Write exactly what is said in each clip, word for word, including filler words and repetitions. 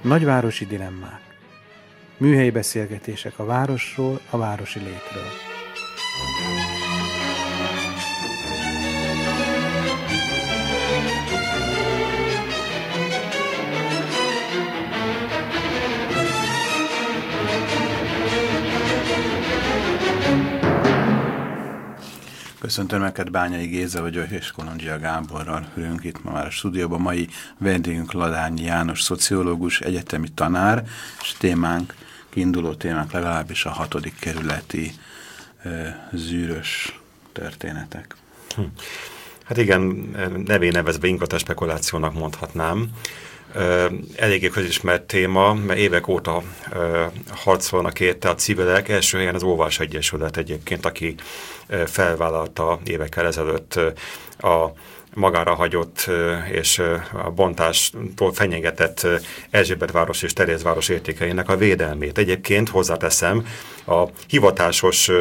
Nagyvárosi dilemmák. Műhelyi beszélgetések a városról, a városi létről. Köszöntöm Önöket, Bányai Géza vagyok, és Kolondzsia Gáborral ülünk itt ma már a stúdióban. Mai vendégünk Ladányi János, szociológus, egyetemi tanár, és témánk, kiinduló témánk legalábbis a hatodik kerületi e, zűrös történetek. Hm. Hát igen, nevén nevezve ingatás spekulációnak mondhatnám. Eléggé közismert téma, mert évek óta harcolnak érte a civilek. Első helyen az Óvás Egyesület egyébként, aki felvállalta évekkel ezelőtt a magára hagyott és a bontástól fenyegetett Erzsébetváros és Terézváros értékeinek a védelmét. Egyébként hozzáteszem, a hivatásos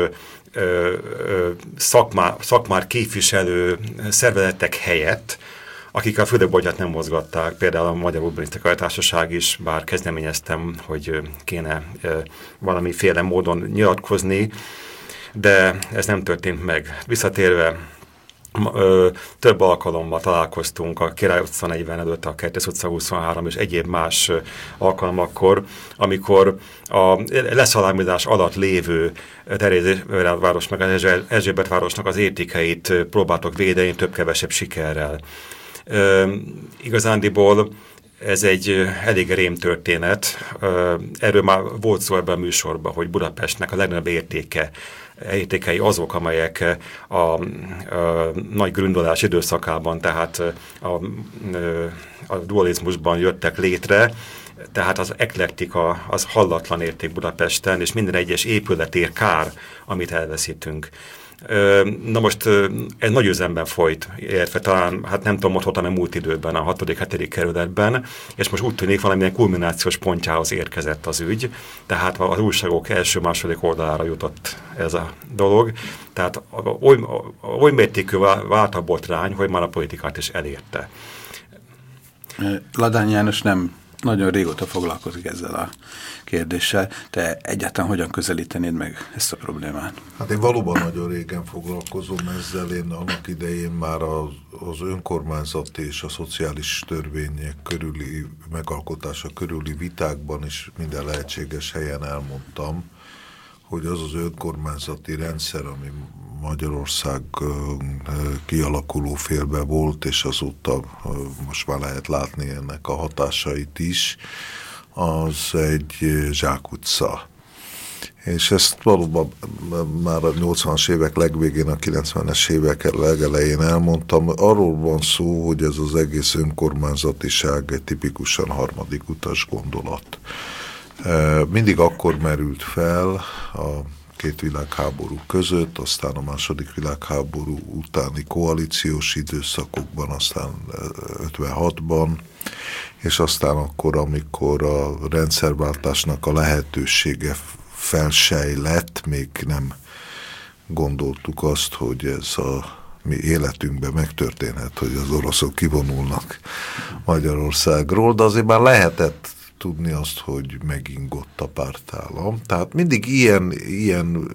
szakmár, szakmár képviselő szervezetek helyett, akik a fődeboltját nem mozgatták, például a Magyar Urbanisztikai Társaság is, bár kezdeményeztem, hogy kéne valamiféle módon nyilatkozni, de ez nem történt meg. Visszatérve, több alkalommal találkoztunk a Király utca negyven előtt, a Kertész utca huszonhárom és egyéb más alkalmakkor, amikor a leszalámizás alatt lévő Terézváros meg Erzsébetvárosnak az értékeit próbáltok védeni több-kevesebb sikerrel. Uh, igazándiból ez egy elég rém történet. Uh, erről már volt szó ebben a műsorban, hogy Budapestnek a legnagyobb értéke, értékei azok, amelyek a, a nagy gründolás időszakában, tehát a, a dualizmusban jöttek létre, tehát az eklektika, az hallatlan érték Budapesten, és minden egyes épületér kár, amit elveszítünk. Na most ez nagy üzemben folyt, értve talán, hát nem tudom, ott voltam a múlt időben, a hatodik hetedik kerületben, és most úgy tűnik valamilyen kulminációs pontjához érkezett az ügy, tehát az újságok első-második oldalára jutott ez a dolog, tehát oly, oly mértékű vált a botrány, hogy már a politikát is elérte. Ladányi János nem nagyon régóta foglalkozik ezzel a kérdéssel. Te egyáltalán hogyan közelítenéd meg ezt a problémát? Hát én valóban nagyon régen foglalkozom ezzel. Én annak idején már az, az önkormányzati és a szociális törvények körüli megalkotása körüli vitákban is minden lehetséges helyen elmondtam, hogy az az önkormányzati rendszer, ami Magyarország kialakuló félben volt, és azóta most már lehet látni ennek a hatásait is, az egy zsákutca. És ezt valóban már a nyolcvanas évek legvégén, a kilencvenes évek legelején elmondtam. Arról van szó, hogy ez az egész önkormányzatiság egy tipikusan harmadik utas gondolat. Mindig akkor merült fel a két világháború között, aztán a második világháború utáni koalíciós időszakokban, aztán ötvenhatban, és aztán akkor, amikor a rendszerváltásnak a lehetősége felsejlett, még nem gondoltuk azt, hogy ez a mi életünkben megtörténhet, hogy az oroszok kivonulnak Magyarországról, de azért már lehetett tudni azt, hogy megingott a pártállam. Tehát mindig ilyen, ilyen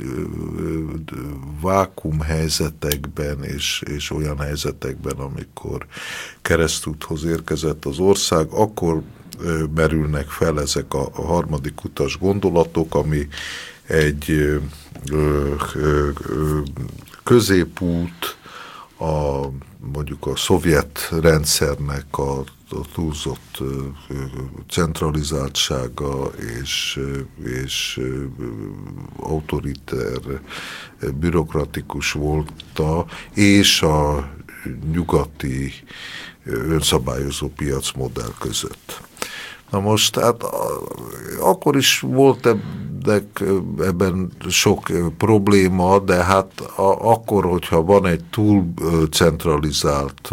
vákum helyzetekben és, és olyan helyzetekben, amikor keresztúthoz érkezett az ország, akkor ö, merülnek fel ezek a, a harmadik utas gondolatok, ami egy ö, ö, ö, középút, a, mondjuk a szovjet rendszernek a, a túlzott centralizáltsága és, és autoriter, bürokratikus volta, és a nyugati önszabályozó piacmodell között. Na most, hát akkor is volt ebben, ebben sok probléma, de hát a, akkor, hogyha van egy túl centralizált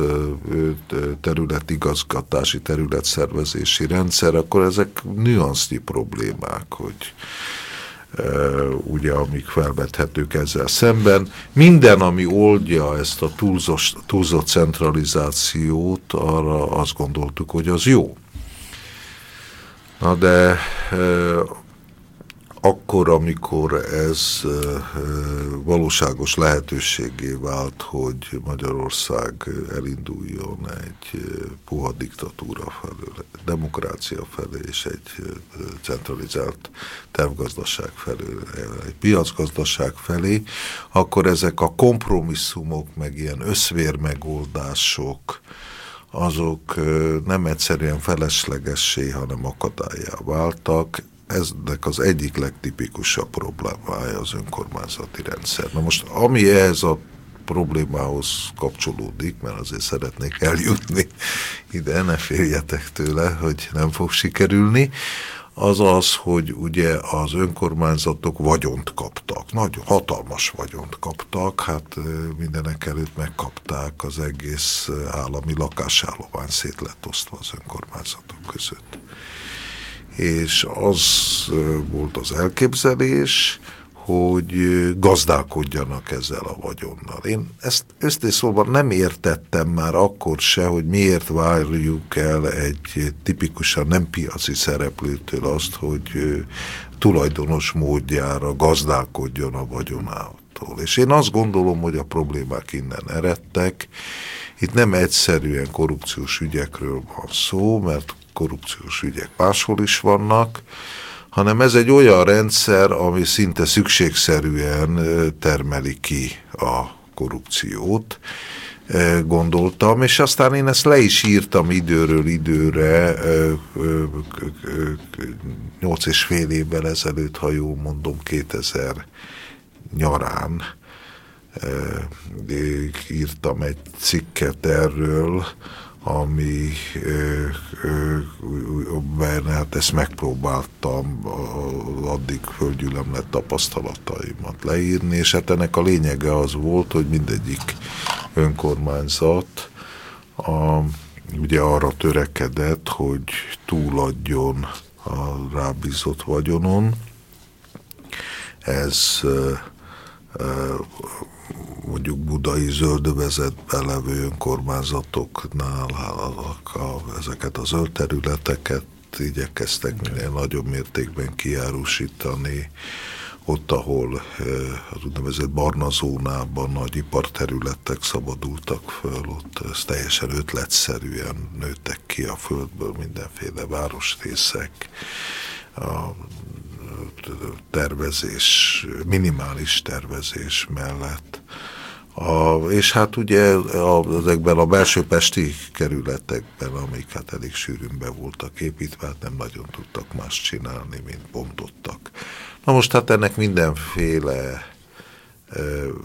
területigazgatási, területszervezési rendszer, akkor ezek nüansznyi problémák, hogy ugye, amik felvethetők ezzel szemben. Minden, ami oldja ezt a túlzott, túlzott centralizációt, arra azt gondoltuk, hogy az jó. Na de akkor, amikor ez valóságos lehetőségé vált, hogy Magyarország elinduljon egy puha diktatúra felől, demokrácia felé és egy centralizált tervgazdaság felé, egy piacgazdaság felé, akkor ezek a kompromisszumok, meg ilyen összvérmegoldások, azok nem egyszerűen feleslegessé, hanem akadályá váltak. Eznek az egyik legtipikusabb problémája az önkormányzati rendszer. Na most, ami ehhez a problémához kapcsolódik, mert azért szeretnék eljutni ide, ne féljetek tőle, hogy nem fog sikerülni, az az, hogy ugye az önkormányzatok vagyont kaptak, nagyon hatalmas vagyont kaptak, hát mindenek előtt megkapták az egész állami lakásállomány, szét lett osztva az önkormányzatok között. És az volt az elképzelés, hogy gazdálkodjanak ezzel a vagyonnal. Én ezt őszintén szólva nem értettem már akkor se, hogy miért várjuk el egy tipikusan nem piaci szereplőtől azt, hogy tulajdonos módjára gazdálkodjon a vagyonától. És én azt gondolom, hogy a problémák innen eredtek. Itt nem egyszerűen korrupciós ügyekről van szó, mert korrupciós ügyek máshol is vannak, hanem ez egy olyan rendszer, ami szinte szükségszerűen termeli ki a korrupciót, gondoltam, és aztán én ezt le is írtam időről időre, nyolc és fél évvel ezelőtt, ha jól mondom, kétezer nyarán írtam egy cikket erről, ami hát ezt megpróbáltam addig földgyűlömlet tapasztalataimat leírni, és hát ennek a lényege az volt, hogy mindegyik önkormányzat a, ugye arra törekedett, hogy túladjon a rábízott vagyonon. Ez mondjuk budai zöldövezetben levő önkormányzatoknál a, a, ezeket a zöld területeket igyekeztek minél nagyobb mértékben kijárusítani. Ott, ahol az úgynevezett barna zónában nagy iparterületek szabadultak föl, ott ez teljesen ötletszerűen nőttek ki a földből mindenféle városrészek, a tervezés, minimális tervezés mellett. A, és hát ugye a, ezekben a belső pesti kerületekben, amik hát elég sűrűn be voltak építve, hát nem nagyon tudtak más csinálni, mint bontottak. Na most hát ennek mindenféle e,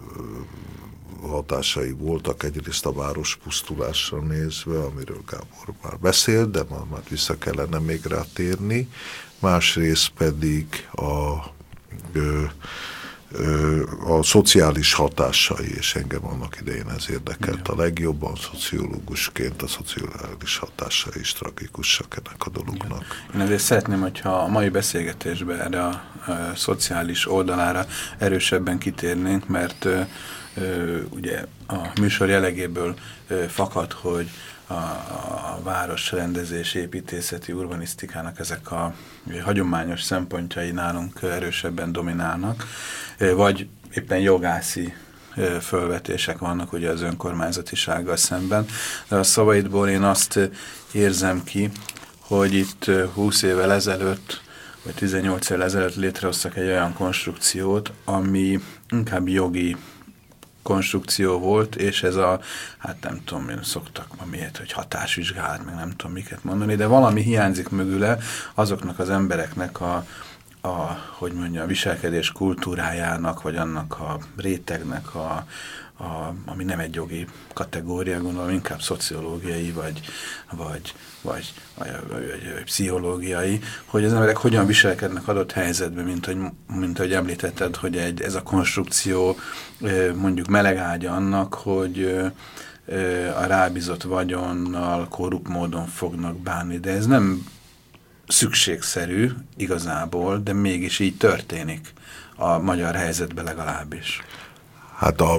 hatásai voltak, egyrészt a város pusztulásra nézve, amiről Gábor már beszélt, de már, már vissza kellene még rá térni. Másrészt pedig a, ö, ö, a szociális hatásai, és engem annak idején ez érdekelt a legjobban, szociológusként a szociális hatásai is tragikusak ennek a dolognak. Én azért szeretném, hogyha a mai beszélgetésben erre a, a szociális oldalára erősebben kitérnénk, mert ö, ö, ugye a műsor jellegéből ö, fakad, hogy a, a városrendezés, építészeti, urbanisztikának ezek a hagyományos szempontjai nálunk erősebben dominálnak, vagy éppen jogászi fölvetések vannak ugye az önkormányzatisággal szemben. De a szavaidból én azt érzem ki, hogy itt húsz évvel ezelőtt, vagy tizennyolc évvel ezelőtt létrehoztak egy olyan konstrukciót, ami inkább jogi konstrukció volt, és ez a, hát nem tudom, én szoktak ma miért, hogy hatásvizsgálat, meg nem tudom miket mondani, de valami hiányzik mögüle azoknak az embereknek a, a hogy mondja, a viselkedés kultúrájának, vagy annak a rétegnek, a, a, ami nem egy jogi kategória, gondolom, inkább szociológiai, vagy, vagy, vagy, vagy, vagy, vagy pszichológiai, hogy az emberek hogyan viselkednek adott helyzetben, mint hogy, mint ahogy említetted, hogy egy, ez a konstrukció mondjuk melegágya annak, hogy a rábízott vagyonnal korrupt módon fognak bánni, de ez nem szükségszerű igazából, de mégis így történik a magyar helyzetben legalábbis. Hát a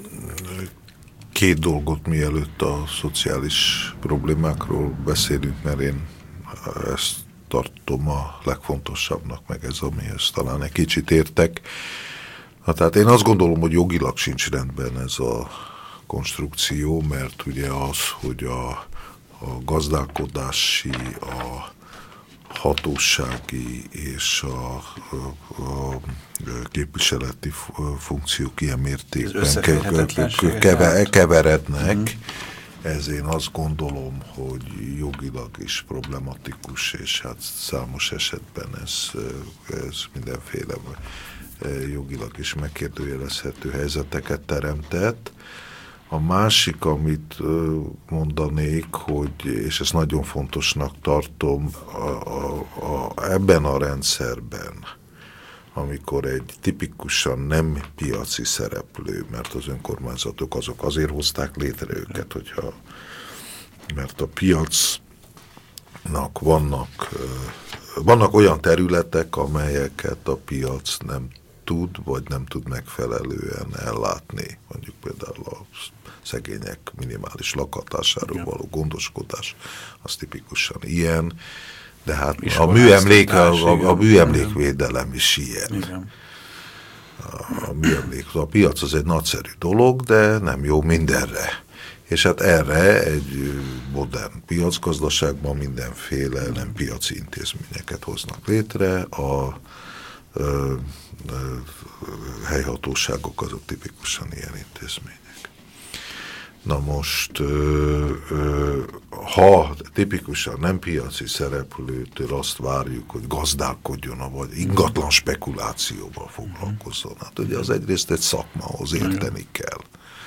két dolgot mielőtt a szociális problémákról beszélünk, mert én ezt tartom a legfontosabbnak, meg ez, amihez talán egy kicsit értek. Hát, tehát én azt gondolom, hogy jogilag sincs rendben ez a konstrukció, mert ugye az, hogy a, a gazdálkodási, a hatósági és a, a, a képviseleti funkciók ilyen mértékben keve, keverednek. Mm. Ez én azt gondolom, hogy jogilag is problematikus, és hát számos esetben ez, ez mindenféle jogilag is megkérdőjelezhető helyzeteket teremtett. A másik, amit mondanék, hogy, és ezt nagyon fontosnak tartom, a, a, a, ebben a rendszerben, amikor egy tipikusan nem piaci szereplő, mert az önkormányzatok azok azért hozták létre őket, hogyha, mert a piacnak vannak, vannak olyan területek, amelyeket a piac nem tud, vagy nem tud megfelelően ellátni. Mondjuk például a szegények minimális lakhatásáról való gondoskodás, az tipikusan ilyen, de hát a, műemlék, a, a, a műemlékvédelem is ilyen. Igen. A, a, műemlék, a piac az egy nagyszerű dolog, de nem jó mindenre. És hát erre egy modern piacgazdaságban mindenféle nem piaci intézményeket hoznak létre. A ö, ö, helyhatóságok azok tipikusan ilyen intézmények. Na most, ö, ö, ha tipikusan nem piaci szereplőtől azt várjuk, hogy gazdálkodjon, vagy ingatlan spekulációval foglalkozzon, hát ugye az egyrészt egy szakmahoz érteni kell.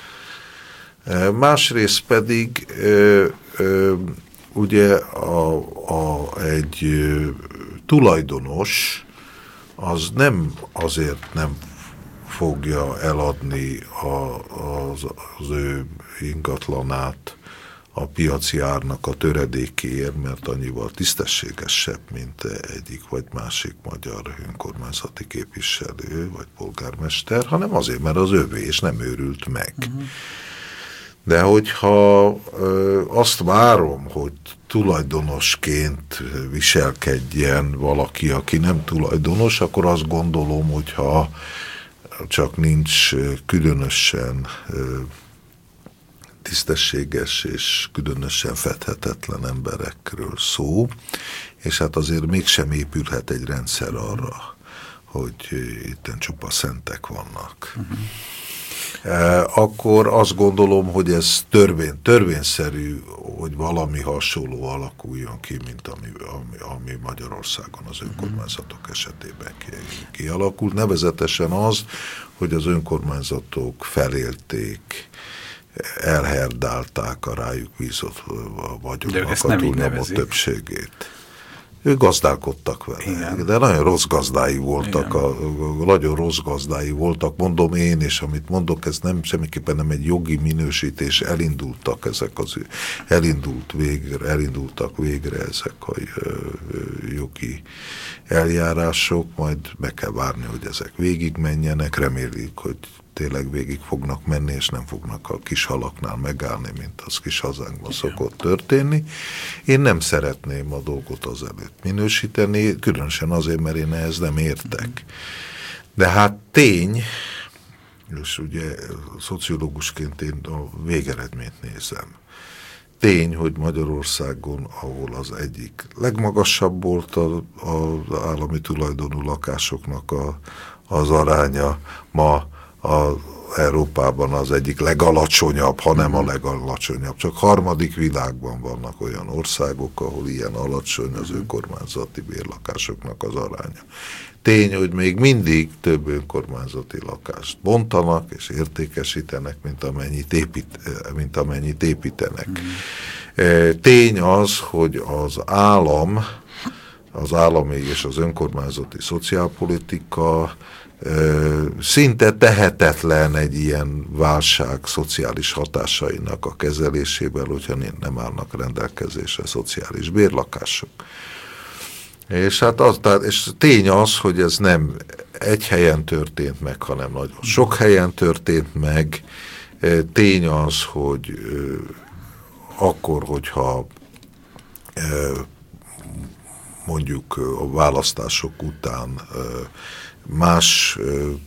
Másrészt pedig ö, ö, ugye a, a, egy ö, tulajdonos az nem azért nem fogja eladni a, az, az ő ingatlanát a piaci árnak a töredékéért, mert annyival tisztességesebb, mint egyik vagy másik magyar önkormányzati képviselő vagy polgármester, hanem azért, mert az övé, és nem őrült meg. Uh-huh. De hogyha ö, azt várom, hogy tulajdonosként viselkedjen valaki, aki nem tulajdonos, akkor azt gondolom, hogyha csak nincs különösen ö, tisztességes és különösen fedhetetlen emberekről szó, és hát azért mégsem épülhet egy rendszer arra, hogy itten csupa szentek vannak. Uh-huh. Akkor azt gondolom, hogy ez törvény, törvényszerű, hogy valami hasonló alakuljon ki, mint ami, ami, ami Magyarországon az önkormányzatok esetében kialakult. Nevezetesen az, hogy az önkormányzatok felélték, elherdálták a rájuk bízott vagyonnak a túlnyomó többségét. Ők gazdálkodtak vele, igen. De nagyon rossz gazdái voltak, a, a, nagyon rossz gazdái voltak, mondom én, és amit mondok, ez nem semmiképpen nem egy jogi minősítés, elindultak ezek az, elindult végre, elindultak végre ezek a jogi eljárások, majd be kell várni, hogy ezek végigmenjenek, remélik, hogy tényleg végig fognak menni, és nem fognak a kis halaknál megállni, mint az kis hazánkban szokott történni. Én nem szeretném a dolgot azelőtt minősíteni, különösen azért, mert én ehhez nem értek. De hát tény, és ugye szociológusként én a végeredményt nézem. Tény, hogy Magyarországon, ahol az egyik legmagasabb volt az állami tulajdonú lakásoknak a, az aránya, ma az Európában az egyik legalacsonyabb, hanem a legalacsonyabb. Csak harmadik világban vannak olyan országok, ahol ilyen alacsony az önkormányzati bérlakásoknak az aránya. Tény, hogy még mindig több önkormányzati lakást bontanak és értékesítenek, mint amennyit, épít, mint amennyit építenek. Tény az, hogy az állam, az állami és az önkormányzati szociálpolitika szinte tehetetlen egy ilyen válság szociális hatásainak a kezelésével, hogyha nem állnak rendelkezésre szociális bérlakások. És hát az, tehát, és tény az, hogy ez nem egy helyen történt meg, hanem nagyon sok helyen történt meg. Tény az, hogy akkor, hogyha mondjuk a választások után más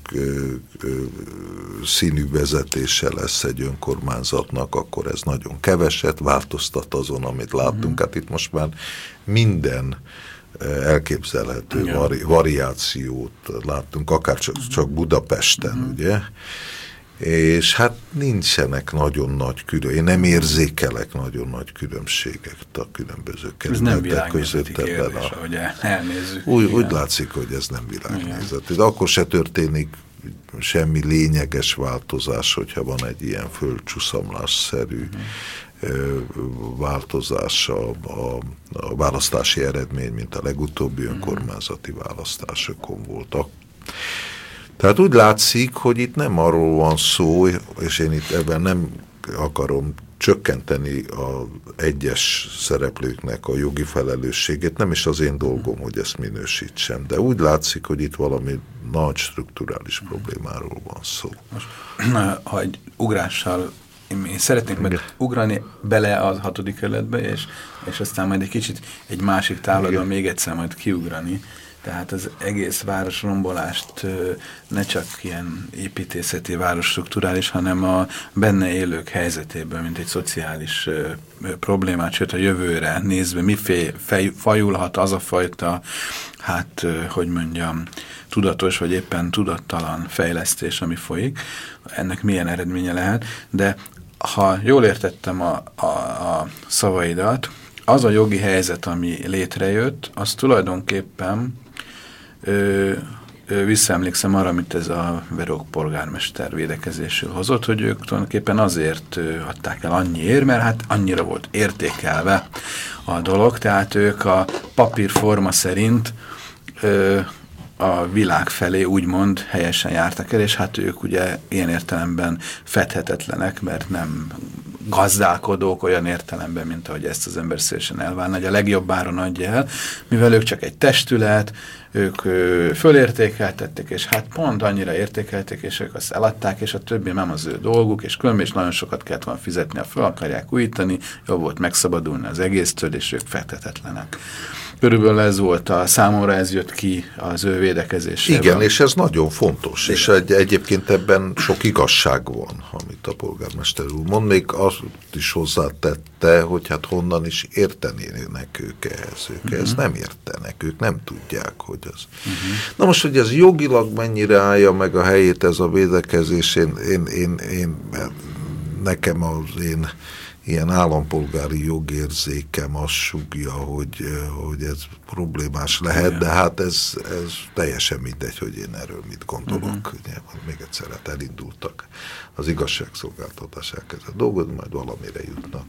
színű vezetése lesz egy önkormányzatnak, akkor ez nagyon keveset változtat azon, amit láttunk. Hát itt most már minden elképzelhető ja. vari, variációt láttunk, akár csak, csak Budapesten, uh-huh. ugye? És hát nincsenek nagyon nagy különbségek. Én nem érzékelek nagyon nagy különbségeket a különböző kerületek között. Ez nem kérdés, ahogy elnézzük. Úgy, úgy látszik, hogy ez nem világnézet. De akkor se történik semmi lényeges változás, hogyha van egy ilyen földcsúszamlásszerű uh-huh. változás a, a, a választási eredmény, mint a legutóbbi önkormányzati választásokon voltak. Tehát úgy látszik, hogy itt nem arról van szó, és én itt ebben nem akarom csökkenteni az egyes szereplőknek a jogi felelősségét, nem is az én dolgom, hogy ezt minősítsem, de úgy látszik, hogy itt valami nagy strukturális problémáról van szó. Most, ha egy ugrással én szeretnék meg ugrani bele a hatodik kerületbe, és, és aztán majd egy kicsit egy másik távlatban még egyszer majd kiugrani. Tehát az egész városrombolást ne csak ilyen építészeti, városstrukturális, hanem a benne élők helyzetéből, mint egy szociális problémát, sőt a jövőre nézve, mi fej, fej, fajulhat az a fajta, hát, hogy mondjam, tudatos vagy éppen tudattalan fejlesztés, ami folyik, ennek milyen eredménye lehet, de ha jól értettem a, a, a szavaidat, az a jogi helyzet, ami létrejött, az tulajdonképpen ö, ö, visszaemlékszem arra, amit ez a Verók polgármester védekezésül hozott, hogy ők tulajdonképpen azért ö, adták el annyiért, mert hát annyira volt értékelve a dolog, tehát ők a papírforma szerint ö, a világ felé úgymond helyesen jártak el, és hát ők ugye ilyen értelemben fedhetetlenek, mert nem gazdálkodók olyan értelemben, mint ahogy ezt az ember szélesen elválna, hogy a legjobb áron adja el, mivel ők csak egy testület, ők ö, fölértékeltették, és hát pont annyira értékelték, és ők azt eladták, és a többi nem az ő dolguk, és különben is nagyon sokat kellett volna fizetni, ha fel akarják újítani, jobb volt megszabadulni az egésztől, és ők fedhetetlenek. Körülbelül ez volt a számomra, ez jött ki az ő védekezésében. Igen, és ez nagyon fontos, igen. És egy, egyébként ebben sok igazság van, amit a polgármester úr mond, még azt is hozzátette, hogy hát honnan is értenének ők ehhez, ők uh-huh. ezt nem értenek, ők nem tudják, hogy az. Uh-huh. Na most, hogy ez jogilag mennyire állja meg a helyét ez a védekezés, én, én, én, én nekem az én ilyen állampolgári jogérzékem azt sugja, hogy, hogy ez problémás lehet, de hát ez, ez teljesen mindegy, hogy én erről mit gondolok. Uh-huh. Ugye, még egyszer hát elindultak az igazságszolgáltatás elkezdett dolgozni, majd valamire jutnak.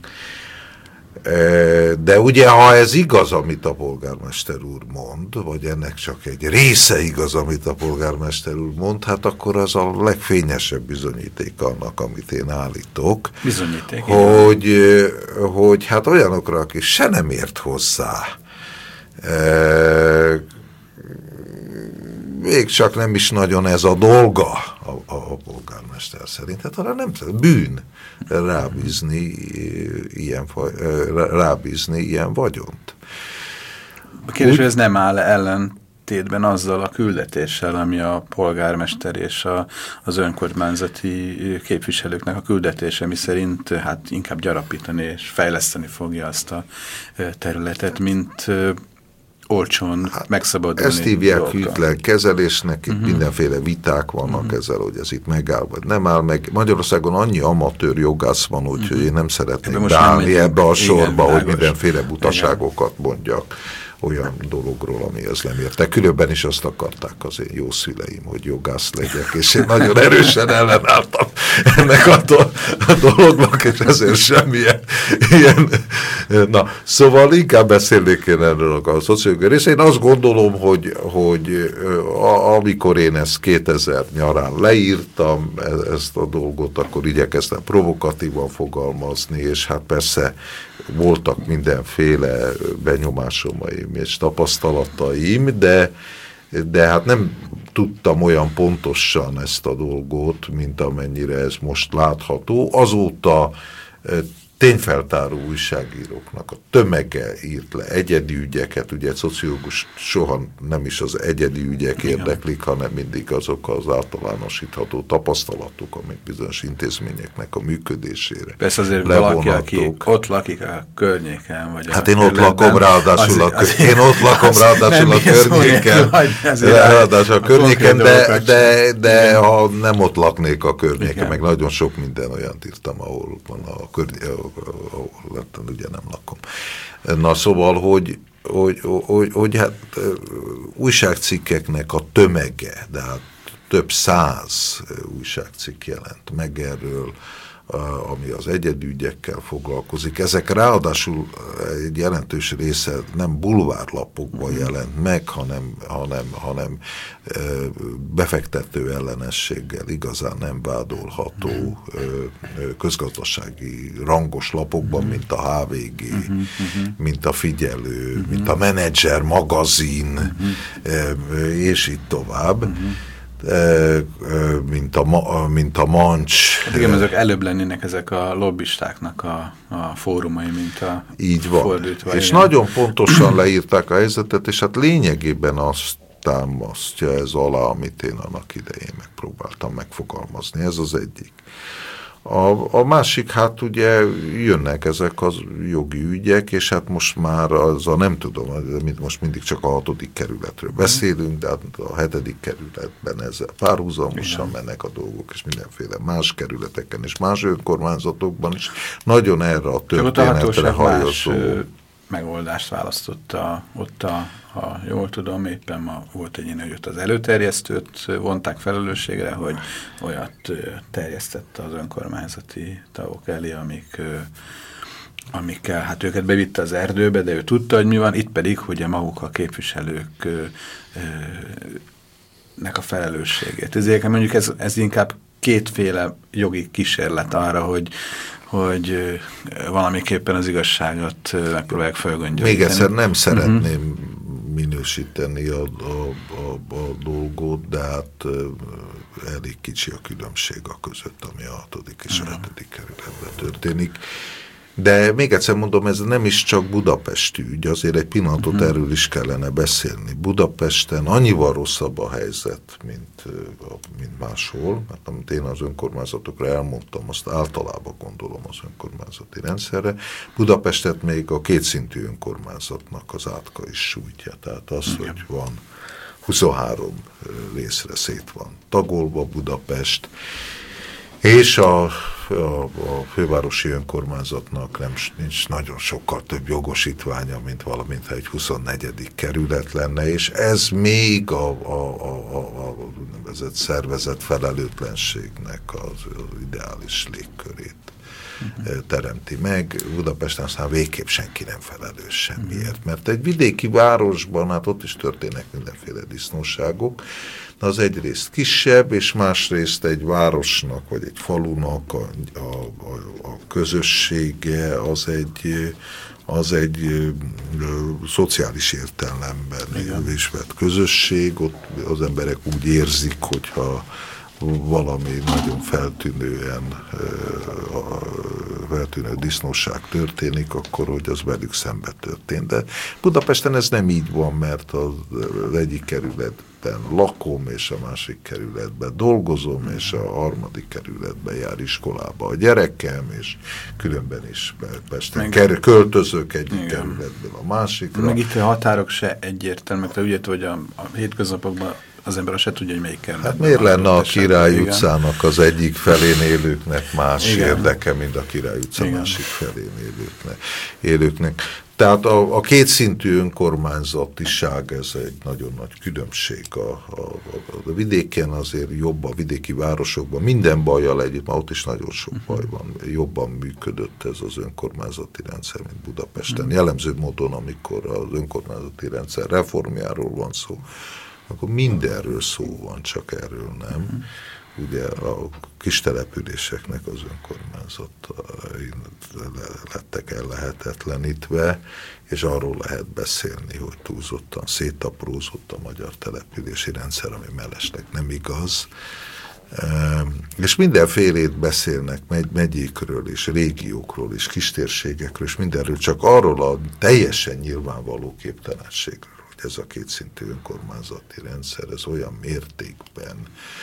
De ugye, ha ez igaz, amit a polgármester úr mond, vagy ennek csak egy része igaz, amit a polgármester úr mond, hát akkor az a legfényesebb bizonyíték annak, amit én állítok. Bizonyíték. Hogy, hogy hát olyanokra, aki se nem ért hozzá, még csak nem is nagyon ez a dolga a, a, a polgármester szerint. Hát arra nem bűn rábízni ilyen, rábízni ilyen vagyont. A kérdés, hogy ez nem áll ellentétben azzal a küldetéssel, ami a polgármester és a, az önkormányzati képviselőknek a küldetése, mi szerint hát inkább gyarapítani és fejleszteni fogja azt a területet, mint olcsón hát megszabadulni. Ezt hívják hűtlen kezelésnek, itt uh-huh. mindenféle viták vannak uh-huh. ezzel, hogy ez itt megáll, vagy nem áll meg. Magyarországon annyi amatőr jogász van, úgyhogy uh-huh. én nem szeretnék beállni ebbe a sorba, igen, hogy mindenféle butaságokat mondjak olyan dologról, amihez nem értek. Különben is azt akarták az én jó szüleim, hogy jogász legyek, és én nagyon erősen ellenálltam ennek a, do a dolognak, és ezért semmilyen ilyen. Na, szóval inkább beszélnék én erről a szociológiai rész. Én azt gondolom, hogy, hogy a, amikor én ezt kétezer nyarán leírtam, ezt a dolgot, akkor igyekeztem provokatívan fogalmazni, és hát persze voltak mindenféle benyomásomaim és tapasztalataim, de, de hát nem tudtam olyan pontosan ezt a dolgot, mint amennyire ez most látható. Azóta tényfeltáró újságíróknak a tömege írt le egyedi ügyeket, ugye egy szociológus soha nem is az egyedi ügyek Igen. érdeklik, hanem mindig azok az általánosítható tapasztalatok, amik bizonyos intézményeknek a működésére Persze azért valaki, aki ott lakik a környéken, vagy hát én ott lakom ráadásul a, az, én ott lakom ráadásul a környéken, ráadásul a környéken, de, de, de ha nem ott laknék a környéken, igen. meg nagyon sok minden olyant írtam, ahol van a környéken, ahol lettem, ugye nem lakom. Na szóval, hogy, hogy, hogy, hogy hát újságcikkeknek a tömege, de hát több száz újságcikk jelent meg erről, ami az egyedi ügyekkel foglalkozik. Ezek ráadásul egy jelentős része nem bulvárlapokban mm. jelent meg, hanem, hanem, hanem befektető ellenességgel igazán nem vádolható mm. közgazdasági rangos lapokban, mm. mint a há vé gé, mm-hmm. mint a Figyelő, mm-hmm. mint a Menedzser magazin, mm-hmm. és így tovább. Mm-hmm. Mint a, mint a Mancs. Hát igen, ezek előbb lennének ezek a lobbistáknak a, a fórumai, mint a így van. Fordítva. És igen. nagyon pontosan leírták a helyzetet, és hát lényegében azt támasztja ez alá, amit én annak idején megpróbáltam megfogalmazni. Ez az egyik. A, a másik, hát ugye jönnek ezek az jogi ügyek, és hát most már az a nem tudom, mint most mindig csak a hatodik kerületről beszélünk, de hát a hetedik kerületben ezzel párhuzamosan mennek a dolgok, és mindenféle más kerületeken és más önkormányzatokban is nagyon erre a történetre hajazó. Megoldást választotta ott a, ha jól tudom, éppen ma volt egy ilyen, hogy ott az előterjesztőt vonták felelősségre, hogy olyat terjesztette az önkormányzati tagok elé, amik, amikkel hát őket bevitte az erdőbe, de ő tudta, hogy mi van, itt pedig, hogy maguk a képviselők nek a felelősségét. Ezért mondjuk ez, ez inkább kétféle jogi kísérlet arra, hogy hogy valamiképpen az igazságot megpróbálják felgöngyölíteni. Még egyszer nem szeretném uh-huh. minősíteni a, a, a, a dolgot, de hát elég kicsi a különbség a között, ami a hatodik és uh-huh. a hetedik kerületben történik. De még egyszer mondom, ez nem is csak budapesti ügy, azért egy pillanatot uh-huh. erről is kellene beszélni. Budapesten annyival rosszabb a helyzet, mint, mint máshol, mert amit én az önkormányzatokra elmondtam, azt általában gondolom az önkormányzati rendszerre. Budapestet még a kétszintű önkormányzatnak az átka is sújtja, tehát az, uh-huh. hogy van huszonhárom részre szét van tagolva Budapest, és a, a, a fővárosi önkormányzatnak nem, nincs nagyon sokkal több jogosítványa, mint valamint egy huszonnegyedik kerület lenne, és ez még a, a, a, a, a nevezett szervezet felelőtlenségnek az, az ideális légkörét uh-huh. teremti meg. Budapesten aztán végképp senki nem felelős semmiért, uh-huh. mert egy vidéki városban, hát ott is történnek mindenféle disznóságok, az egyrészt kisebb, és másrészt egy városnak, vagy egy falunak a, a, a, a közössége az egy, az egy ö, ö, szociális értelemben is vett közösség, ott az emberek úgy érzik, hogyha valami nagyon feltűnően feltűnő disznóság történik, akkor hogy az velük szembe történt. De Budapesten ez nem így van, mert az egyik kerületben lakom, és a másik kerületben dolgozom, és a harmadik kerületben jár iskolába a gyerekem, és különben is Pesten meg, költözök egyik igen. kerületből a másikra. Meg itt a határok se egyértelműek, te úgy érted, hogy a, a hétköznapokban az ember se tudja, hogy melyik kell. Hát miért lenne a Király utcának az egyik felén élőknek más igen. érdeke, mint a Király utca igen. másik felén élőknek, élőknek. Tehát a, a kétszintű önkormányzatiság, ez egy nagyon nagy különbség. A, a, a vidéken azért jobb, a vidéki városokban minden bajjal együtt, már ott is nagyon sok baj van, jobban működött ez az önkormányzati rendszer, mint Budapesten. Jellemző módon, amikor az önkormányzati rendszer reformjáról van szó, akkor mindenről szó van, csak erről nem. Uh-huh. Ugye a kis településeknek az önkormányzatai lettek ellehetetlenítve, és arról lehet beszélni, hogy túlzottan szétaprózott a magyar települési rendszer, ami mellesleg nem igaz. És mindenfélét beszélnek megy, megyékről és régiókról és kistérségekről és mindenről, csak arról a teljesen nyilvánvaló képtelenségről, hogy ez a kétszintű önkormányzati rendszer, ez olyan mértékben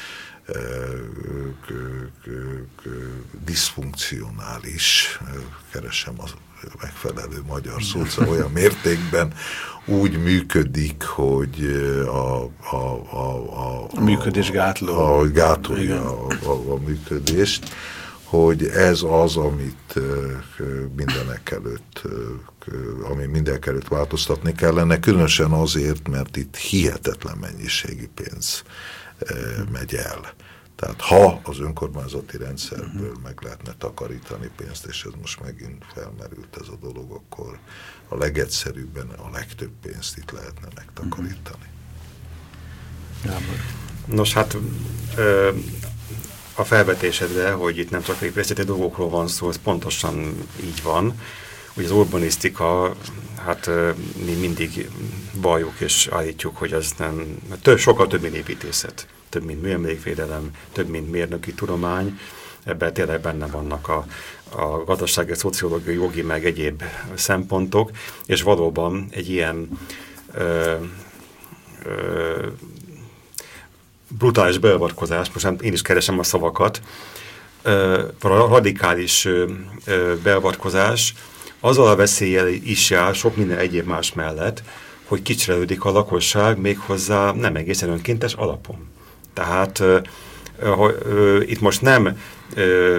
diszfunkcionális, keresem a megfelelő magyar szót, szóval olyan mértékben úgy működik, hogy a, a, a, a, a működés gátló. A, a gátolja a, a, a működést, hogy ez az, amit mindenek előtt, ami mindenek előtt változtatni kellene, különösen azért, mert itt hihetetlen mennyiségű pénz megy el. Tehát ha az önkormányzati rendszerből meg lehetne takarítani pénzt, és ez most megint felmerült ez a dolog, akkor a legegyszerűbben a legtöbb pénzt itt lehetne megtakarítani. Nos, hát ö, a felvetésedre, hogy itt nem csak részleti dolgokról van szó, ez pontosan így van. Ugye az urbanisztika, hát mi mindig valljuk és állítjuk, hogy ez nem, több, sokkal több, mint építészet, több, mint műemlékvédelem, több, mint mérnöki tudomány. Ebben tényleg benne vannak a, a gazdasági, szociológiai, jogi, meg egyéb szempontok, és valóban egy ilyen ö, ö, brutális beavatkozás, most én is keresem a szavakat, ö, a radikális ö, ö, beavatkozás azzal a veszéllyel is jár, sok minden egyéb más mellett, hogy kicserélődik a lakosság méghozzá nem egészen önkéntes alapon. Tehát ö, ö, ö, itt most nem ö,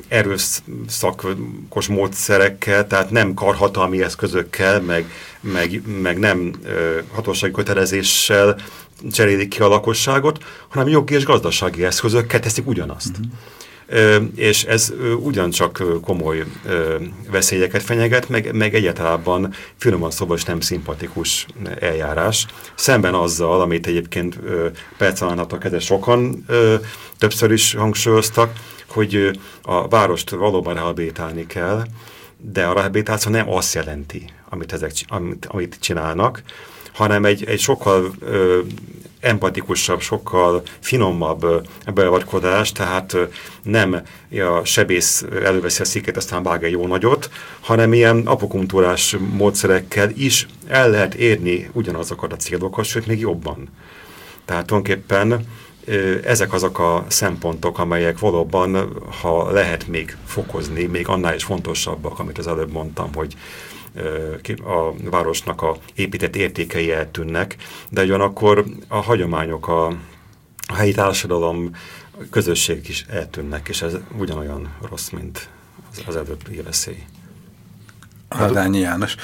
erőszakos módszerekkel, tehát nem karhatalmi eszközökkel, meg, meg, meg nem ö, hatósági kötelezéssel cserélik ki a lakosságot, hanem jogi és gazdasági eszközökkel teszik ugyanazt. Uh-huh. Ö, és ez ö, ugyancsak ö, komoly ö, veszélyeket fenyeget, meg, meg egyáltalán finoman szóval is nem szimpatikus eljárás. Szemben azzal, amit egyébként percállandhatok, ezzel sokan ö, többször is hangsúlyoztak, hogy ö, a várost valóban rehabilitálni kell, de a rehabilitáció nem azt jelenti, amit, ezek, amit, amit csinálnak, hanem egy, egy sokkal ö, empatikusabb, sokkal finomabb beavatkozás, tehát ö, nem a sebész előveszi a széket, aztán vág egy jó nagyot, hanem ilyen apokultúrás módszerekkel is el lehet érni ugyanazokat a célokat, sőt még jobban. Tehát tulajdonképpen ö, ezek azok a szempontok, amelyek valóban, ha lehet még fokozni, még annál is fontosabbak, amit az előbb mondtam, hogy a városnak a épített értékei eltűnnek, de ugyanakkor a hagyományok, a, a helyi társadalom, a közösség is eltűnnek, és ez ugyanolyan rossz, mint az, az előbbi veszély. Ladányi János.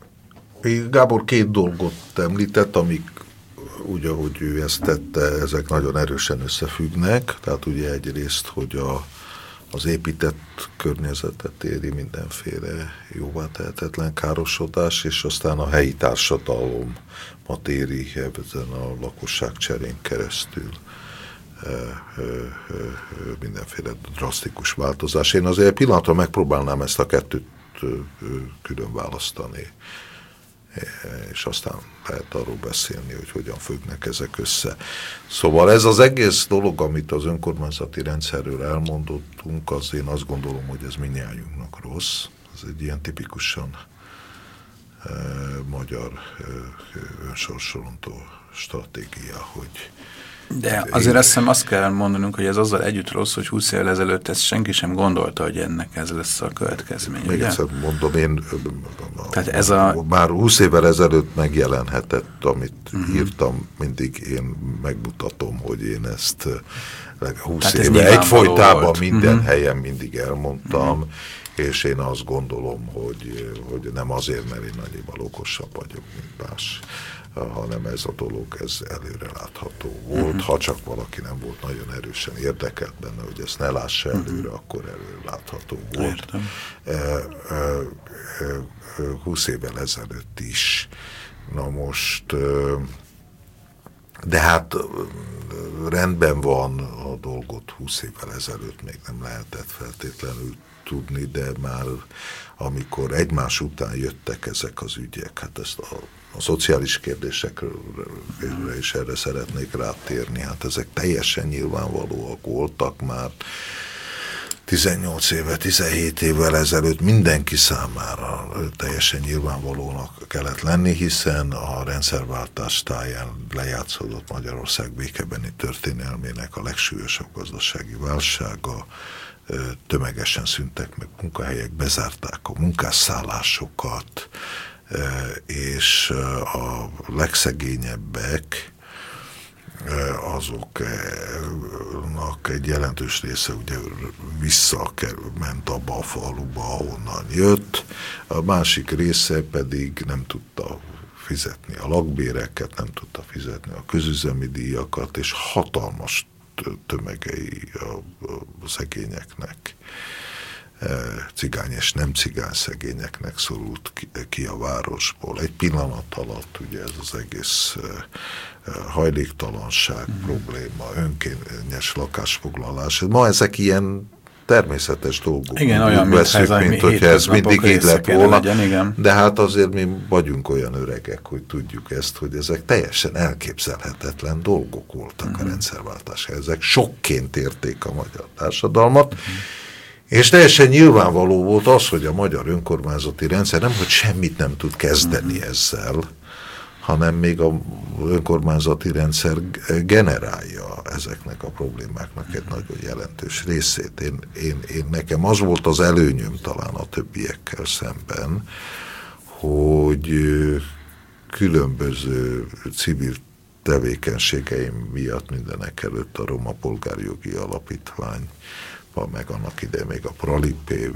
Gábor két dolgot említett, amik úgy, ahogy ő ezt tette, ezek nagyon erősen összefüggnek, tehát ugye egyrészt, hogy a az épített környezetet éri mindenféle jóvátehetetlen károsodás, és aztán a helyi társadalom éri ezen a lakosságcserén keresztül e, e, e, mindenféle drasztikus változás. Én azért pillanatra megpróbálnám ezt a kettőt külön választani, és aztán lehet arról beszélni, hogy hogyan függnek ezek össze. Szóval ez az egész dolog, amit az önkormányzati rendszerről elmondottunk, az én azt gondolom, hogy ez mindnyájunknak rossz. Ez egy ilyen tipikusan e, magyar e, önsorsolantó stratégia, hogy de azért azt hiszem azt kell mondanunk, hogy ez azzal együtt rossz, hogy húsz évvel ezelőtt ezt senki sem gondolta, hogy ennek ez lesz a következmény. Még egyszer mondom, én tehát ez a... már húsz évvel ezelőtt megjelenhetett, amit uh-huh. írtam, mindig én megmutatom, hogy én ezt húsz éve egyfolytában minden uh-huh. helyen mindig elmondtam, uh-huh. és én azt gondolom, hogy, hogy nem azért, mert én annyival okosabb vagyok, mint más, hanem ez a dolog, ez előrelátható volt. Uh-huh. Ha csak valaki nem volt nagyon erősen érdekelt benne, hogy ezt ne lássa előre, uh-huh. akkor előrelátható volt. E, e, e, húsz évvel ezelőtt is. Na most e, de hát rendben van a dolgot húsz évvel ezelőtt még nem lehetett feltétlenül tudni, de már amikor egymás után jöttek ezek az ügyek, hát ezt a, a szociális kérdésekről is erre szeretnék rátérni, hát ezek teljesen nyilvánvalóak voltak már tizennyolc éve, tizenhét évvel ezelőtt mindenki számára teljesen nyilvánvalónak kellett lenni, hiszen a rendszerváltás táján lejátszódott Magyarország békebeni történelmének a legsúlyosabb gazdasági válsága, tömegesen szűntek meg munkahelyek, bezárták a munkásszállásokat, és a legszegényebbek azoknak egy jelentős része ugye visszament abba a faluba, ahonnan jött, a másik része pedig nem tudta fizetni a lakbéreket, nem tudta fizetni a közüzemi díjakat, és hatalmas tömegei a, a szegényeknek, cigány és nem cigány szegényeknek szorult ki, ki a városból. Egy pillanat alatt ugye ez az egész hajléktalanság mm. probléma, önkényes lakásfoglalás. Ma ezek ilyen természetes dolgok. Igen, olyan, veszük, mint, mint hogyha ez mindig így lett volna. Legyen, igen. De hát azért mi vagyunk olyan öregek, hogy tudjuk ezt, hogy ezek teljesen elképzelhetetlen dolgok voltak uh-huh. a rendszerváltásra. Ezek sokként érték a magyar társadalmat, uh-huh. és teljesen nyilvánvaló volt az, hogy a magyar önkormányzati rendszer nem, hogy semmit nem tud kezdeni uh-huh. ezzel, hanem még a önkormányzati rendszer generálja ezeknek a problémáknak egy nagyon jelentős részét. Én, én, én nekem az volt az előnyöm talán a többiekkel szemben, hogy különböző civil tevékenységeim miatt mindenek előtt a Roma Polgárjogi Alapítvány, meg annak idején még a Pralipé,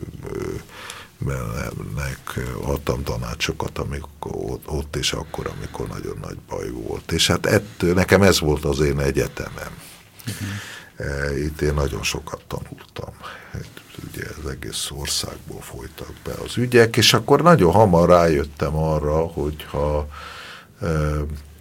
nek adtam tanácsokat, amikor ott és akkor, amikor nagyon nagy baj volt. És hát ettől, nekem ez volt az én egyetemem. Uh-huh. Itt én nagyon sokat tanultam. Ugye az egész országból folytak be az ügyek, és akkor nagyon hamar rájöttem arra, hogyha e,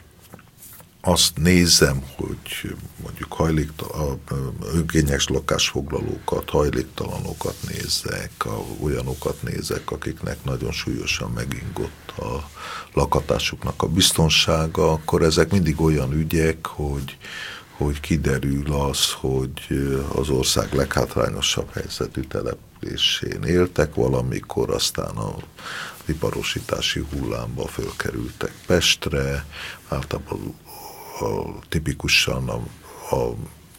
azt nézem, hogy mondjuk hajléktalan, önkényes lakásfoglalókat, hajléktalanokat nézek, a, olyanokat nézek, akiknek nagyon súlyosan megingott a lakatásuknak a biztonsága, akkor ezek mindig olyan ügyek, hogy, hogy kiderül az, hogy az ország leghátrányosabb helyzetű településén éltek valamikor, aztán a iparosítási hullámba fölkerültek Pestre, általában a, tipikusan a, a,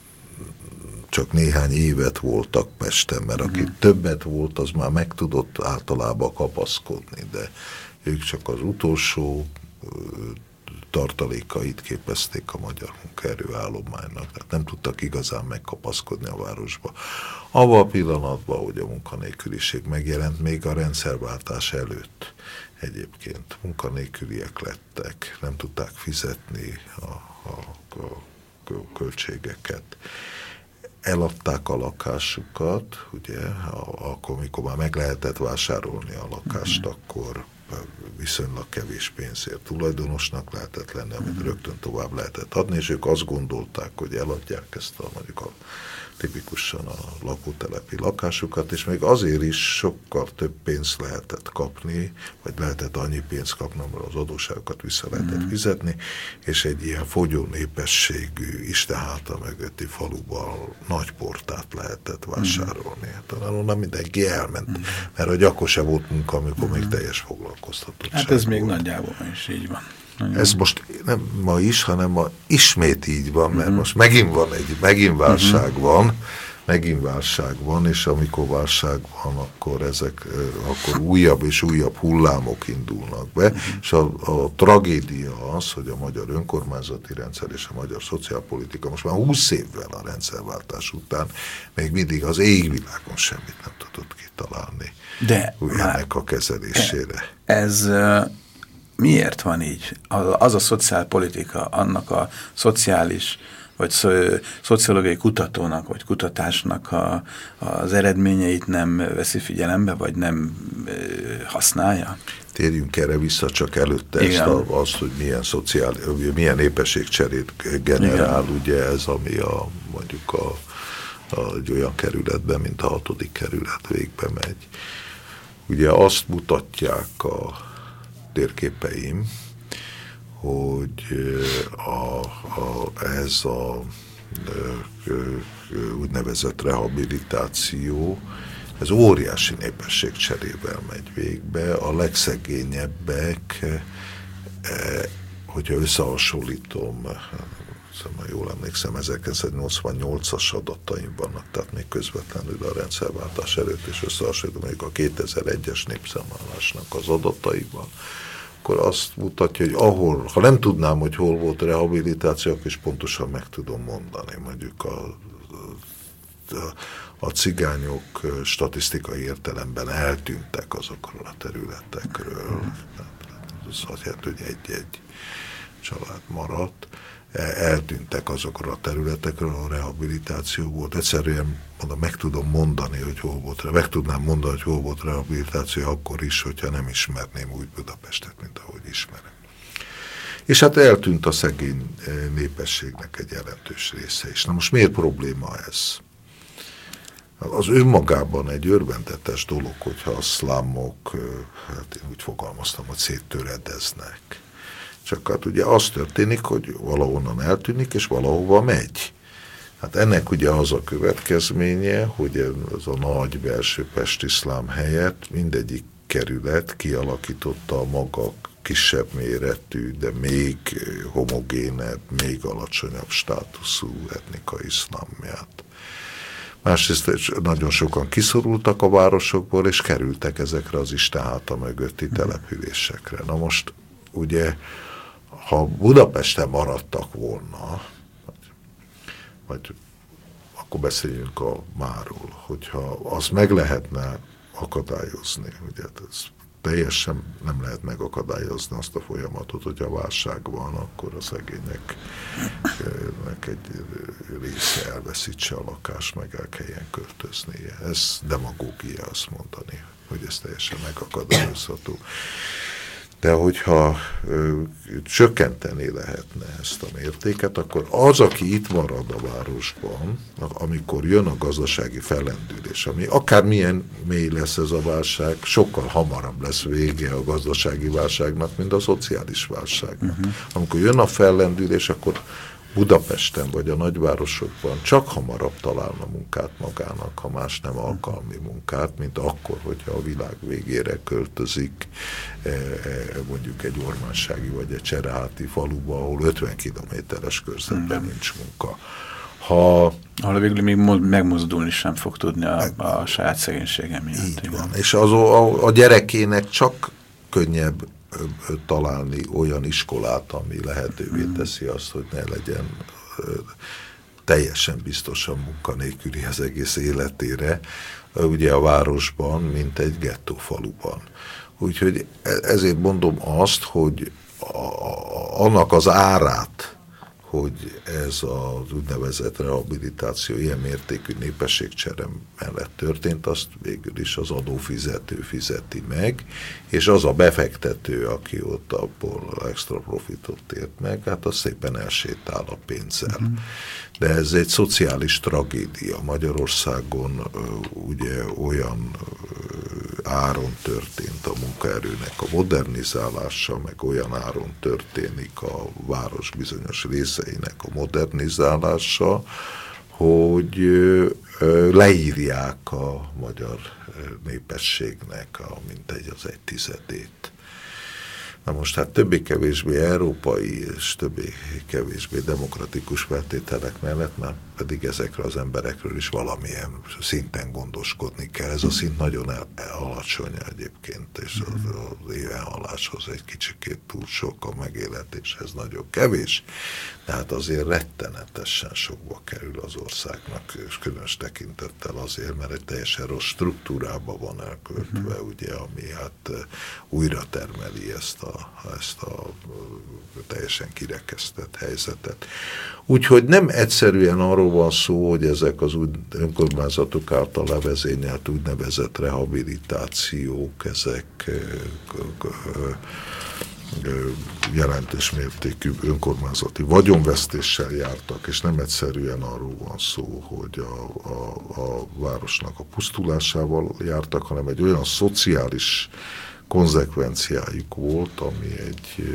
csak néhány évet voltak Pesten, mert aki mm. többet volt, az már meg tudott általában kapaszkodni, de ők csak az utolsó tartalékait képezték a magyar munkaerőállománynak, tehát nem tudtak igazán megkapaszkodni a városba. Abban a pillanatban, hogy a munkanélküliség megjelent, még a rendszerváltás előtt egyébként munkanélküliek lettek, nem tudták fizetni a, a, a költségeket. Eladták a lakásukat, ugye, akkor, amikor már meg lehetett vásárolni a lakást, mm. akkor viszonylag kevés pénzért tulajdonosnak lehetett lenni, amit mm. rögtön tovább lehetett adni, és ők azt gondolták, hogy eladják ezt a, mondjuk a tipikusan a lakótelepi lakásukat, és még azért is sokkal több pénzt lehetett kapni, vagy lehetett annyi pénzt kapni, mert az adósságokat vissza lehetett mm. fizetni, és egy ilyen fogyó népességű Istenháta mögötti faluban nagy portát lehetett vásárolni. Mm. Talán onnan mindenki elment, mm. mert a gyakor se volt munka, amikor mm. még teljes foglalkoztatottság. Hát ez még volt. Nagyjából is így van. Nagyon. Ez most nem ma is, hanem ma ismét így van, mert uh-huh. most megint van egy, megint válság uh-huh. van, megint válság van, és amikor válság van, akkor ezek, akkor újabb és újabb hullámok indulnak be, uh-huh. és a, a tragédia az, hogy a magyar önkormányzati rendszer és a magyar szociálpolitika most már húsz évvel a rendszerváltás után még mindig az égvilágon semmit nem tudott kitalálni. De ennek a kezelésére. Ez... Miért van így? Az a szociálpolitika, annak a szociális vagy szociológiai kutatónak, vagy kutatásnak a, az eredményeit nem veszi figyelembe, vagy nem használja? Térjünk erre vissza, csak előtte ezt a, azt, hogy milyen, szociál, milyen népességcserét generál, igen. Ugye ez, ami a, mondjuk a, a, egy olyan kerületben, mint a hatodik kerület végbe megy. Ugye azt mutatják a térképeim, hogy a, a, ez a úgynevezett rehabilitáció, ez óriási népességcserével megy végbe. A legszegényebbek, hogyha összehasonlítom, szóval jól emlékszem, ezerkilencszáznyolcvannyolcas adataim vannak, tehát még közvetlenül a rendszerváltás előtt, és összehasonlítom mondjuk a kétezer-egyes népszámlálásnak az adataival, akkor azt mutatja, hogy ahol, ha nem tudnám, hogy hol volt a rehabilitáció, akkor is pontosan meg tudom mondani. Mondjuk a, a, a cigányok statisztikai értelemben eltűntek azokról a területekről. Ez azt jelenti, hogy egy-egy család maradt. Eltűntek azokról a területekről, ahol rehabilitáció volt. Egyszerűen mondom, meg tudom mondani, hogy hol volt, meg tudnám mondani, hogy hol volt rehabilitáció akkor is, hogyha nem ismerném úgy Budapestet, mint ahogy ismerem. És hát eltűnt a szegény népességnek egy jelentős része is. Na most miért probléma ez? Az önmagában egy örvendetes dolog, hogyha a szlámok, hát én úgy fogalmaztam, hogy széttöredeznek. Csak hát ugye az történik, hogy valahonnan eltűnik, és valahova megy. Hát ennek ugye az a következménye, hogy ez a nagy belső pesti szlám helyett mindegyik kerület kialakította a maga kisebb méretű, de még homogénebb, még alacsonyabb státuszú etnikai szlámját. Másrészt nagyon sokan kiszorultak a városokból, és kerültek ezekre az Istenháta mögötti településekre. Na most ugye, ha Budapesten maradtak volna, vagy, vagy akkor beszéljünk a máról, hogyha azt meg lehetne akadályozni, ugye ez teljesen nem lehet megakadályozni azt a folyamatot, hogy a válság van, akkor a szegénynek egy része elveszítse a lakást, meg el kelljen költöznie. Ez demagógia azt mondani, hogy ez teljesen megakadályozható. De hogyha ö, csökkenteni lehetne ezt a mértéket, akkor az, aki itt marad a városban, amikor jön a gazdasági fellendülés, ami akármilyen mély lesz ez a válság, sokkal hamarabb lesz vége a gazdasági válságnak, mint a szociális válságnak. Uh-huh. Amikor jön a fellendülés, akkor Budapesten vagy a nagyvárosokban csak hamarabb találna munkát magának, ha más nem alkalmi munkát, mint akkor, hogyha a világ végére költözik mondjuk egy ormánsági vagy egy csereháti faluba, ahol ötven kilométeres körzetben mm. nincs munka. Ha, ahol végül még megmozdulni sem fog tudni a, a saját szegénysége miatt. Így van. És az, a, a gyerekének csak könnyebb találni olyan iskolát, ami lehetővé teszi azt, hogy ne legyen teljesen biztosan munkanélküli az egész életére, ugye a városban, mint egy gettófaluban. Úgyhogy ezért mondom azt, hogy a, annak az árát, hogy ez az úgynevezett rehabilitáció ilyen mértékű népességcsere mellett történt, azt végül is az adófizető fizeti meg, és az a befektető, aki ott abból extra profitot ért meg, hát az szépen elsétál a pénzzel. Mm. De ez egy szociális tragédia. Magyarországon ugye olyan áron történt a munkaerőnek a modernizálása, meg olyan áron történik a város bizonyos részeinek a modernizálása, hogy leírják a magyar népességnek a mintegy az egy tizedét. Na most hát többé-kevésbé európai és többé-kevésbé demokratikus feltételek mellett már pedig ezekről az emberekről is valamilyen szinten gondoskodni kell. Ez a szint nagyon el, el alacsony egyébként, és az, az évenhaláshoz egy kicsikét túl sok, a megélhetéshez nagyon kevés, de hát azért rettenetesen sokba kerül az országnak, és különös tekintettel azért, mert egy teljesen rossz struktúrába van elköltve, uh-huh. ugye, ami hát újra termeli ezt a, ezt a teljesen kirekesztett helyzetet. Úgyhogy nem egyszerűen arról van szó, hogy ezek az önkormányzatok által levezényelt úgynevezett rehabilitációk, ezek jelentős mértékű önkormányzati vagyonvesztéssel jártak, és nem egyszerűen arról van szó, hogy a, a, a városnak a pusztulásával jártak, hanem egy olyan szociális konzekvenciájuk volt, ami egy,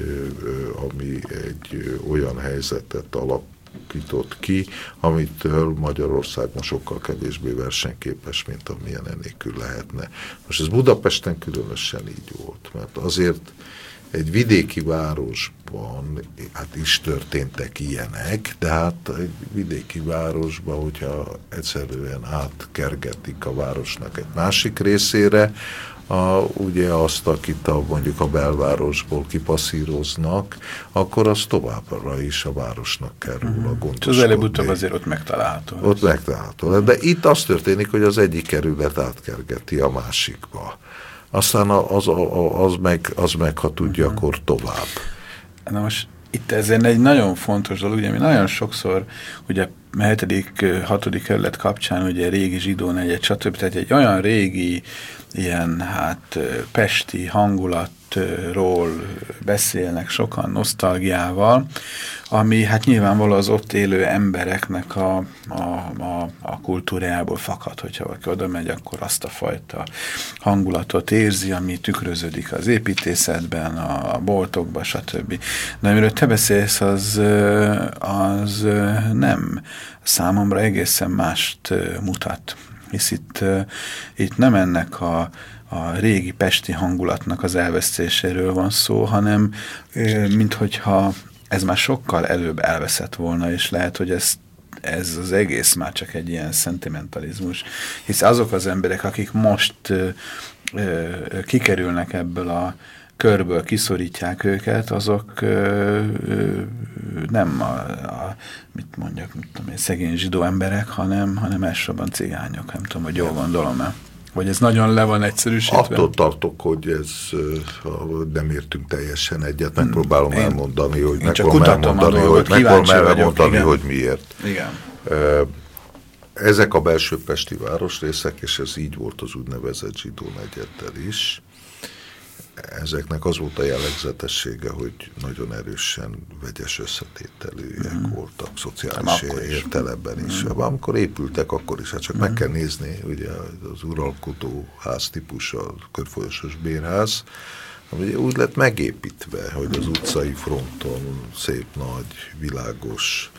ami egy olyan helyzetet alakított ki, amitől Magyarországon sokkal kevésbé versenyképes, mint amilyen ennélkül lehetne. Most ez Budapesten különösen így volt, mert azért egy vidéki városban hát is történtek ilyenek, de hát egy vidéki városban, hogyha egyszerűen átkergetik a városnak egy másik részére, a, ugye azt, akit a, mondjuk a belvárosból kipasszíroznak, akkor az továbbra is a városnak kell róla gondoskodni. Az előbb-utóbb azért ott megtalálható. Ott megtalálható. De itt az történik, hogy az egyik kerület átkergeti a másikba. Aztán az, az, meg, az meg, ha tudja, uh-huh. akkor tovább. Na most itt ezen egy nagyon fontos dolog, ugye mi nagyon sokszor, ugye hetedik, hatodik kerület kapcsán, ugye régi zsidó negyed, stb. Tehát egy olyan régi, ilyen hát pesti hangulatról beszélnek sokan nosztalgiával, ami hát nyilvánvalóan az ott élő embereknek a, a, a, a kultúrájából fakad, hogyha valaki oda megy, akkor azt a fajta hangulatot érzi, ami tükröződik az építészetben, a boltokban, stb. De amiről te beszélsz, az, az nem számomra egészen mást mutat. Hisz itt, itt nem ennek a, a régi pesti hangulatnak az elvesztéséről van szó, hanem minthogyha ez már sokkal előbb elveszett volna, és lehet, hogy ez, ez az egész már csak egy ilyen szentimentalizmus. Hisz azok az emberek, akik most ö, ö, kikerülnek ebből a körből, kiszorítják őket, azok ö, ö, nem a, a, mit mondjak, mit tudom én, szegény zsidó emberek, hanem, hanem elsősorban cigányok. Nem tudom, hogy jól gondolom-e. Vagy ez nagyon le van egyszerűsítve? Attól tartok, hogy ez nem értünk teljesen egyet. Megpróbálom én, elmondani, hogy megpróbálom elmondani, hogy, megpróbálom elmondani hogy miért. Igen. Ezek a belső pesti városrészek, és ez így volt az úgynevezett zsidó negyeddel is. Ezeknek az volt a jellegzetessége, hogy nagyon erősen vegyes összetételűek mm. voltak, szociális értelemben is. Mm. Amikor épültek, akkor is, hát csak mm. meg kell nézni, ugye az uralkodó ház típus, a körfolyosos bérház, ami úgy lett megépítve, hogy az utcai fronton szép nagy, világos,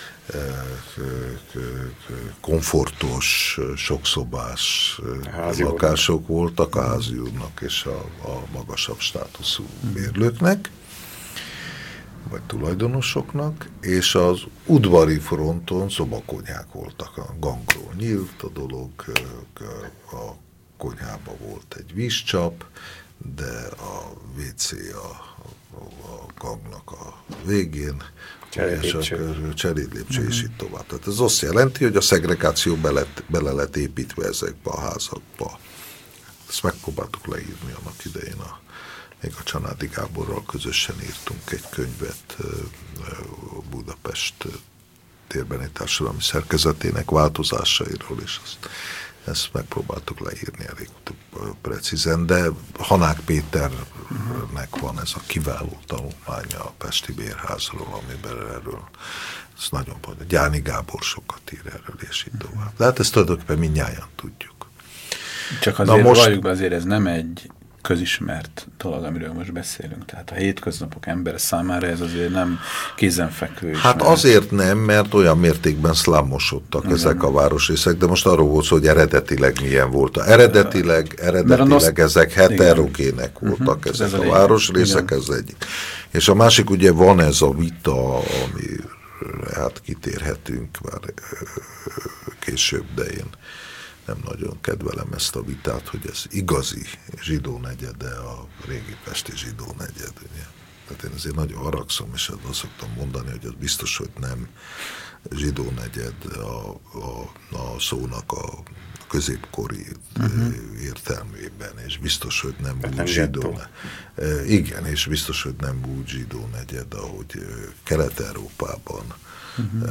komfortos, sokszobás lakások voltak a házi úrnak és a, a magasabb státuszú bérlőknek, vagy tulajdonosoknak, és az udvari fronton szobakonyhák voltak, a gangról nyílt a dolog, a konyhában volt egy vízcsap, de a vé cé a, a gangnak a végén, cserédlépcső, uh-huh. és így tovább. Tehát ez azt jelenti, hogy a szegregáció bele, bele lett építve ezekbe a házakba. Ezt megpróbáltuk leírni annak idején. A, még a Csanádi Gáborral közösen írtunk egy könyvet Budapest térbeni társadalmi szerkezetének változásairól, és azt, ezt megpróbáltuk leírni elég precízen, de Hanák Péternek van ez a kiváló tanulmánya a Pesti Bérházról, amiben erről ez nagyon van. Gyáni Gábor sokat ír erről, és így tovább. De hát ezt tulajdonképpen mindnyájan tudjuk. Csak azért most... valljuk be, azért ez nem egy közismert dolog, amiről most beszélünk. Tehát a hétköznapok ember számára ez azért nem kézenfekvő. Hát mert... azért nem, mert olyan mértékben szlámosodtak igen. ezek a városrészek, de most arról volt szó, hogy eredetileg milyen volt. Eredetileg, eredetileg nosz... ezek heterogének voltak uh-huh. ezek ez a, a városrészek, ez egyik. És a másik ugye van ez a vita, ami hát kitérhetünk már később, de én nem nagyon kedvelem ezt a vitát, hogy ez igazi zsidó negyede a régi pesti zsidó negyed. Ugye? Tehát én azért nagyon haragszom, és azt szoktam mondani, hogy az biztos, hogy nem zsidó negyed a, a, a szónak a középkori uh-huh. értelmében, és biztos, hogy nem hát úgy nem zsidó. Igen, és biztos, hogy nem úgy zsidó negyed, ahogy Kelet-Európában, uh-huh.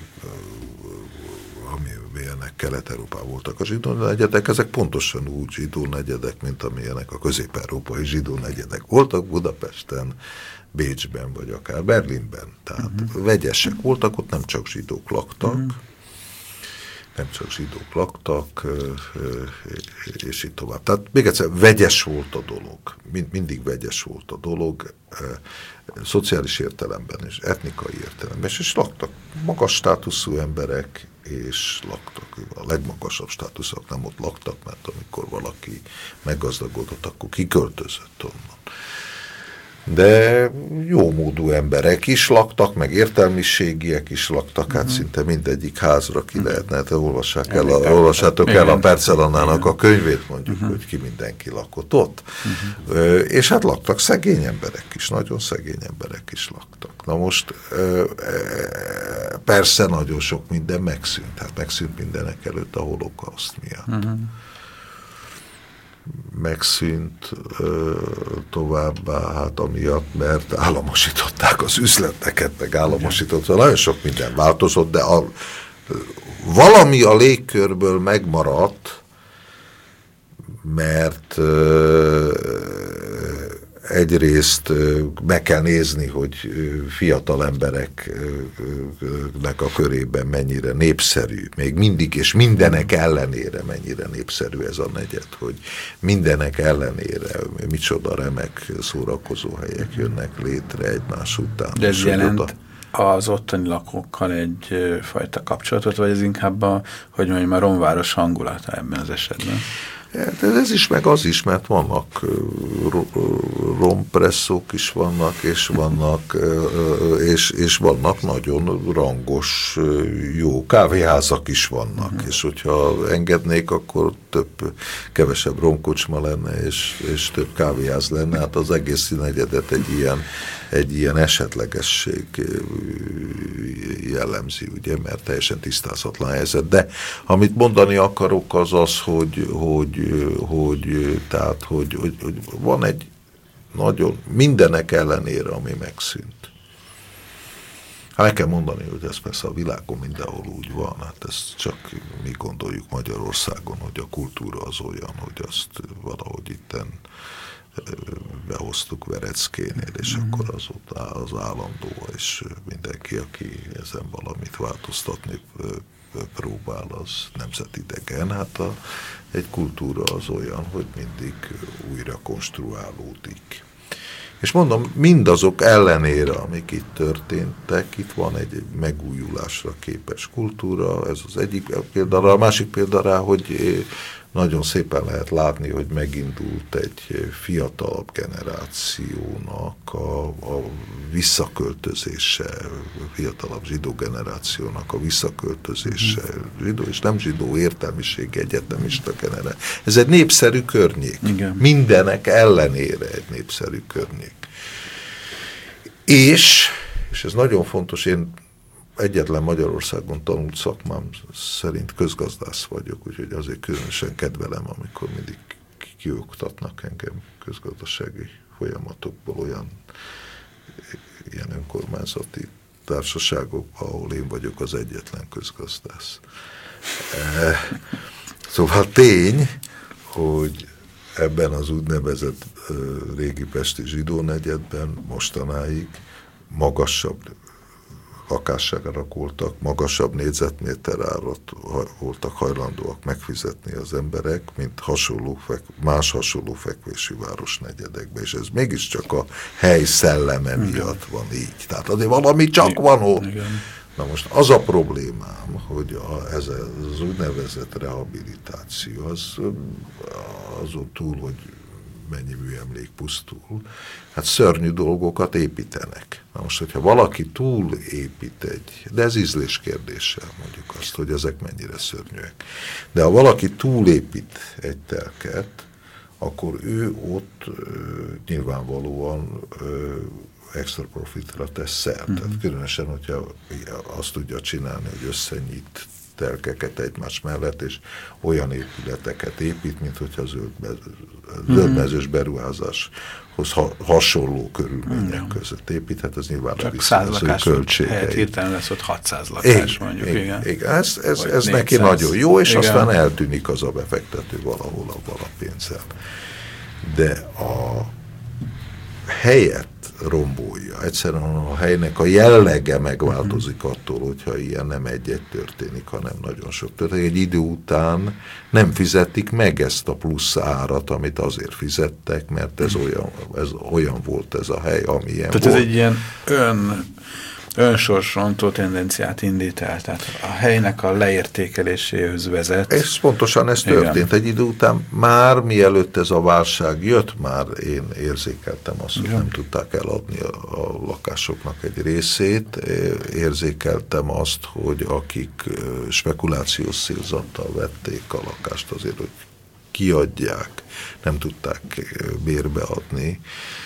amilyenek Kelet-Európában voltak a zsidó negyedek, ezek pontosan úgy zsidó negyedek, mint amilyenek a közép-európai zsidó negyedek voltak Budapesten, Bécsben, vagy akár Berlinben. Tehát uh-huh. vegyesek voltak, ott nem csak zsidók laktak, uh-huh. nem csak zsidók laktak, és így tovább. Tehát még egyszer, vegyes volt a dolog. Mindig vegyes volt a dolog, szociális értelemben és etnikai értelemben, és, és laktak magas státuszú emberek, és laktak. A legmagasabb státuszok nem ott laktak, mert amikor valaki meggazdagodott, akkor kiköltözött onnan. De jómódú emberek is laktak, meg értelmiségiek is laktak, hát uh-huh. szinte mindegyik házra ki lehetne, hát olvassák el, a, olvassátok el a Percelannának a könyvét, mondjuk, uh-huh. hogy ki mindenki lakott ott. Uh-huh. És hát laktak szegény emberek is, nagyon szegény emberek is laktak. Na most persze nagyon sok minden megszűnt, hát megszűnt mindenek előtt a holokauszt miatt. Uh-huh. Megszűnt ö, továbbá, hát amiatt, mert államosították az üzleteket, meg államosították, nagyon sok minden változott, de a, valami a légkörből megmaradt, mert ö, egyrészt meg kell nézni, hogy fiatal embereknek a körében mennyire népszerű, még mindig és mindenek ellenére mennyire népszerű ez a negyed, hogy mindenek ellenére micsoda remek szórakozó helyek jönnek létre egymás után. De ez jelent oda az ottani lakókkal egyfajta kapcsolatot, vagy ez inkább a, hogy mondjam, a romváros hangulata ebben az esetben? De ez is, meg az is, mert vannak rompresszók is vannak, és vannak, és, és vannak nagyon rangos, jó kávéházak is vannak, uh-huh. és hogyha engednék, akkor több, kevesebb romkocsma lenne, és, és több kávéház lenne, hát az egész negyedet egy ilyen, egy ilyen esetlegesség jellemzi, ugye, mert teljesen tisztázatlan helyzet. De amit mondani akarok, az az, hogy, hogy Hogy, tehát, hogy, hogy, hogy van egy nagyon mindenek ellenére, ami megszűnt. Hát meg kell mondani, hogy ez persze a világon mindenhol úgy van, hát ezt csak mi gondoljuk Magyarországon, hogy a kultúra az olyan, hogy azt valahogy itten behoztuk Vereckénél, és mm-hmm. akkor az ott az állandó, és mindenki, aki ezen valamit változtatni próbál, az nemzetidegen. Hát a, egy kultúra az olyan, hogy mindig újra konstruálódik. És mondom, mindazok ellenére, amik itt történtek, itt van egy, egy megújulásra képes kultúra, ez az egyik példára, a másik példára, hogy nagyon szépen lehet látni, hogy megindult egy fiatalabb generációnak a, a visszaköltözése, fiatalabb zsidó generációnak a visszaköltözése, zsidó és nem zsidó értelmiségi egyetemista generáció. Ez egy népszerű környék. Igen. Mindenek ellenére egy népszerű környék. És, és ez nagyon fontos, én egyetlen Magyarországon tanult szakmám szerint közgazdász vagyok, úgyhogy azért különösen kedvelem, amikor mindig kioktatnak engem közgazdasági folyamatokból olyan ilyen önkormányzati társaságokban, ahol én vagyok az egyetlen közgazdász. E, szóval tény, hogy ebben az úgynevezett uh, régi pesti zsidó negyedben mostanáig magasabb lakásságára voltak, magasabb négyzetméter árat voltak hajlandóak megfizetni az emberek, mint hasonló fek, más hasonló fekvésű városnegyedekben, és ez mégiscsak a hely szelleme miatt van így. Tehát azért valami csak van ott. Na most az a problémám, hogy a, ez az úgynevezett rehabilitáció, az azon túl, hogy mennyi műemlék pusztul. Hát szörnyű dolgokat építenek. Na most, hogyha valaki túl épít egy, de ez ízlés kérdése, mondjuk azt, hogy ezek mennyire szörnyűek. De ha valaki túl épít egy telket, akkor ő ott ö, nyilvánvalóan ö, extra profitra tesz szert. Mm-hmm. Tehát különösen, hogyha azt tudja csinálni, hogy összenyit telkeket egymás mellett, és olyan épületeket épít, mint hogyha zöldbe, zöldmezős beruházáshoz ha, hasonló körülmények mm-hmm. között épít. Hát ez nyilván csak száz lakás helyett hirtelen lesz ott hatszáz lakás, igen, mondjuk. Igen, igen. igen. Ez, ez, ez neki nagyon jó, és igen. aztán eltűnik az a befektető valahol abban a pénzzel. De a helyet rombolja. Egyszerűen a helynek a jellege megváltozik attól, hogyha ilyen nem egy-egy történik, hanem nagyon sok történik. Egy idő után nem fizetik meg ezt a plusz árat, amit azért fizettek, mert ez olyan, ez olyan volt ez a hely, amilyen Tehát volt. ez egy ilyen ön... önsorsrontó tendenciát indít el, tehát a helynek a leértékeléséhez vezet. Ez pontosan ez történt. Igen. Egy idő után már, mielőtt ez a válság jött, már én érzékeltem azt, hogy igen. nem tudták eladni a, a lakásoknak egy részét. Érzékeltem azt, hogy akik spekulációs célzattal vették a lakást azért, hogy kiadják, nem tudták bérbe adni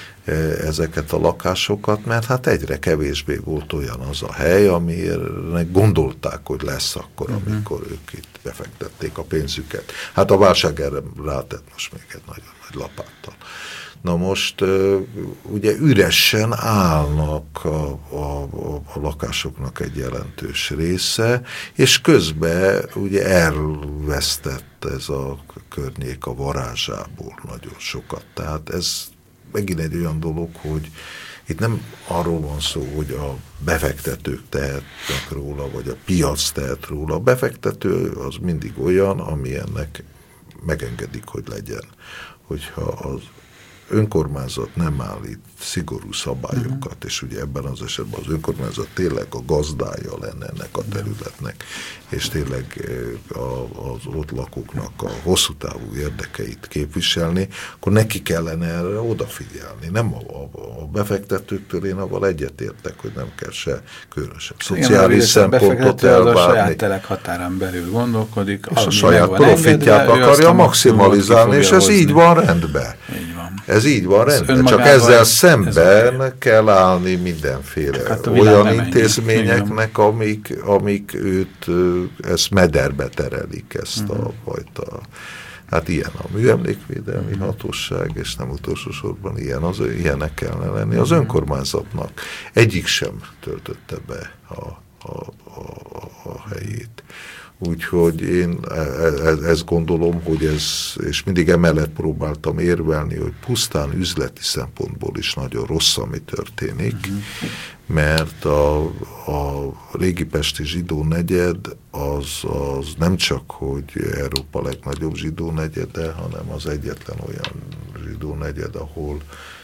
ezeket a lakásokat, mert hát egyre kevésbé volt olyan az a hely, amire gondolták, hogy lesz akkor, uh-huh. amikor ők itt befektették a pénzüket. Hát a válság erre rátett most még egy nagyon nagy lapáttal. Na most ugye üresen állnak a, a, a lakásoknak egy jelentős része, és közben ugye elvesztett ez a környék a varázsából nagyon sokat. Tehát ez megint egy olyan dolog, hogy itt nem arról van szó, hogy a befektetők tehetnek róla, vagy a piac tehet róla. A befektető az mindig olyan, ami ennek megengedik, hogy legyen. Hogyha az önkormányzat nem állít szigorú szabályokat, uh-huh. és ugye ebben az esetben az önkormányzat tényleg a gazdája lenne ennek a területnek, és tényleg a, az ott lakóknak a hosszú távú érdekeit képviselni, akkor neki kellene erre odafigyelni. Nem a, a, a befektetőktől én avval egyetértek, hogy nem kell se különösebb szociális szempontot elvárni. A saját telek határán belül gondolkodik, és a saját profitját akarja maximalizálni, és ez így van rendben. Így van. Ez így van rendben, csak ezzel szemben ez kell állni mindenféle hát olyan intézményeknek, amik, amik őt, ezt mederbe terelik, ezt uh-huh. a fajta, hát ilyen a műemlékvédelmi uh-huh. hatóság, és nem utolsó sorban ilyen, az, ilyenek kellene lenni. Az önkormányzatnak egyik sem töltötte be a, a, a, a helyét. Úgyhogy én ezt gondolom, hogy ez, és mindig emellett próbáltam érvelni, hogy pusztán üzleti szempontból is nagyon rossz, ami történik, uh-huh. mert a, a régipesti zsidó negyed az, az nem csak, hogy Európa legnagyobb zsidó negyede, hanem az egyetlen olyan zsidó negyed, ahol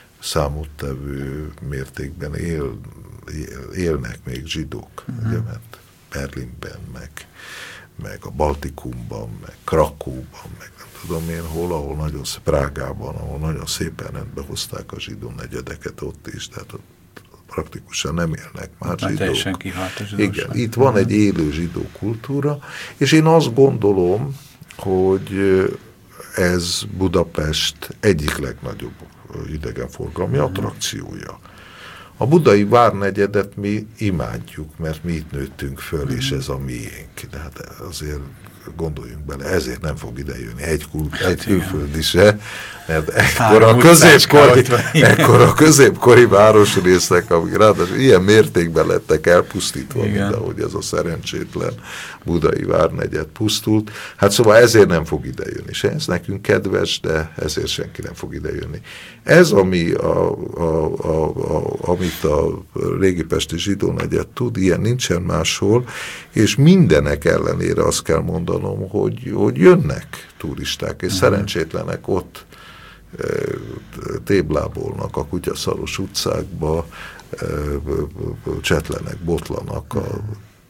számottevő mértékben él, élnek még zsidók, uh-huh. ugye, mert Berlinben, meg meg a Baltikumban, meg Krakóban, meg nem tudom én hol, ahol nagyon szép, Prágában, ahol nagyon szépen rendbe hozták a zsidó negyedeket ott is, tehát ott praktikusan nem élnek már már zsidók. Teljesen kihalt a zsidóság. Igen, itt van egy élő zsidó kultúra, és én azt gondolom, hogy ez Budapest egyik legnagyobb idegenforgalmi attrakciója. A budai várnegyedet mi imádjuk, mert mi itt nőttünk föl, és ez a miénk. De hát azért gondoljunk bele, ezért nem fog idejönni egy, kul- egy külföldi se, mert ekkor a, középkori, ekkor a középkori városrészek, amik ráadásul ilyen mértékben lettek elpusztítva, mint ahogy ez a szerencsétlen budai várnegyed pusztult. Hát szóval ezért nem fog idejönni. Se ez nekünk kedves, de ezért senki nem fog idejönni. Ez, ami a, a, a, a, amit a régipesti zsidó negyed tud, ilyen nincsen máshol, és mindenek ellenére azt kell mondanom, hogy, hogy jönnek turisták, és uh-huh. szerencsétlenek ott e, téblábolnak a kutyaszaros utcákba, e, csetlenek, botlanak a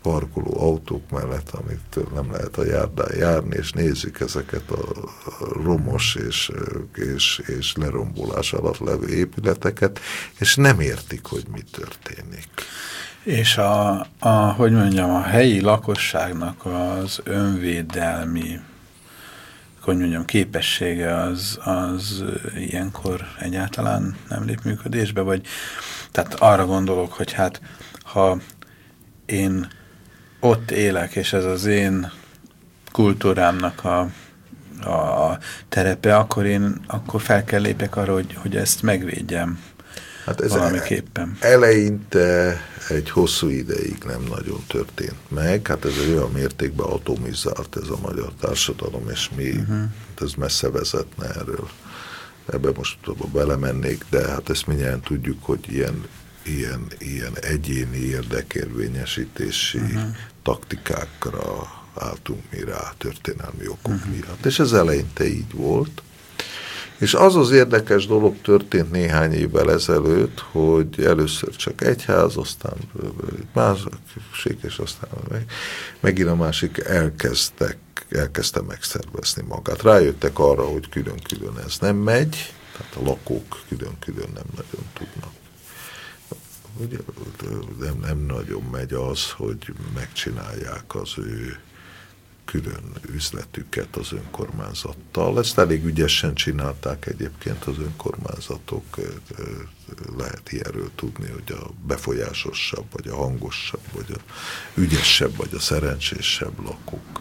parkoló autók mellett, amit nem lehet a járdán járni, és nézik ezeket a romos és, és, és lerombolás alatt levő épületeket, és nem értik, hogy mi történik. És a, a, hogy mondjam, a helyi lakosságnak az önvédelmi, hogy mondjam, képessége az, az ilyenkor egyáltalán nem lép működésbe, vagy tehát arra gondolok, hogy hát ha én ott élek, és ez az én kultúrámnak a, a terepe, akkor én akkor fel kell lépjek arra, hogy, hogy ezt megvédjem. Hát ez valamiképpen. Eleinte egy hosszú ideig nem nagyon történt meg, hát ez egy olyan mértékben atomizált ez a magyar társadalom, és mi, uh-huh. ez messze vezetne erről. Ebben most belemennék, de hát ezt mindjárt tudjuk, hogy ilyen, ilyen, ilyen egyéni érdekérvényesítési uh-huh. taktikákra álltunk mi rá történelmi okok uh-huh. miatt. És ez eleinte így volt. És az az érdekes dolog történt néhány évvel ezelőtt, hogy először csak egy ház, aztán másik, és aztán meg, megint a másik elkezdtek, elkezdte megszervezni magát. Rájöttek arra, hogy külön-külön ez nem megy, tehát a lakók külön-külön nem nagyon tudnak. Ugye, nem, nem nagyon megy az, hogy megcsinálják az ő külön üzletüket az önkormányzattal. Ezt elég ügyesen csinálták egyébként az önkormányzatok. Lehet ilyenről tudni, hogy a befolyásosabb, vagy a hangosabb, vagy a ügyesebb, vagy a szerencsésebb lakók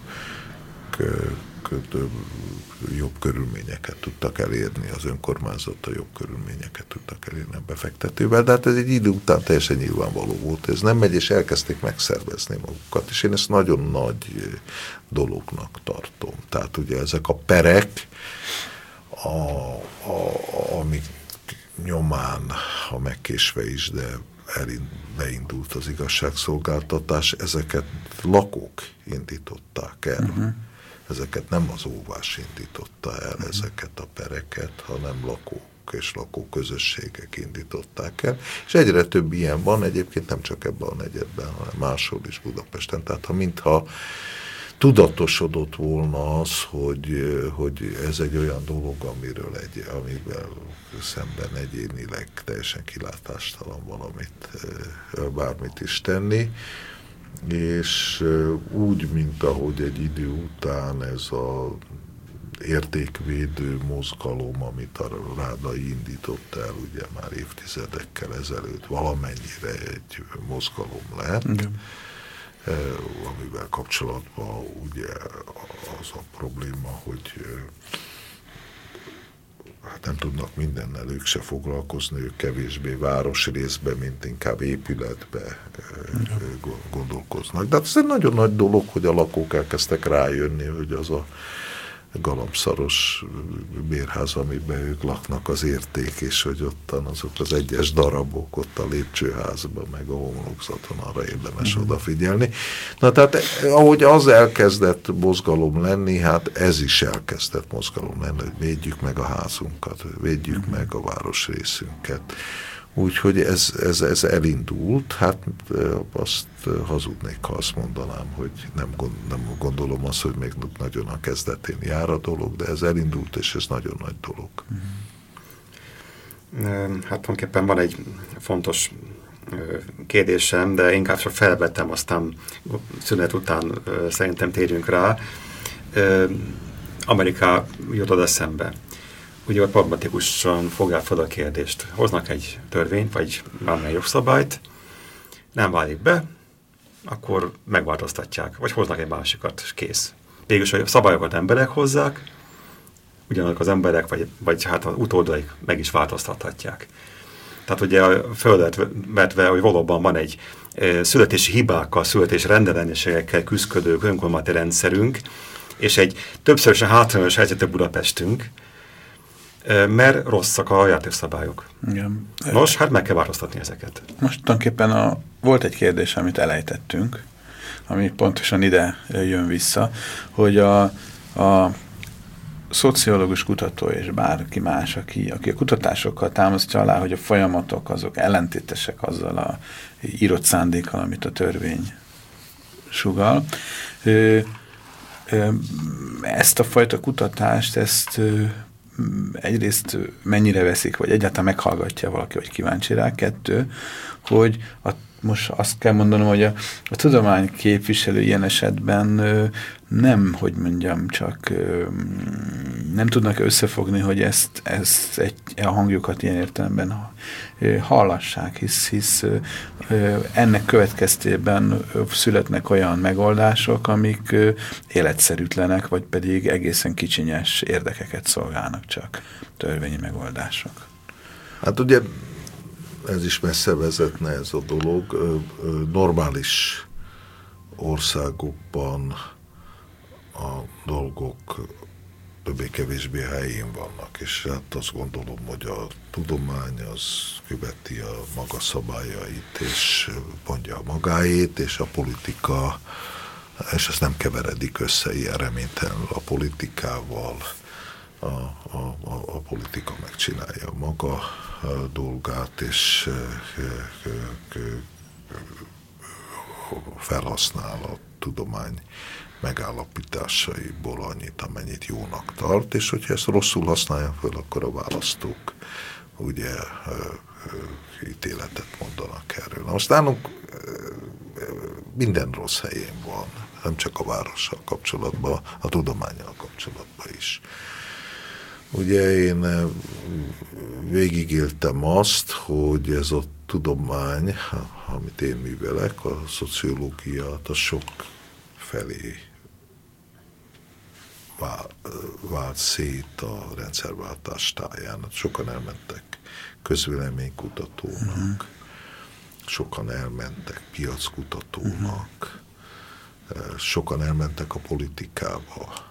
jobb körülményeket tudtak elérni, az önkormányzattal jobb körülményeket tudtak elérni a befektetővel, de hát ez egy idő után teljesen nyilvánvaló volt. Ez nem megy, és elkezdték megszervezni magukat, és én ezt nagyon nagy dolognak tartom. Tehát ugye ezek a perek, a, a, amik nyomán, ha megkésve is, de elind, beindult az igazságszolgáltatás, ezeket lakók indították el. Uh-huh. Ezeket nem az óvás indította el, uh-huh. ezeket a pereket, hanem lakók és lakóközösségek indították el. És egyre több ilyen van, egyébként nem csak ebben a negyedben, hanem máshol is Budapesten. Tehát ha mintha tudatosodott volna az, hogy, hogy ez egy olyan dolog, amiről egy, amivel szemben egyénileg teljesen kilátástalan valamit, bármit is tenni, és úgy, mint ahogy egy idő után ez a értékvédő mozgalom, amit a Rádai indított el, ugye már évtizedekkel ezelőtt valamennyire egy mozgalom lett, okay. amivel kapcsolatban ugye az a probléma, hogy hát nem tudnak mindennel ők se foglalkozni, ők kevésbé városrészbe, mint inkább épületbe gondolkoznak. De hát ez egy nagyon nagy dolog, hogy a lakók elkezdtek rájönni, hogy az a galambszaros bérház, amiben ők laknak, az érték, és hogy ottan azok az egyes darabok ott a lépcsőházban, meg a homlokzaton, arra érdemes uh-huh. odafigyelni. Na tehát ahogy az elkezdett mozgalom lenni, hát ez is elkezdett mozgalom lenni, hogy védjük meg a házunkat, védjük uh-huh. meg a városrészünket. Úgyhogy ez, ez, ez elindult, hát azt hazudnék, ha azt mondanám, hogy nem, gond, nem gondolom azt, hogy még nagyon a kezdetén jár a dolog, de ez elindult, és ez nagyon nagy dolog. Hát tulajdonképpen van egy fontos kérdésem, de inkább csak felvettem, aztán szünet után szerintem térjünk rá. Amerika jutott eszembe. Ugye pragmatikusan fogják fel a kérdést. Hoznak egy törvényt, vagy valamilyen jogszabályt, nem válik be, akkor megváltoztatják, vagy hoznak egy másikat, és kész. Végülis a szabályokat emberek hozzák, ugyanazok az emberek, vagy, vagy hát az utódaik meg is változtathatják. Tehát ugye a földet vetve, hogy valóban van egy e, születési hibákkal, születési rendellenességekkel küzdködő önkormányzati rendszerünk, és egy többszörösen hátrányos helyzetű Budapestünk, mert rosszak a játékszabályok. Igen. Nos, hát meg kell változtatni ezeket. Most tulajdonképpen a, volt egy kérdés, amit elejtettünk, ami pontosan ide jön vissza, hogy a, a szociológus kutató és bárki más, aki, aki a kutatásokkal támasztja alá, hogy a folyamatok azok ellentétesek azzal a írott szándékkal, amit a törvény sugall. Ezt a fajta kutatást, ezt egyrészt mennyire veszik, vagy egyáltalán meghallgatja valaki, vagy kíváncsi rá. Kettő, hogy a, most azt kell mondanom, hogy a, a tudomány képviselő ilyen esetben ö, nem, hogy mondjam, csak ö, nem tudnak összefogni, hogy ezt, ezt egy, a hangjukat ilyen értelemben ö, hallassák, hisz, hisz ö, ö, ennek következtében ö, születnek olyan megoldások, amik ö, életszerűtlenek, vagy pedig egészen kicsinyes érdekeket szolgálnak csak, törvényi megoldások. Hát ugye ez is messze vezetne ez a dolog. Normális országokban a dolgok többé-kevésbé helyén vannak, és hát azt gondolom, hogy a tudomány az követi a maga szabályait, és mondja a magáét, és a politika, és ezt nem keveredik össze ilyen reménytelenül a politikával. A, a, a, a politika megcsinálja maga dolgát, és felhasznál a tudomány megállapításaiból annyit, amennyit jónak tart, és hogyha ezt rosszul használja föl, akkor a választók ugye ítéletet mondanak erről. Na most nálunk minden rossz helyén van, nem csak a várossal kapcsolatban, a tudománnyal kapcsolatban is. Ugye én végigéltem azt, hogy ez a tudomány, amit én művelek, a szociológiát, a sok felé vált szét a rendszerváltás táján. Sokan elmentek közvéleménykutatónak, uh-huh. sokan elmentek piackutatónak, uh-huh. sokan elmentek a politikába.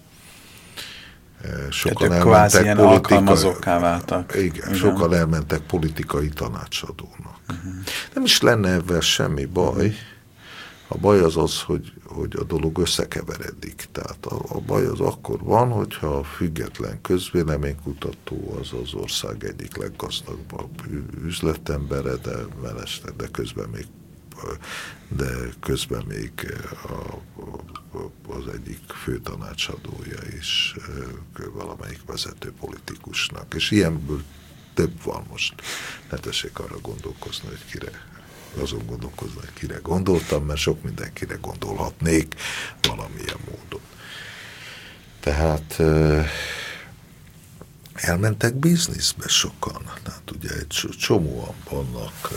Sokan elmentek ilyen alkalmazókká váltak. Igen, igen, sokan elmentek politikai tanácsadónak. Uh-huh. Nem is lenne ebben semmi baj. Uh-huh. A baj az az, hogy, hogy a dolog összekeveredik. Tehát a, a baj az akkor van, hogyha a független közvéleménykutató az az ország egyik leggazdagabb üzletembere, de mellesleg, de közben még de közben még a, az egyik főtanácsadója is valamelyik vezető politikusnak. És ilyenből több van most. Ne tessék arra gondolkozni, hogy kire, azon gondolkozni, hogy kire gondoltam, mert sok mindenkire gondolhatnék valamilyen módon. Tehát elmentek bizniszbe sokan. Tehát ugye egy csomóan vannak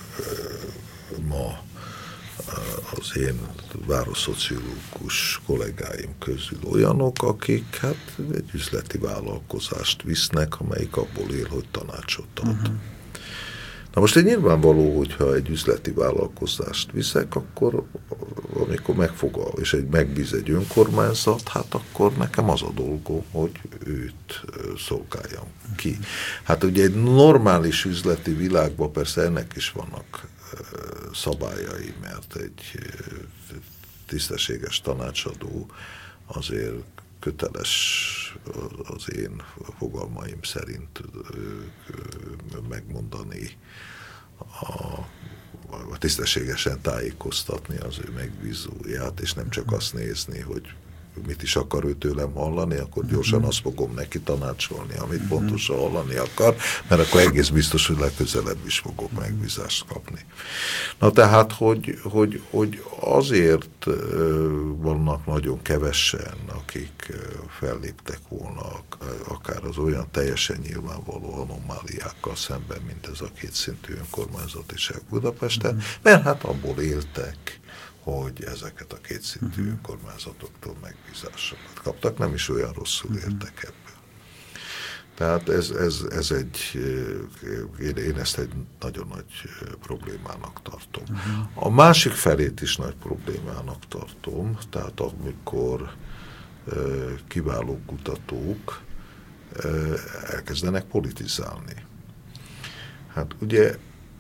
ma az én városszociológus kollégáim közül olyanok, akik hát egy üzleti vállalkozást visznek, amelyik abból él, hogy tanácsot ad. Uh-huh. Na most egy nyilvánvaló, hogyha egy üzleti vállalkozást viszek, akkor amikor megfog, és egy megbíz egy önkormányzat, hát akkor nekem az a dolgom, hogy őt szolgáljam ki. Hát ugye egy normális üzleti világban persze ennek is vannak szabályai, mert egy tisztességes tanácsadó azért köteles az én fogalmaim szerint megmondani, a, a tisztességesen tájékoztatni az ő megbízóját, és nem csak azt nézni, hogy mit is akar ő tőlem hallani, akkor gyorsan azt fogom neki tanácsolni, amit pontosan hallani akar, mert akkor egész biztos, hogy legközelebb is fogok megbízást kapni. Na tehát, hogy, hogy, hogy azért vannak nagyon kevesen, akik felléptek volna akár az olyan teljesen nyilvánvaló anomáliákkal szemben, mint ez a kétszintű önkormányzatiság Budapesten, mert hát abból éltek, hogy ezeket a kétszintű uh-huh. önkormányzatoktól megbízásokat kaptak, nem is olyan rosszul uh-huh. értek ebből. Tehát ez, ez, ez egy, én ezt egy nagyon nagy problémának tartom. Uh-huh. A másik felét is nagy problémának tartom, tehát amikor kiváló kutatók elkezdenek politizálni. Hát ugye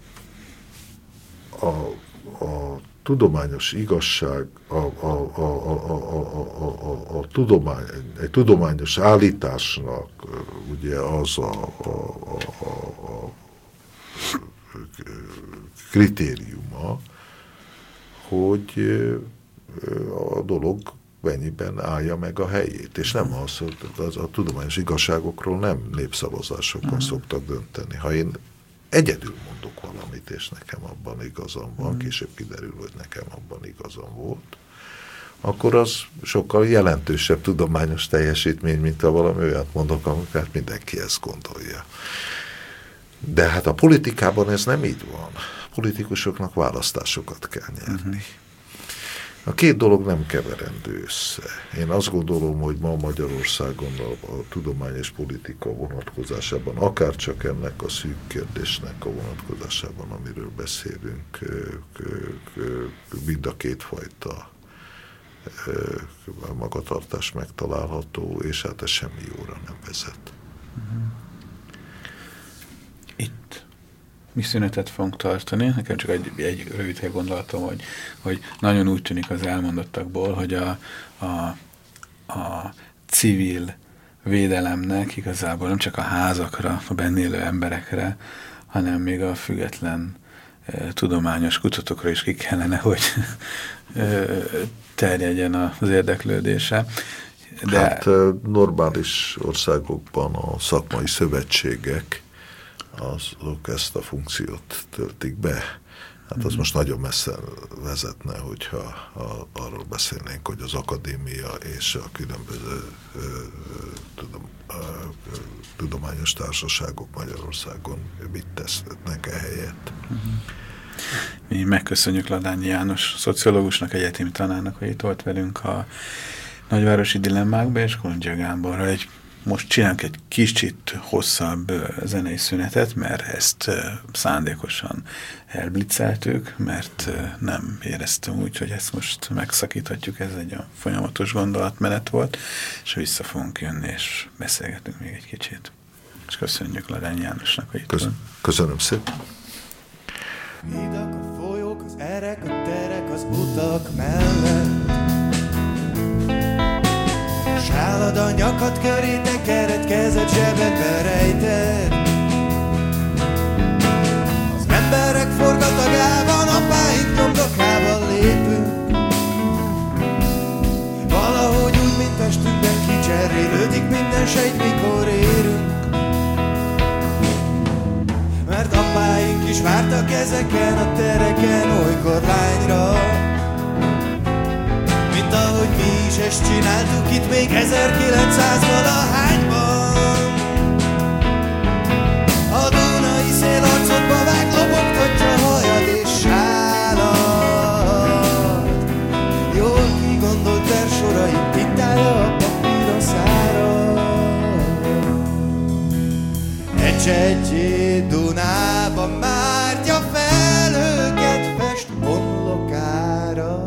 a, a tudományos igazság, a, a, a, a, a, a, a, a tudomány, egy tudományos állításnak ugye az a, a, a, a kritériuma, hogy a dolog mennyiben állja meg a helyét. És nem az, az a tudományos igazságokról nem népszavazásokon szoktak dönteni. Ha én egyedül mondok valamit, és nekem abban igazam van, később kiderül, hogy nekem abban igazam volt, akkor az sokkal jelentősebb tudományos teljesítmény, mint ha valami olyat mondok, amiket mindenki ezt gondolja. De hát a politikában ez nem így van. A politikusoknak választásokat kell nyerni. Uh-huh. A két dolog nem keverendő össze. Én azt gondolom, hogy ma Magyarországon a, a tudomány és politika vonatkozásában, akár csak ennek a szűk kérdésnek a vonatkozásában, amiről beszélünk, mind a kétfajta magatartás megtalálható, és hát ez semmi jóra nem vezet. Itt mi szünetet fogunk tartani. Nekem csak egy, egy rövid gondolatom, hogy, hogy nagyon úgy tűnik az elmondottakból, hogy a, a, a civil védelemnek igazából nem csak a házakra, a benne élő emberekre, hanem még a független e, tudományos kutatókra is ki kellene, hogy e, terjedjen az érdeklődése. De... Hát normális országokban a szakmai szövetségek azok ezt a funkciót töltik be. Hát az mm-hmm. most nagyon messze vezetne, hogyha a, arról beszélnénk, hogy az akadémia és a különböző ö, tudom, ö, tudományos társaságok Magyarországon mit tesznek e helyett. Mm-hmm. Mi megköszönjük Ladányi János szociológusnak, egyetemi tanárnak, hogy itt volt velünk a nagyvárosi dilemmákba, és Kolondzsia Gáborral egy most csinálunk egy kicsit hosszabb zenei szünetet, mert ezt szándékosan elblitzeltük, mert nem éreztem úgy, hogy ezt most megszakíthatjuk, ez egy a folyamatos gondolatmenet volt, és vissza fogunk jönni, és beszélgetünk még egy kicsit. És köszönjük Ladányi Jánosnak, hogy itt Kösz, van. Köszönöm szépen. Hidak, a folyók, az erek, a terek, az utak mellett. Sálad a nyakad köré, tekered, kezed zsebedbe rejted. Az emberek forgatagában, apáink nyomdokával lépünk. Valahogy úgy, mint testünkben kicserélődik minden sejt, mikor érünk. Mert apáink is vártak ezeken a tereken olykor lányra, mint ahogy mi is ezt csináltuk itt még ezerkilencszáz-valahányban. A Dunai szél arcodba vág, lobogtatja hajad és sálad. Jól kigondolt versorait tittálja a papíron szárad. Ecsetjé Dunába mártja felhőket fest homlokára.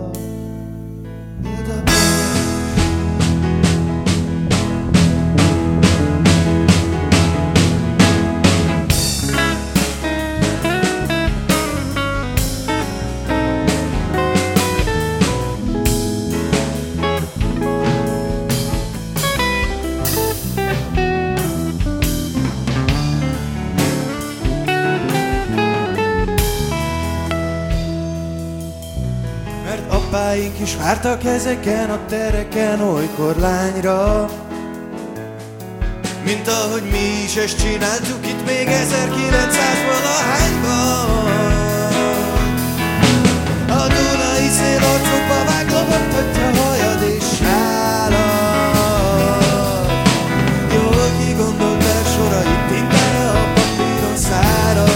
Apáink is vártak ezeken a tereken olykor lányra, mint ahogy mi is ezt csináltuk itt még ezerkilencszáz-valahányban. A Dunai szél arcodba vág, lobogtatja hajad és sálad. Jól kigondolt versorait tintálja a papíron szárad.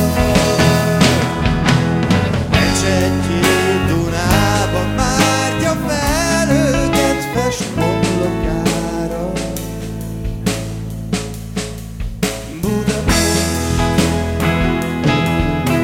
Ecsetjé Dunába mártja felhőket fest homlokára. Budapest.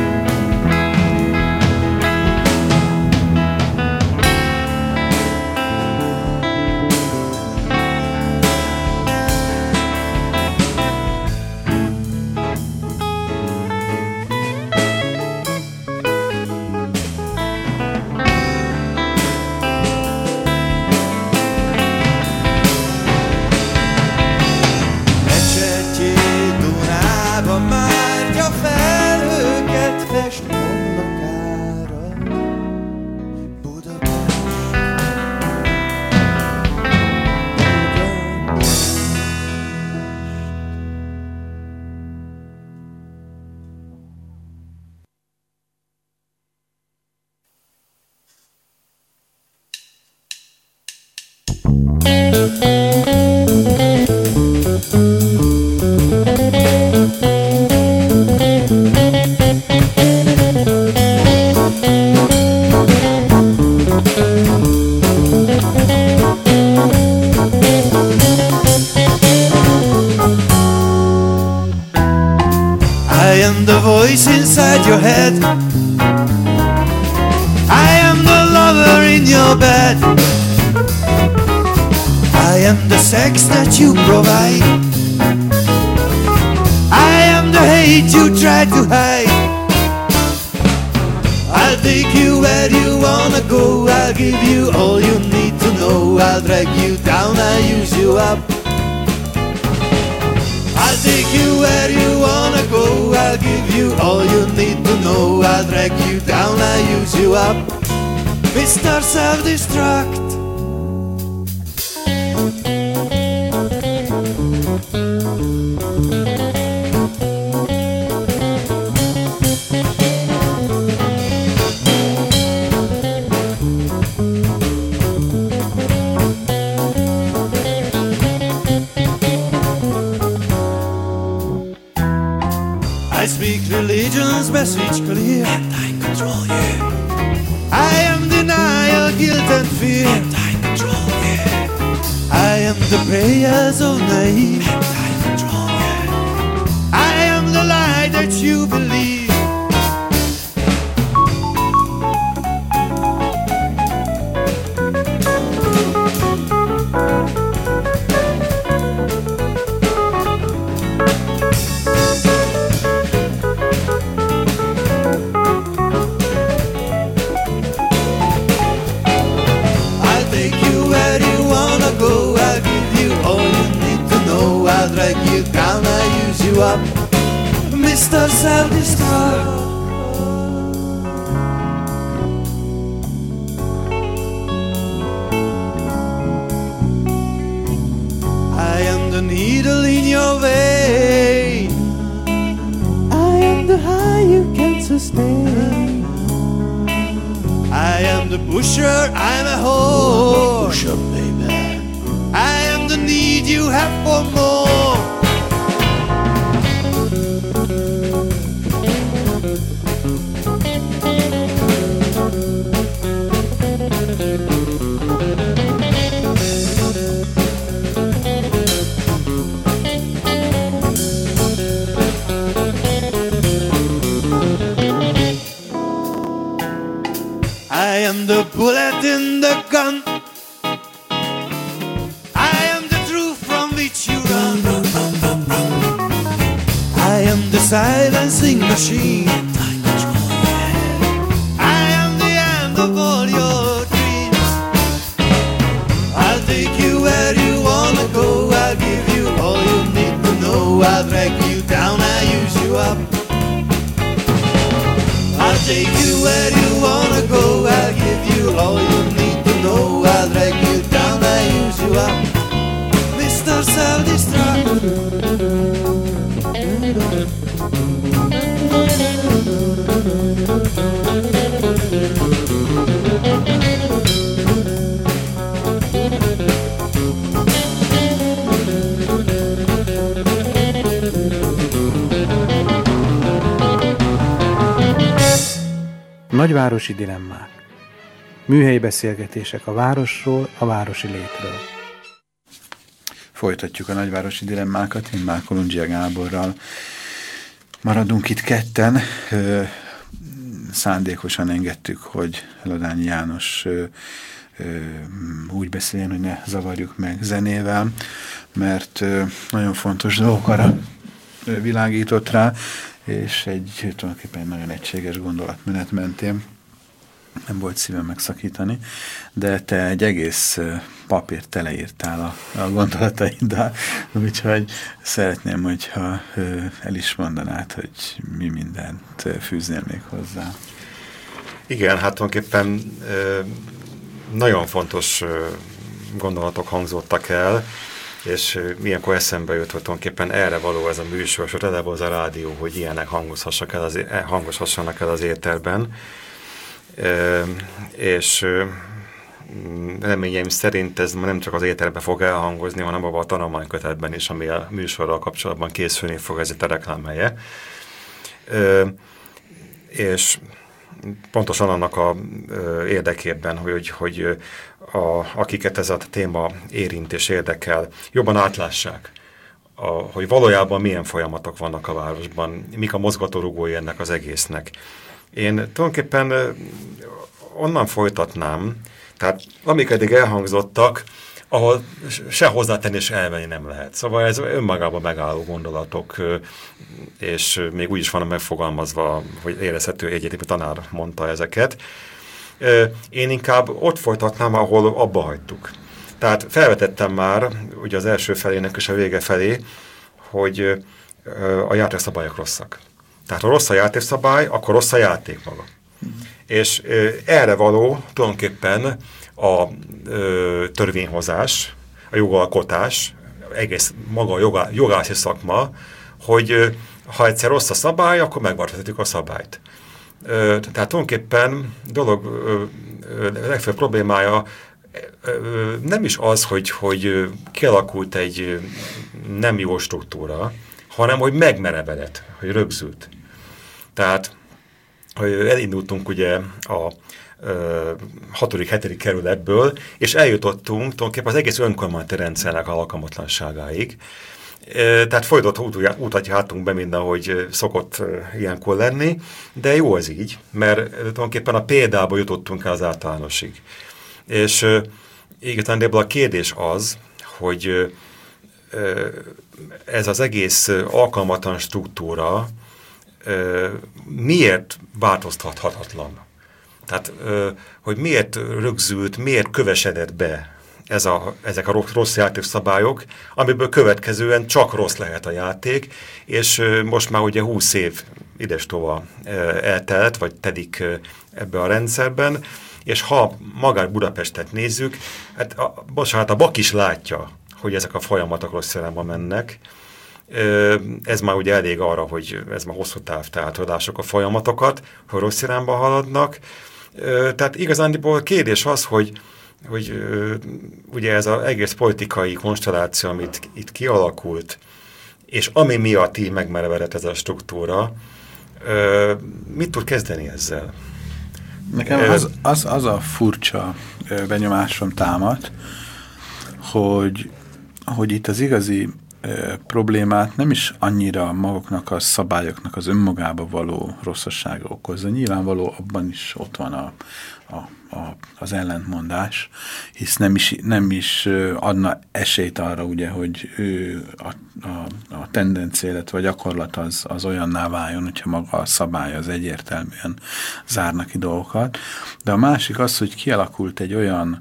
head. I am the lover in your bed. I am the sex that you provide. I am the hate you try to hide. I'll take you where you wanna go. I'll give you all you need to know. I'll drag you down, I'll use you up. I'll take you where you wanna go. I'll give you all you need to know. I'll drag you down, I'll use you up. Mister Self-Destruct. I speak religion's message clear, and I control you. I am denial, guilt and fear, and I control you. I am the prayers of naive, and I control you. I am the lie that you believe. Up, Mister Self-Destruct. I am the needle in your vein. I am the high you can sustain. I am the pusher, I'm a whore. Pusher, baby. I am the need you have for more. I am the bullet in the gun. I am the truth from which you run. I am the silencing machine. I am the end of all your dreams. I'll take you where you wanna go. I'll give you all you need to know. I'll drag you down, I'll use you up. I'll take you where you wanna go. I'll give you all you need to know. I'll drag you down, I'll use you up. Mister Self-Destruct. Nagyvárosi dilemmák. Műhelyi beszélgetések a városról, a városi létről. Folytatjuk a nagyvárosi dilemmákat, én már Kolundzsia Gáborral maradunk itt ketten. Szándékosan engedtük, hogy Ladányi János úgy beszéljen, hogy ne zavarjuk meg zenével, mert nagyon fontos dolgokra világított rá, és egy tulajdonképpen nagyon egységes gondolatmenet mentén. Nem volt szívem megszakítani, de te egy egész papírt teleírtál a, a gondolataiddal, úgyhogy szeretném, hogyha el is mondanád, hogy mi mindent fűznél még hozzá. Igen, hát tulajdonképpen nagyon fontos gondolatok hangzottak el, és ilyenkor eszembe jött, hogy tulajdonképpen erre való ez a műsor, és eleve az a rádió, hogy ilyenek hangozhassanak el az, hangozhassanak el az éterben. E, és reményeim szerint ez nem csak az éterben fog elhangozni, hanem abban a tanulmánykötetben is, ami a műsorral kapcsolatban készülni fog, ez itt a reklámhelye. E, és pontosan annak a ö, érdekében, hogy, hogy a, akiket ez a téma érint és érdekel, jobban átlássák a, hogy valójában milyen folyamatok vannak a városban, mik a mozgatórugói ennek az egésznek. Én tulajdonképpen onnan folytatnám, tehát amik eddig elhangzottak, ahol se hozzátenni, se elvenni nem lehet. Szóval ez önmagában megálló gondolatok, és még úgy is van megfogalmazva, hogy érezhető egyetemi tanár mondta ezeket. Én inkább ott folytatnám, ahol abba hagytuk. Tehát felvetettem már, ugye az első felének és a vége felé, hogy a játékszabályok rosszak. Tehát ha rossz a játékszabály, akkor rossz a játék maga. Mm. És erre való tulajdonképpen a ö, törvényhozás, a jogalkotás, egész maga a jogá, jogászi szakma, hogy ö, ha egyszer rossz a szabály, akkor megváltoztatjuk a szabályt. Ö, tehát tulajdonképpen dolog ö, ö, legfőbb problémája ö, ö, nem is az, hogy, hogy kialakult egy nem jó struktúra, hanem hogy megmerevedett, hogy rögzült. Tehát hogy elindultunk ugye a hatodik, hetedik kerületből, és eljutottunk tulajdonképpen az egész önkormányzati rendszernek alkalmatlanságáig. E, tehát folytott útat jártunk be minden, hogy szokott ilyenkor lenni, de jó ez így, mert tulajdonképpen a példába jutottunk el az általánosig. És e, igazándiból a kérdés az, hogy e, ez az egész alkalmatlan struktúra e, miért változtathatatlan? Tehát, hogy miért rögzült, miért kövesedett be ez a, ezek a rossz játékszabályok, amiből következően csak rossz lehet a játék, és most már ugye húsz év idestova eltelt, vagy telik ebbe a rendszerben, és ha magát Budapestet nézzük, hát a, bocsánat, a Bak is látja, hogy ezek a folyamatok rossz irányba mennek. Ez már ugye elég arra, hogy ez már hosszú táv, tehát hogy lássuk a folyamatokat, hogy rossz irányba haladnak. Tehát igazándiból a kérdés az, hogy, hogy ugye ez az egész politikai konstelláció, amit itt kialakult, és ami miatt így megmerevedett ez a struktúra, mit tud kezdeni ezzel? Nekem az, az, az a furcsa benyomásom támad, hogy, hogy itt az igazi problémát nem is annyira maguknak a szabályoknak az önmagába való rosszassága okozza. Nyilvánvaló abban is ott van a, a, a, az ellentmondás, hisz nem is, nem is adna esélyt arra, ugye, hogy a, a, a tendencia, illetve a gyakorlat az, az olyanná váljon, hogyha maga a szabály az egyértelműen zárna ki dolgokat. De a másik az, hogy kialakult egy olyan,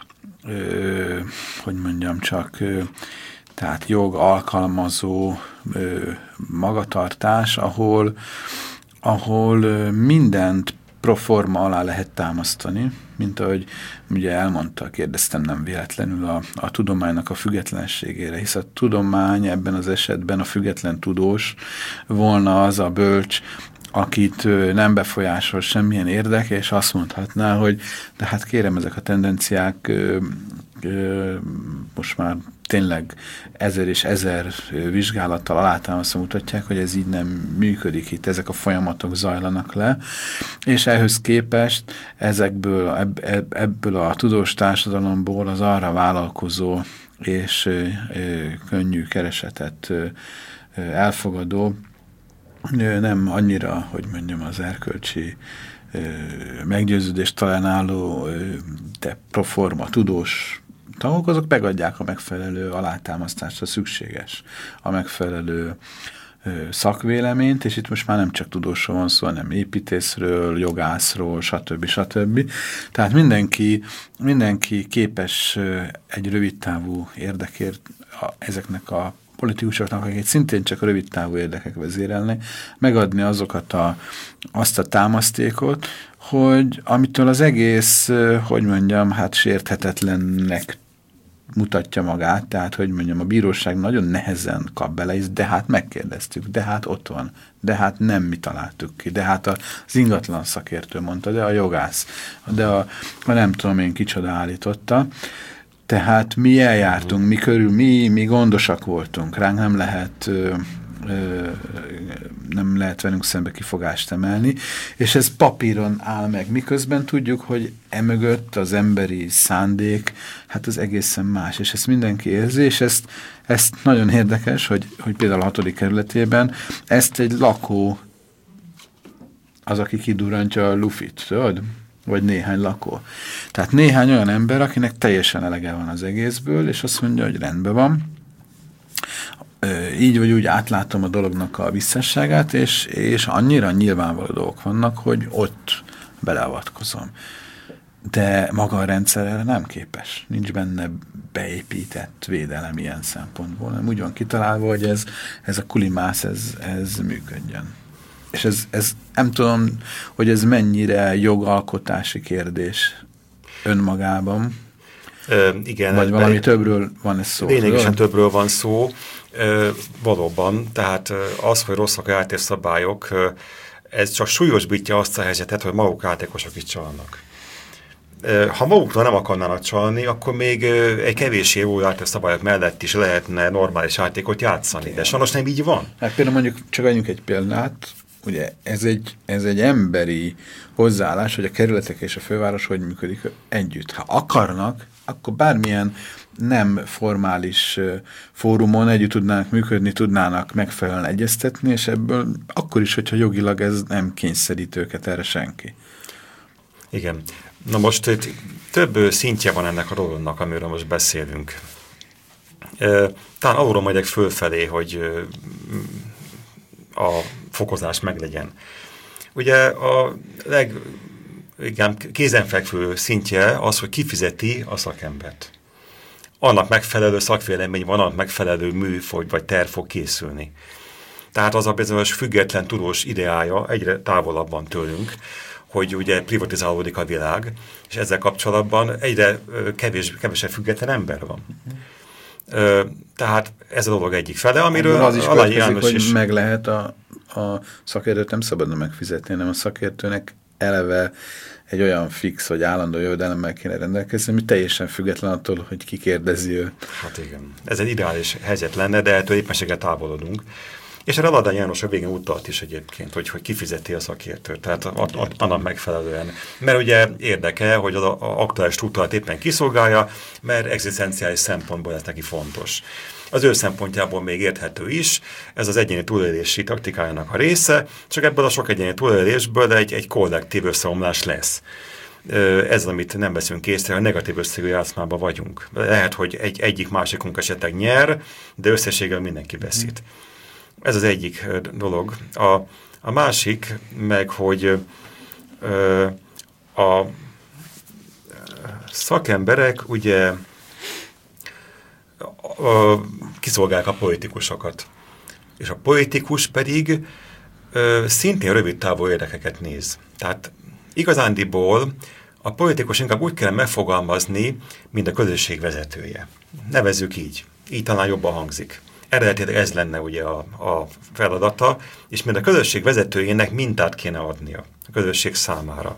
ö, hogy mondjam csak, ö, tehát jog alkalmazó ö, magatartás, ahol, ahol ö, mindent proforma alá lehet támasztani, mint ahogy ugye elmondta, kérdeztem nem véletlenül a, a tudománynak a függetlenségére, hisz a tudomány ebben az esetben a független tudós volna az a bölcs, akit ö, nem befolyásol semmilyen érdeke, és azt mondhatná, hogy de hát kérem, ezek a tendenciák ö, ö, most már tényleg ezer és ezer vizsgálattal alátámasztva mutatják, hogy ez így nem működik, itt ezek a folyamatok zajlanak le, és ehhez képest ezekből, ebb, ebb, ebből a tudós társadalomból az arra vállalkozó és ö, ö, könnyű keresetet ö, ö, elfogadó, ö, nem annyira, hogy mondjam, az erkölcsi ö, meggyőződést talán álló, ö, de proforma tudós tagok, azok megadják a megfelelő alátámasztásra szükséges, a megfelelő ö, szakvéleményt, és itt most már nem csak tudósról van szó, hanem építészről, jogászról, stb. stb. Tehát mindenki, mindenki képes ö, egy rövidtávú érdekért a, ezeknek a politikusoknak, akik szintén csak a rövidtávú érdekek vezérelni, megadni azokat a, azt a támasztékot, hogy amitől az egész, hogy mondjam, hát sérthetetlennek mutatja magát, tehát, hogy mondjam, a bíróság nagyon nehezen kap bele, de hát megkérdeztük, de hát ott van, de hát nem mi találtuk ki, de hát az ingatlan szakértő mondta, de a jogász, de a, a nem tudom én kicsoda állította. Tehát mi eljártunk, mi körül, mi, mi gondosak voltunk, ránk nem lehet ö, ö, nem lehet velünk szembe kifogást emelni, és ez papíron áll meg, miközben tudjuk, hogy emögött az emberi szándék, hát az egészen más, és ezt mindenki érzi, és ezt, ezt nagyon érdekes, hogy, hogy például a hatodik kerületében ezt egy lakó az, aki kidurrantja a lufit, tudod? Vagy néhány lakó. Tehát néhány olyan ember, akinek teljesen elege van az egészből, és azt mondja, hogy rendben van. Így vagy úgy átlátom a dolognak a visszásságát, és, és annyira nyilvánvaló dolgok vannak, hogy ott beleavatkozom. De maga a rendszer erre nem képes. Nincs benne beépített védelem ilyen szempontból. Nem úgy van kitalálva, hogy ez, ez a kulimász, ez, ez működjön. És ez, ez, nem tudom, hogy ez mennyire jogalkotási kérdés önmagában. Ö, igen. Vagy valami többről van ez szó. Lényegesen többről van szó. Ö, valóban, tehát az, hogy rosszak a játékszabályok, ez csak súlyosbítja azt a helyzetet, hogy maguk játékosok is csalnak. Ö, ha maguktól nem akarnának csalni, akkor még egy kevéssé jó játékszabályok mellett is lehetne normális játékot játszani. De sajnos nem így van. Hát például mondjuk, csak adjunk egy példát, ugye ez egy, ez egy emberi hozzáállás, hogy a kerületek és a főváros hogy működik együtt. Ha akarnak, akkor bármilyen nem formális fórumon együtt tudnának működni, tudnának megfelelően egyeztetni, és ebből akkor is, hogyha jogilag ez nem kényszerít őket erre senki. Igen. Na most több szintje van ennek a dolognak, amiről most beszélünk. Talán alulról megyek fölfelé, hogy a fokozás meglegyen. Ugye a leg, igen, kézenfekvő szintje az, hogy kifizeti a szakembert. Annak megfelelő szakvélemény van, annak megfelelő mű vagy terv fog készülni. Tehát az a bizonyos független tudós ideája egyre távolabb van tőlünk, hogy ugye privatizálódik a világ, és ezzel kapcsolatban egyre kevés, kevesebb független ember van. Ö, tehát ez a dolog egyik fele, amiről az is Alányi János hogy is... meg lehet a, a szakértőt nem szabadna megfizetni, hanem a szakértőnek eleve egy olyan fix, vagy állandó jövedelemmel kéne rendelkezni, ami teljesen független attól, hogy ki kérdezi ő. Hát igen. Ez egy ideális helyzet lenne, de ettől éppenséggel távolodunk. És erre Alányi János a végén utalt is egyébként, hogy, hogy kifizeti a szakértőt, tehát a, a, annak megfelelően. Mert ugye érdeke, hogy az a, a aktuális struktúrát éppen kiszolgálja, mert egzisztenciális szempontból ez neki fontos. Az ő szempontjából még érthető is, ez az egyéni túlélési taktikájának a része, csak ebből a sok egyéni túlélésből egy, egy kollektív összeomlás lesz. Ez, amit nem veszünk észre, a negatív összegű játszmában vagyunk. Lehet, hogy egy, egyik másikunk esetleg nyer, de összességgel mindenki veszít. Ez az egyik dolog. A, a másik meg, hogy ö, a szakemberek ugye ö, kiszolgálják a politikusokat. És a politikus pedig ö, szintén rövid távú érdekeket néz. Tehát igazándiból a politikus inkább úgy kell megfogalmazni, mint a közösség vezetője. Nevezzük így. Így talán jobban hangzik. Eredetileg ez lenne ugye a, a feladata, és mind a közösség vezetőjének mintát kéne adnia a közösség számára.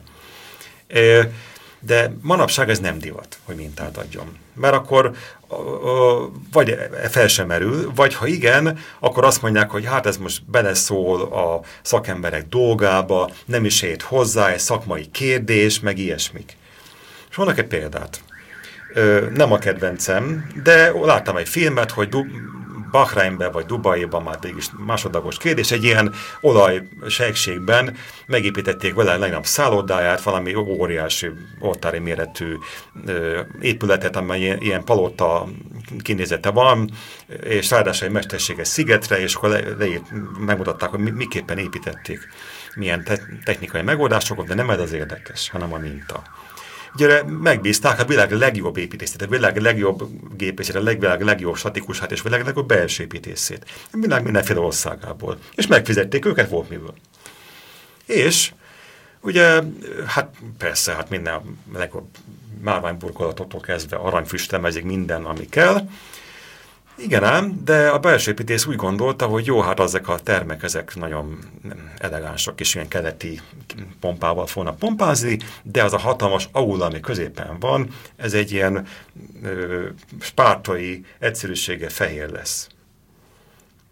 De manapság ez nem divat, hogy mintát adjon. Mert akkor vagy fel sem merül, vagy ha igen, akkor azt mondják, hogy hát ez most beleszól a szakemberek dolgába, nem is ért hozzá, egy szakmai kérdés, meg ilyesmik. És mondok egy példát. Nem a kedvencem, de láttam egy filmet, hogy Bahreinben vagy Dubaiban, már mégis másodlagos kérdés, egy ilyen olajsejkségben megépítették vele a legnagyobb szállodáját, valami óriási oltári méretű ö, épületet, amely ilyen, ilyen palota kinézete van, és ráadásul egy mesterséges szigetre, és akkor le, le, megmutatták, hogy mi, miképpen építették, milyen te, technikai megoldásokon, de nem ez az érdekes, hanem a minta. Ugye megbízták a világ legjobb építészét, a világ legjobb gépészét, a világ legjobb statikusát és a világ legjobb belső építészét. A világ mindenféle országából. És megfizették őket, volt miből. És ugye, hát persze, hát minden legjobb márványburkolatoktól kezdve aranyfüstemezik minden, ami kell. Igen ám, de a belső építész úgy gondolta, hogy jó, hát ezek a termek, ezek nagyon elegánsak és ilyen keleti pompával fognak pompázni, de az a hatalmas aula, ami középen van, ez egy ilyen ö, spártai egyszerűsége fehér lesz.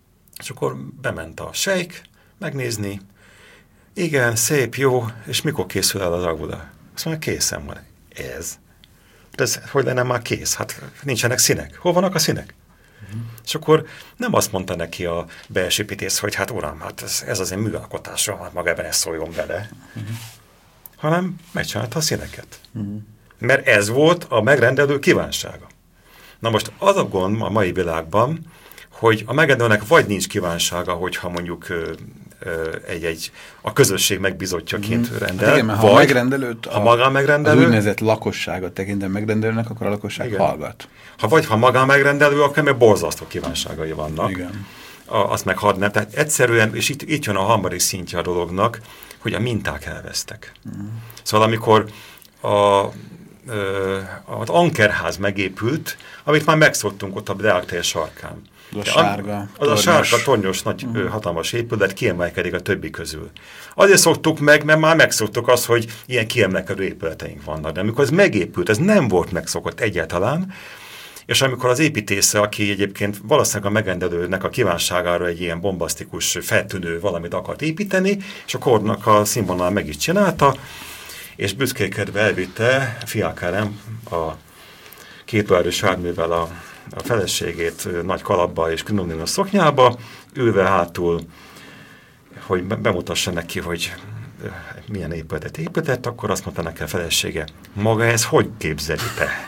És akkor bement a sejk megnézni, igen, szép, jó, és mikor készül el az agbuda? Azt mondja, készen van. Ez? Ez hogy lenne már kész? Hát nincsenek színek. Hol vannak a színek? Uh-huh. És akkor nem azt mondta neki a belsőépítész, hogy hát uram, hát ez, ez az én műalkotásra, hát maga ebben ez szóljon bele. Uh-huh. Hanem megcsinálta a színeket. Uh-huh. Mert ez volt a megrendelő kívánsága. Na most az a gond a mai világban, hogy a megrendelőnek vagy nincs kívánsága, hogyha mondjuk egy-egy a közösség megbizotjaként mm. rendel. Hát igen, ha a megrendelőt, a, a magánmegrendelő, az úgynevezett lakosságot tekintem megrendelőnek, akkor a lakosság igen. hallgat. Ha vagy ha magánmegrendelő, akkor meg borzasztó kívánságai vannak. Igen. A, azt meg hadd nem. Tehát egyszerűen, és itt, itt jön a harmadik szintje a dolognak, hogy a minták elvesztek. Mm. Szóval amikor a Ö, az Ankerház megépült, amit már megszoktunk ott a Deák tér sarkán. Az a sárga, az a sárga, tornyos, nagy, uh-huh. hatalmas épület kiemelkedik a többi közül. Azért szoktuk meg, mert már megszoktuk azt, hogy ilyen kiemelkedő épületeink vannak. De amikor ez megépült, ez nem volt megszokott egyáltalán, és amikor az építésze, aki egyébként valószínűleg a megrendelőnek a kívánságára egy ilyen bombasztikus, feltűnő valamit akart építeni, és a kornak a színvonal meg is csinálta, és büszkékedve elvitte Fiákárem a kétoldalú járművel a, a feleségét nagy kalapba és krinolínos szoknyába, ülve hátul, hogy bemutassa neki, hogy milyen épületet épített, akkor azt mondta neki a felesége, maga ez hogy képzeli te?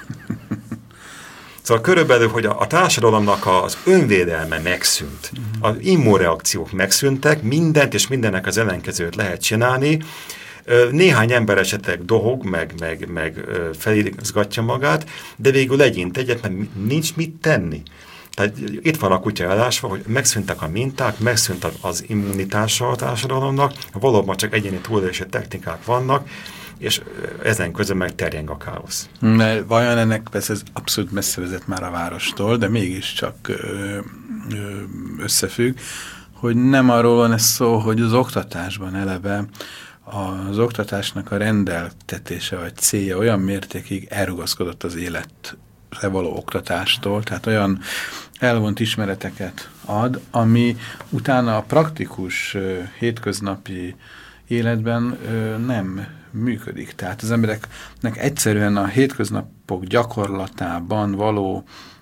Szóval körülbelül, hogy a, a társadalomnak az önvédelme megszűnt, az immunreakciók megszűntek, mindent és mindennek az ellenkezőt lehet csinálni. Néhány ember esetleg dohog, meg, meg, meg felizgatja magát, de végül legyint egyet, mert nincs mit tenni. Tehát itt van a kutya elásva, hogy megszűntek a minták, megszűnt az immunitása a társadalomnak, valóban csak egyéni túlélési technikák vannak, és ezen közben meg terjeng a káosz. Mert vajon ennek persze ez abszolút messze vezet már a várostól, de mégiscsak ö, ö, összefügg, hogy nem arról van ez szó, hogy az oktatásban eleve az oktatásnak a rendeltetése vagy célja olyan mértékig elrugaszkodott az életre való oktatástól, tehát olyan elvont ismereteket ad, ami utána a praktikus hétköznapi életben nem működik. Tehát az embereknek egyszerűen a hétköznapok gyakorlatában való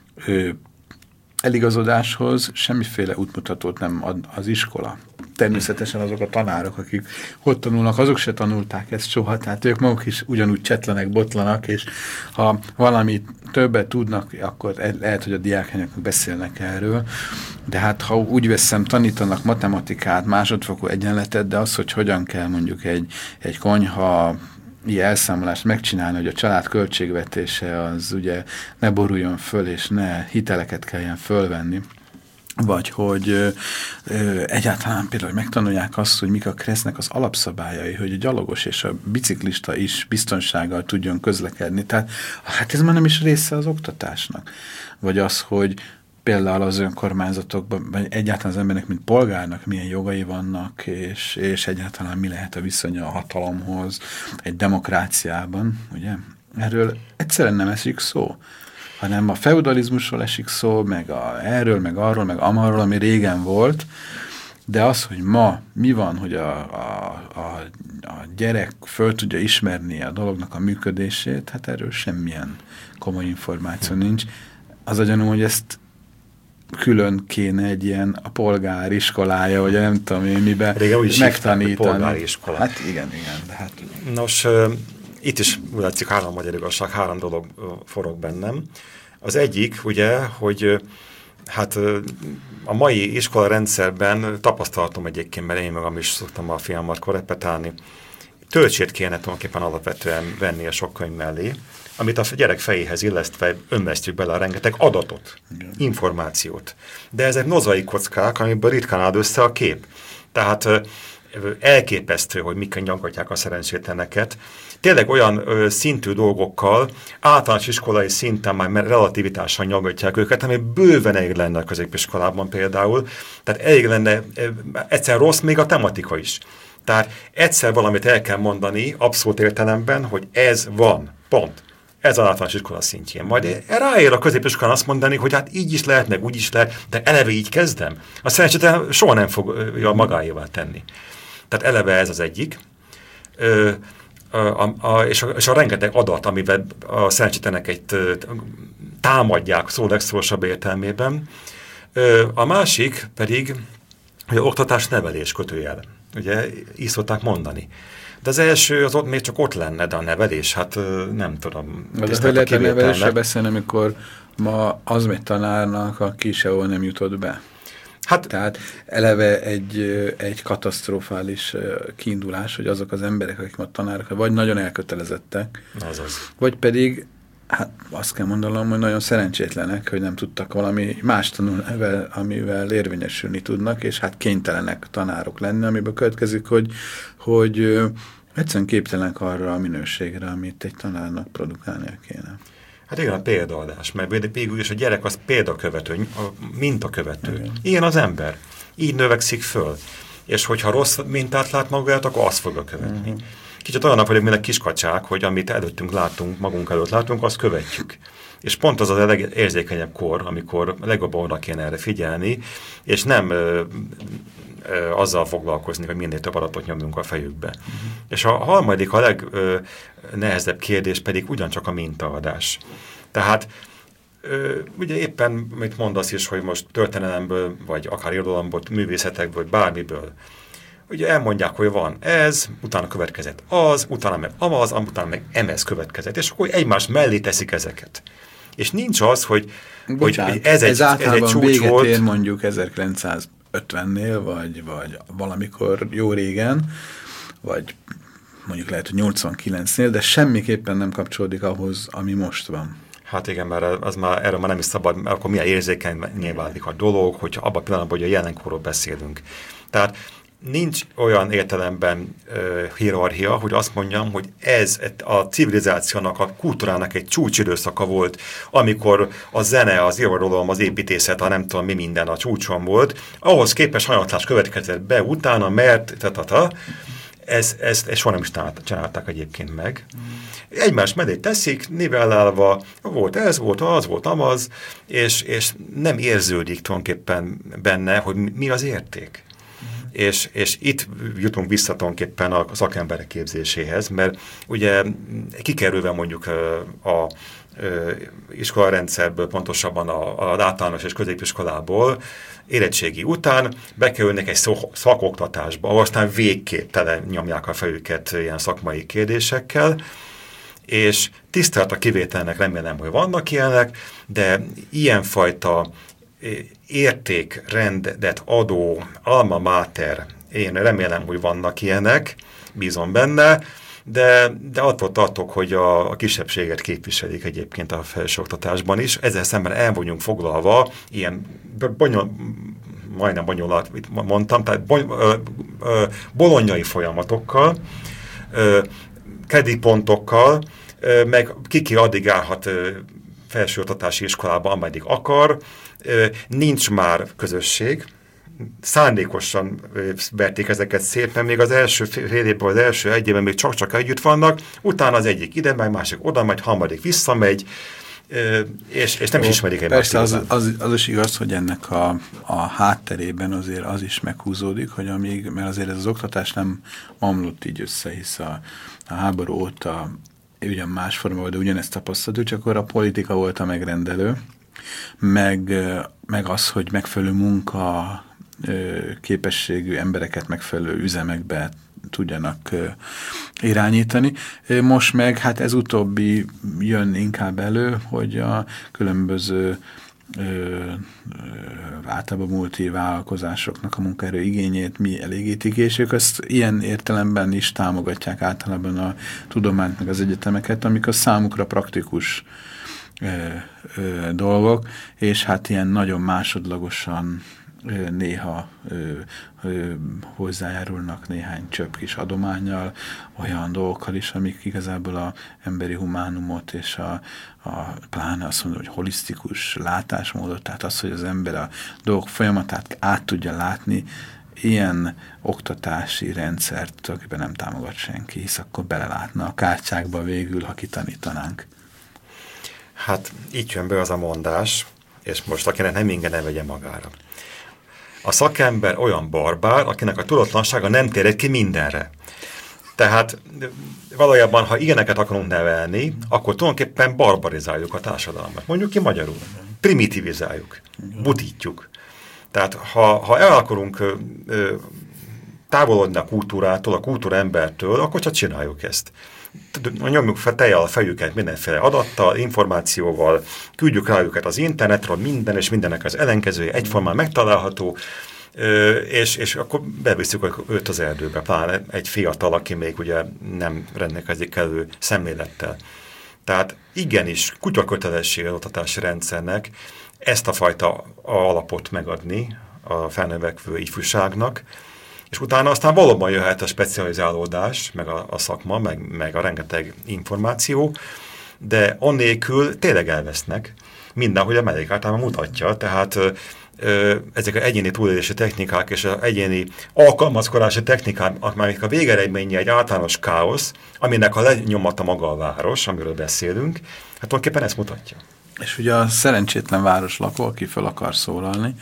eligazodáshoz semmiféle útmutatót nem ad az iskola. Természetesen azok a tanárok, akik ott tanulnak, azok se tanulták ezt soha, tehát ők maguk is ugyanúgy csetlenek, botlanak, és ha valami többet tudnak, akkor lehet, hogy a diákanyagok beszélnek erről, de hát ha úgy veszem, tanítanak matematikát, másodfokú egyenletet, de az, hogy hogyan kell mondjuk egy, egy konyha ilyen elszámolást megcsinálni, hogy a család költségvetése az ugye ne boruljon föl, és ne hiteleket kelljen fölvenni, vagy hogy ö, ö, egyáltalán például megtanulják azt, hogy mik a kressznek az alapszabályai, hogy a gyalogos és a biciklista is biztonsággal tudjon közlekedni. Tehát hát ez már nem is része az oktatásnak. Vagy az, hogy például az önkormányzatokban, vagy egyáltalán az embernek, mint polgárnak milyen jogai vannak, és, és egyáltalán mi lehet a viszonya a hatalomhoz egy demokráciában, ugye? Erről egyszerűen nem esik szó, hanem a feudalizmusról esik szó, meg a, erről, meg arról, meg amarról, ami régen volt, de az, hogy ma mi van, hogy a, a, a, a gyerek föl tudja ismerni a dolognak a működését, hát erről semmilyen komoly információ nincs. Az a gyanúm, hogy ezt külön kéne egy ilyen a polgári iskolája, vagy nem tudom én miben megtanítani. Polgári iskola. Hát igen, igen. De hát... Nos, itt is úgy látszik három magyar igazság, három dolog forog bennem. Az egyik, ugye, hogy hát a mai iskola rendszerben tapasztaltam egyébként, mert én magam is szoktam a fiamat korrepetálni, töltsét kéne tulajdonképpen alapvetően venni a sok könyv mellé, amit a gyerek fejéhez illesztve önvesztjük bele a rengeteg adatot, igen, információt. De ezek mozaik kockák, amiből ritkán áll össze a kép. Tehát elképesztő, hogy mik nyaggatják a szerencsétleneket. Tényleg olyan ö, szintű dolgokkal, általános iskolai szinten már relativitással nyaggatják őket, ami bőven elég lenne a középiskolában például. Tehát elég lenne, ö, egyszer rossz még a tematika is. Tehát egyszer valamit el kell mondani, abszolút értelemben, hogy ez van, pont. Ez az általános iskola szintjén. Majd ráér a középiskolán azt mondani, hogy hát így is lehet, meg úgy is lehet, de eleve így kezdem. A szerencsétlen soha nem fogja magáévá tenni. Tehát eleve ez az egyik. Ö, a, a, a, és, a, és a rengeteg adat, amivel a szerencsétlenek egy támadják szó legszorosabb értelmében. Ö, a másik pedig, hogy a oktatás nevelés kötőjel. Ugye így szokták mondani. De az első, az ott még csak ott lenne, de a nevelés, hát nem tudom. De hogy lehet a nevelésre beszélni, amikor ma az megy tanárnak, aki sehol nem jutott be? Hát, tehát eleve egy, egy katasztrofális kiindulás, hogy azok az emberek, akik ma tanárok, vagy nagyon elkötelezettek, az az. vagy pedig, hát azt kell mondanom, hogy nagyon szerencsétlenek, hogy nem tudtak valami más tanulni, amivel érvényesülni tudnak, és hát kénytelenek tanárok lenni, amiből következik, hogy, hogy egyszerűen képtelenek arra a minőségre, amit egy tanárnak produkálnia kéne. Hát igen, a példaadás, mert végül is a gyerek az példakövető, mintakövető. Igen. Ilyen az ember. Így növekszik föl. És hogyha rossz mintát lát magát, akkor azt fogja követni. Uh-huh. Kicsit olyanok vagyok, mint a kiskacsák, hogy amit előttünk látunk, magunk előtt látunk, azt követjük. És pont az a legérzékenyebb kor, amikor legjobban oda kéne erre figyelni, és nem ö, ö, azzal foglalkozni, hogy minél több adatot nyomjunk a fejükbe. Uh-huh. És a harmadik, a legnehezebb kérdés pedig ugyancsak a mintaadás. Tehát ö, ugye éppen, mit mondasz is, hogy most történelemből, vagy akár irodalomból, művészetekből, vagy bármiből, ugye elmondják, hogy van ez, utána következett az, utána meg amaz, utána meg emez következett, és akkor egymás mellé teszik ezeket. És nincs az, hogy, Bocsánat, hogy ez, egy, ez általában ez egy csúcs véget volt. ér mondjuk ezerkilencszázötvennél, vagy, vagy valamikor jó régen, vagy mondjuk lehet, hogy nyolcvankilencnél, de semmiképpen nem kapcsolódik ahhoz, ami most van. Hát igen, mert az már, erről már nem is szabad, mert akkor milyen érzékenyé válik a dolog, hogyha abban a pillanatban, hogy a jelenkorról beszélünk. Tehát nincs olyan értelemben uh, hierarchia, hogy azt mondjam, hogy ez a civilizációnak, a kultúrának egy csúcsidőszaka volt, amikor a zene, az irodalom, az építészet, a nem tudom mi minden a csúcson volt. Ahhoz képest hanyatlás következett be utána, mert ta-ta-ta, ezt, ezt, ezt soha nem is csinálták egyébként meg. Egymás mellé teszik, nivellálva, volt ez, volt az, volt amaz, és, és nem érződik tulajdonképpen benne, hogy mi az érték. És, és itt jutunk vissza tulajdonképpen a szakemberek képzéséhez, mert ugye kikerülve mondjuk a, a, a iskolarendszerből, pontosabban az általános és középiskolából érettségi után bekerülnek egy szakoktatásba, ahol aztán végképp tele nyomják a fejüket ilyen szakmai kérdésekkel, és tisztelt a kivételnek, remélem, hogy vannak ilyenek, de ilyenfajta értékrendet adó alma mater, én remélem, hogy vannak ilyenek, bízom benne, de, de attól tartok, hogy a, a kisebbséget képviselik egyébként a felsőoktatásban is. Ezzel szemben el vagyunk foglalva ilyen bonyol, majdnem bonyolult, mondtam, tehát bony, ö, ö, bolonyai folyamatokkal, ö, kreditpontokkal, ö, meg kiki addig állhat ö, felsőoktatási iskolába, ameddig akar, nincs már közösség, szándékosan verték ezeket szépen, még az első fél évben, az első egy évben még csak-csak együtt vannak, utána az egyik ide megy, másik oda megy, harmadik visszamegy, és, és nem is ismerik egymást. Persze az, az, az is igaz, hogy ennek a, a hátterében azért az is meghúzódik, hogy amíg, mert azért ez az oktatás nem omlott így össze, hisz a, a háború óta ugyan más formában, de ugyanezt tapasztaltuk, csak akkor a politika volt a megrendelő, meg, meg az, hogy megfelelő munka képességű embereket megfelelő üzemekbe tudjanak irányítani. Most meg hát ez utóbbi jön inkább elő, hogy a különböző ö, ö, általában multivállalkozásoknak a munkaerő igényét mi elégítik, és ők azt ilyen értelemben is támogatják általában a tudományt meg az egyetemeket, amik a számukra praktikus ö, ö, dolgok, és hát ilyen nagyon másodlagosan ö, néha ö, ö, hozzájárulnak néhány csöpp kis adománnyal, olyan dolgokkal is, amik igazából a emberi humánumot és a, a pláne azt mondom, hogy holisztikus látásmódot, tehát az, hogy az ember a dolgok folyamatát át tudja látni, ilyen oktatási rendszert tulajdonképpen nem támogat senki, hisz akkor belelátna a kártyákba végül, ha kitanítanánk Hát így jön be az a mondás, és most akinek nem inge, ne vegye magára. A szakember olyan barbár, akinek a tudatlansága nem terjed ki mindenre. Tehát valójában, ha ilyeneket akarunk nevelni, akkor tulajdonképpen barbarizáljuk a társadalmat. Mondjuk ki magyarul. Primitivizáljuk. Butítjuk. Tehát ha, ha el akarunk ö, ö, távolodni a kultúrától, a kultúra embertől, akkor csak csináljuk ezt. Nyomjuk fel tejjel a fejüket mindenféle adattal, információval, küldjük rá őket az internetről, minden és mindennek az ellenkezője egyformán megtalálható, és, és akkor bevisszük őt az erdőbe, pláne egy fiatal, aki még ugye nem rendelkezik elő szemlélettel. Tehát igenis kutyakötelesség az oktatási rendszernek ezt a fajta alapot megadni a felnövekvő ifjúságnak, és utána aztán valóban jöhet a specializálódás, meg a, a szakma, meg, meg a rengeteg információ, de annélkül tényleg elvesznek mindenhogy a mellék általában mutatja, tehát ö, ezek az egyéni túlélési technikák és az egyéni alkalmazkodási technikák, amelyek a végeredménye egy általános káosz, aminek a lenyomata maga a város, amiről beszélünk, hát tulajdonképpen ezt mutatja. És ugye a szerencsétlen városlakó, aki fel akar szólalni,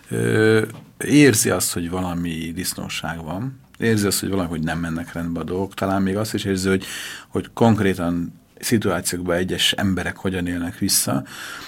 ö, érzi azt, hogy valami disznóság van, érzi azt, hogy valami, hogy nem mennek rendbe a dolgok, talán még azt is érzi, hogy, hogy konkrétan szituációkban egyes emberek hogyan élnek vissza,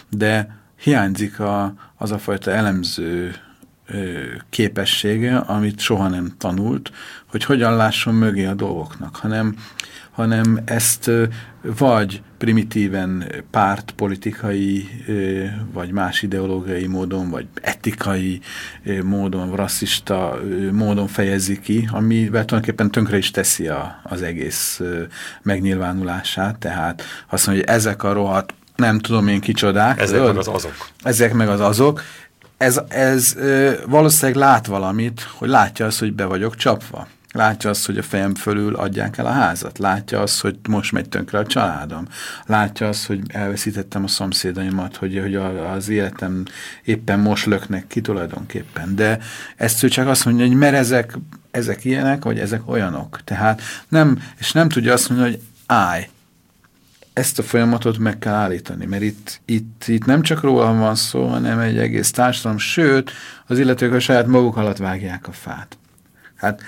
de hiányzik a, az a fajta elemző ö, képessége, amit soha nem tanult, hogy hogyan lásson mögé a dolgoknak, hanem, hanem ezt ö, vagy primitíven pártpolitikai, ö, vagy más ideológiai módon, vagy etikai ö, módon, rasszista ö, módon fejezi ki, amivel tulajdonképpen tönkre is teszi a, az egész ö, megnyilvánulását, tehát azt mondja, hogy ezek a rohadt nem tudom én kicsodák. Ezek meg az azok. Ezek meg az azok. Ez, ez ö, valószínűleg lát valamit, hogy látja azt, hogy be vagyok csapva. Látja azt, hogy a fejem fölül adják el a házat. Látja azt, hogy most megy tönkre a családom. Látja azt, hogy elveszítettem a szomszédaimat, hogy, hogy a, az életem éppen most löknek ki tulajdonképpen. De ezt ő csak azt mondja, hogy mert ezek, ezek ilyenek, vagy ezek olyanok. Tehát nem, és nem tudja azt mondani, hogy állj, ezt a folyamatot meg kell állítani, mert itt, itt, itt nem csak róla van szó, hanem egy egész társadalom, sőt, az illetők a saját maguk alatt vágják a fát. Hát,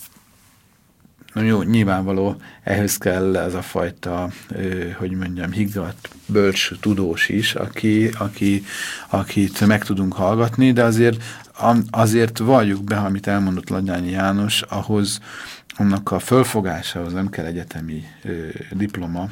jó, nyilvánvaló, ehhez kell ez a fajta, hogy mondjam, higgadt, bölcs, tudós is, aki, aki, akit meg tudunk hallgatni, de azért, azért valljuk be, amit elmondott Ladányi János, ahhoz, annak a fölfogásához nem kell egyetemi ö, diploma,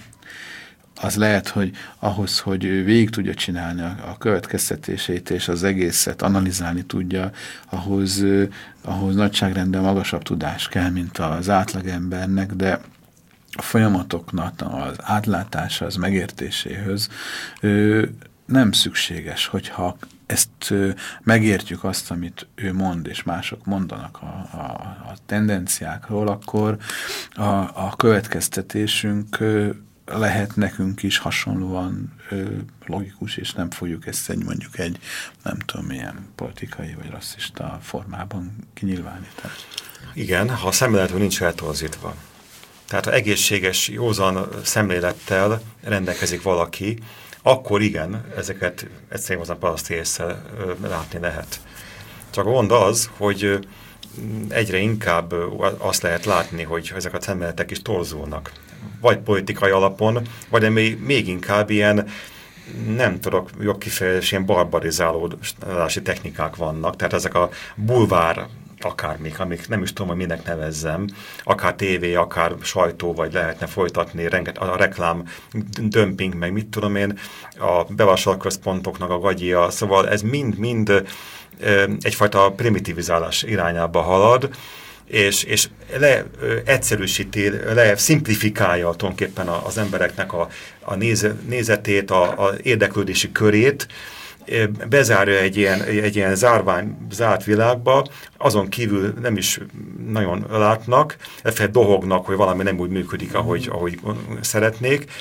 az lehet, hogy ahhoz, hogy ő végig tudja csinálni a, a következtetéseit, és az egészet analizálni tudja, ahhoz, ahhoz nagyságrendben magasabb tudás kell, mint az átlagembernek, de a folyamatoknak az átlátása, az megértéséhez ő, nem szükséges, hogyha ezt ö, megértjük azt, amit ő mond, és mások mondanak a, a, a tendenciákról, akkor a, a következtetésünk ö, lehet nekünk is hasonlóan ö, logikus, és nem fogjuk ezt egy mondjuk egy, nem tudom, milyen politikai vagy rasszista formában kinyilvánítani. Igen, ha a szemléletünk nincs eltorzítva. Tehát ha egészséges, józan szemlélettel rendelkezik valaki, akkor igen, ezeket egyszerűen hozzá paraszti észre látni lehet. Csak a gond az, hogy egyre inkább azt lehet látni, hogy ezek a szemléletek is torzulnak. Vagy politikai alapon, vagy még, még inkább ilyen, nem tudok jobb kifejezés, ilyen barbarizálódási technikák vannak. Tehát ezek a bulvár akármik, amik nem is tudom, hogy minek nevezzem, akár tévé, akár sajtó, vagy lehetne folytatni, renget, a reklám, dömping, meg mit tudom én, a bevásárlóközpontoknak a gagyia, szóval ez mind-mind egyfajta primitivizálás irányába halad, és, és le egyszerűsíti, le szimplifikálja tulajdonképpen az embereknek a, a néze, nézetét, a, a érdeklődési körét, bezárja egy ilyen, egy ilyen zárvány, zárt világba, azon kívül nem is nagyon látnak, effekt dohognak, hogy valami nem úgy működik, ahogy, ahogy szeretnék,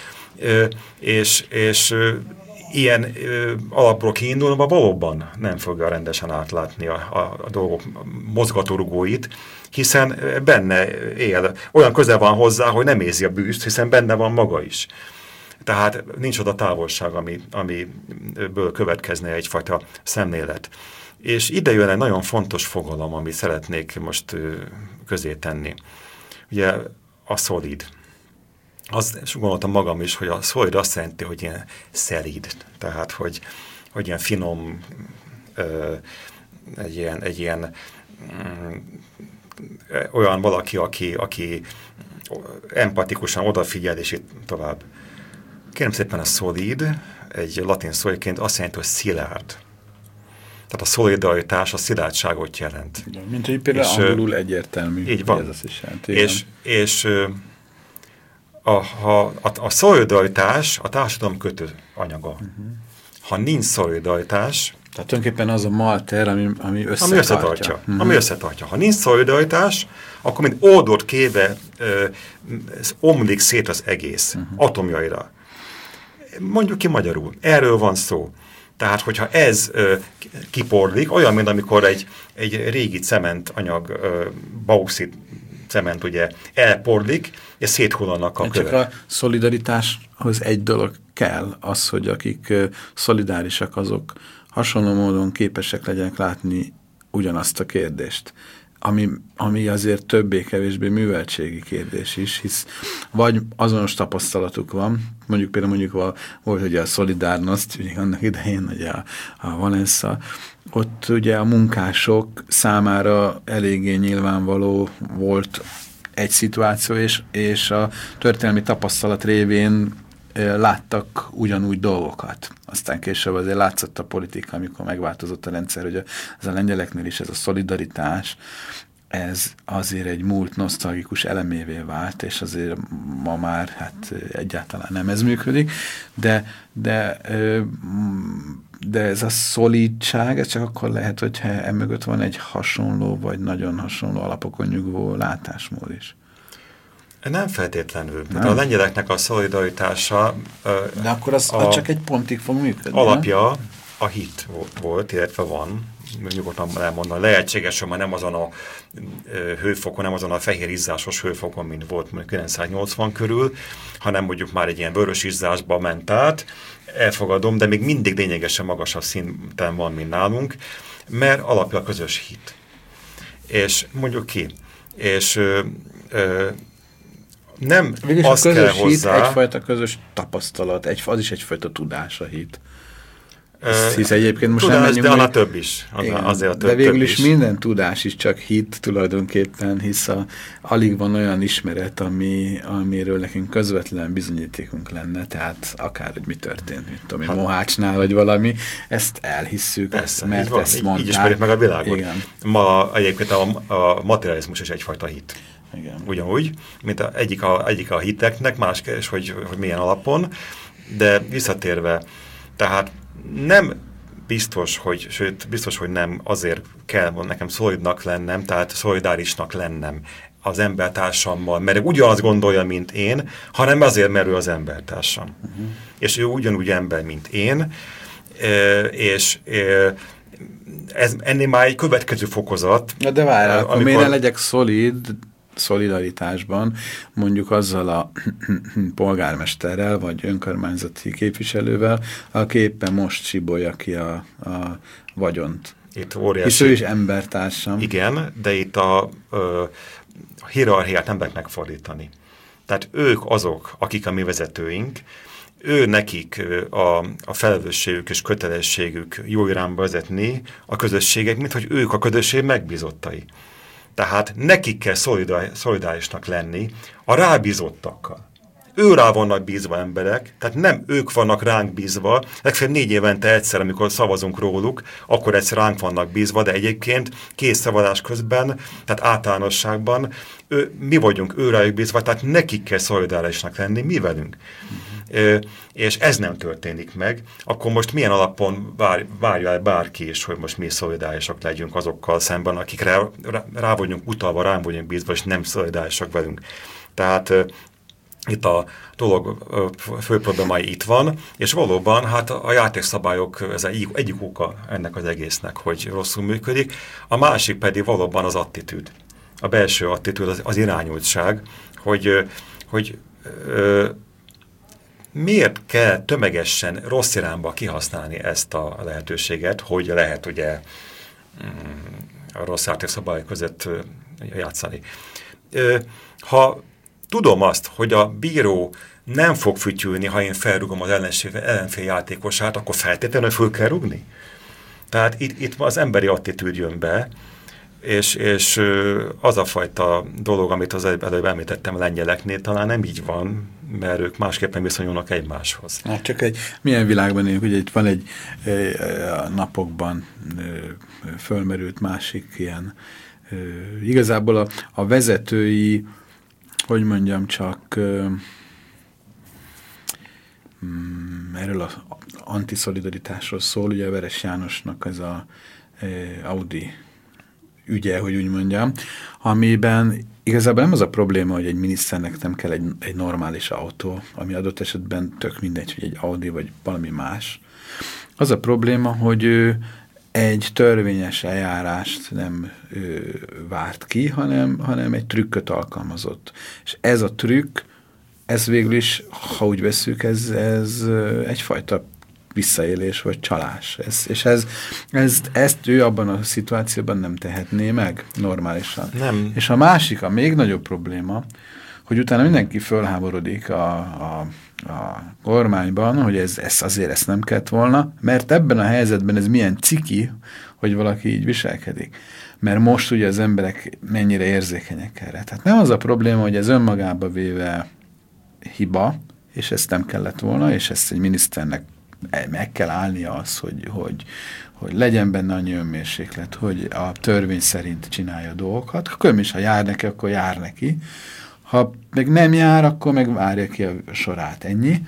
és, és ilyen alapról kiindulva valóban nem fogja rendesen átlátni a, a, a dolgok mozgatórugóit, hiszen benne él, olyan közel van hozzá, hogy nem érzi a bűzt, hiszen benne van maga is. Tehát nincs oda távolság, ami, amiből következne egyfajta szemlélet. És ide jön egy nagyon fontos fogalom, amit szeretnék most közé tenni. Ugye a szolid. Azt gondoltam magam is, hogy a szolid azt jelenti, hogy ilyen szelíd. Tehát, hogy, hogy ilyen finom, ö, egy ilyen, egy ilyen mm, olyan valaki, aki, aki empatikusan odafigyel, és itt tovább. Kérem szépen, a szolid, egy latin szóként azt jelenti, hogy szilárd. Tehát a szolidaritás a szilárdságot jelent. Igen, mint hogy például és, angolul egyértelmű. Így van. Ez azt is jelenti, és és a, a, a, a szolidaritás a társadalom kötő anyaga. Uh-huh. Ha nincs szolidaritás... Tehát tulajdonképpen az a malter, ami, ami összetartja. Ami összetartja. Uh-huh. Ami összetartja. Ha nincs szolidaritás, akkor mint oldott kéve ö, omlik szét az egész uh-huh. atomjaira. Mondjuk ki magyarul. Erről van szó. Tehát, hogyha ez ö, kiporlik, olyan, mint amikor egy, egy régi cementanyag, ö, bauxit cement ugye elporlik, és széthullanak a Csak kövek. a szolidaritáshoz egy dolog kell, az, hogy akik ö, szolidárisak, azok hasonló módon képesek legyenek látni ugyanazt a kérdést. Ami, ami azért többé-kevésbé műveltségi kérdés is, hisz vagy azonos tapasztalatuk van, mondjuk például mondjuk a, volt ugye a Solidarność, ugye annak idején ugye a, a Valensza, ott ugye a munkások számára eléggé nyilvánvaló volt egy szituáció, és, és a történelmi tapasztalat révén láttak ugyanúgy dolgokat. Aztán később azért látszott a politika, amikor megváltozott a rendszer, hogy ez a lengyeleknél is ez a szolidaritás, ez azért egy múlt nosztalgikus elemévé vált, és azért ma már hát egyáltalán nem ez működik, de, de, de ez a szolidság, ez csak akkor lehet, hogyha emögött van egy hasonló, vagy nagyon hasonló alapokon nyugvó látásmód is. Nem feltétlenül. Nem. A lengyeleknek a szolidaritása... De akkor az, az csak egy pontig fog működni. Alapja nem? A hit volt, illetve van, nyugodtan elmondani. Lehetséges, hogy már nem azon a hőfokon, nem azon a fehér izzásos hőfokon, mint volt mondjuk kilencszáznyolcvan körül, hanem mondjuk már egy ilyen vörös izzásba ment át. Elfogadom, de még mindig lényegesen magasabb szinten van, mint nálunk, mert alapja a közös hit. És mondjuk ki, és ö, ö, nem Végülis azt a közös kell hozzá... hit egyfajta közös tapasztalat, egy, az is egyfajta tudás a hit. Uh, hisz egyébként most tudás, nem menjünk de annál meg... több is. Annál, azért a több, de végül is több is minden tudás is csak hit tulajdonképpen, hisz a, alig van olyan ismeret, ami, amiről nekünk közvetlen bizonyítékunk lenne, tehát akár, hogy mi történt, mint tudom, hát, Mohácsnál, vagy valami, ezt elhisszük, persze, mert van, ezt így, mondták. így ismerjük meg a világot. Igen. Ma egyébként a, a materializmus is egyfajta hit. Igen. Ugyanúgy, mint a, egyik, a, egyik a hiteknek, más kérdés, hogy, hogy milyen alapon, de visszatérve, tehát nem biztos, hogy, sőt, biztos, hogy nem azért kell nekem szolidnak lennem, tehát szolidárisnak lennem az embertársammal, mert ugyanazt gondolja, mint én, hanem azért, mert ő az embertársam. Uh-huh. És ő ugyanúgy ember, mint én, és ez ennél már egy következő fokozat. Na de várj, amikor... akkor miért ne legyek szolid, szolidaritásban, mondjuk azzal a polgármesterrel, vagy önkormányzati képviselővel, aki éppen most csibolja ki a, a vagyont. Itt óriási. Hisz ő is embertársam. Igen, de itt a, a hierarchiát nem lehet megfordítani. Tehát ők azok, akik a mi vezetőink, ő nekik a, a felelősségük és kötelességük jó irányba vezetni a közösségek, mint hogy ők a közösség megbízottai. Tehát nekik kell szolidárisnak lenni a rábízottakkal. Ő rá vannak bízva emberek, tehát nem ők vannak ránk bízva, legfeljebb négy évente egyszer, amikor szavazunk róluk, akkor egyszer ránk vannak bízva, de egyébként kész szavazás közben, tehát általánosságban ő, mi vagyunk ő rájuk bízva, tehát nekik kell szolidárisnak lenni, mi velünk. Uh-huh. Ö, és ez nem történik meg, akkor most milyen alapon vár, várja el bárki is, hogy most mi szolidárisak legyünk azokkal szemben, akikre rá, rá vagyunk utalva, rám vagyunk bízva, és nem szolidárisak velünk. Tehát ö, itt a dolog fő problémái itt van, és valóban hát a játékszabályok ez egy, egyik oka ennek az egésznek, hogy rosszul működik, a másik pedig valóban az attitűd. A belső attitűd, az, az irányultság, hogy, hogy ö, miért kell tömegesen rossz irányba kihasználni ezt a lehetőséget, hogy lehet ugye a rossz játékszabályok között játszani. Ha tudom azt, hogy a bíró nem fog fütyülni, ha én felrugom az ellenfél játékosát, akkor feltétlenül föl kell rugni. Tehát itt, itt az emberi attitűd jön be, és, és az a fajta dolog, amit az előbb említettem lengyeleknél, talán nem így van, mert ők másképpen viszonyulnak egymáshoz. Hát csak egy milyen világban élünk, ugye itt van egy a napokban fölmerült másik ilyen, igazából a, a vezetői, hogy mondjam csak, erről az antiszolidaritásról szól, ugye a Veres Jánosnak ez a Audi ügye, hogy úgy mondjam, amiben igazából nem az a probléma, hogy egy miniszternek nem kell egy, egy normális autó, ami adott esetben tök mindegy, hogy egy Audi vagy valami más. Az a probléma, hogy ő egy törvényes eljárást nem ő, várt ki, hanem, hanem egy trükköt alkalmazott. És ez a trükk, ez végül is, ha úgy veszük, ez, ez egyfajta visszaélés vagy csalás. Ez, és ez, ez, ezt ő abban a szituációban nem tehetné meg normálisan. Nem. És a másik, a még nagyobb probléma, hogy utána mindenki fölháborodik a, a, a kormányban, hogy ez, ez azért ezt nem kellett volna, mert ebben a helyzetben ez milyen ciki, hogy valaki így viselkedik. Mert most ugye az emberek mennyire érzékenyek erre. Tehát nem az a probléma, hogy ez önmagába véve hiba, és ezt nem kellett volna, és ezt egy miniszternek meg kell állnia az, hogy, hogy, hogy legyen benne annyi önmérséklet, hogy a törvény szerint csinálja a dolgokat. Akkor is, ha jár neki, akkor jár neki. Ha meg nem jár, akkor meg várja ki a sorát. Ennyi.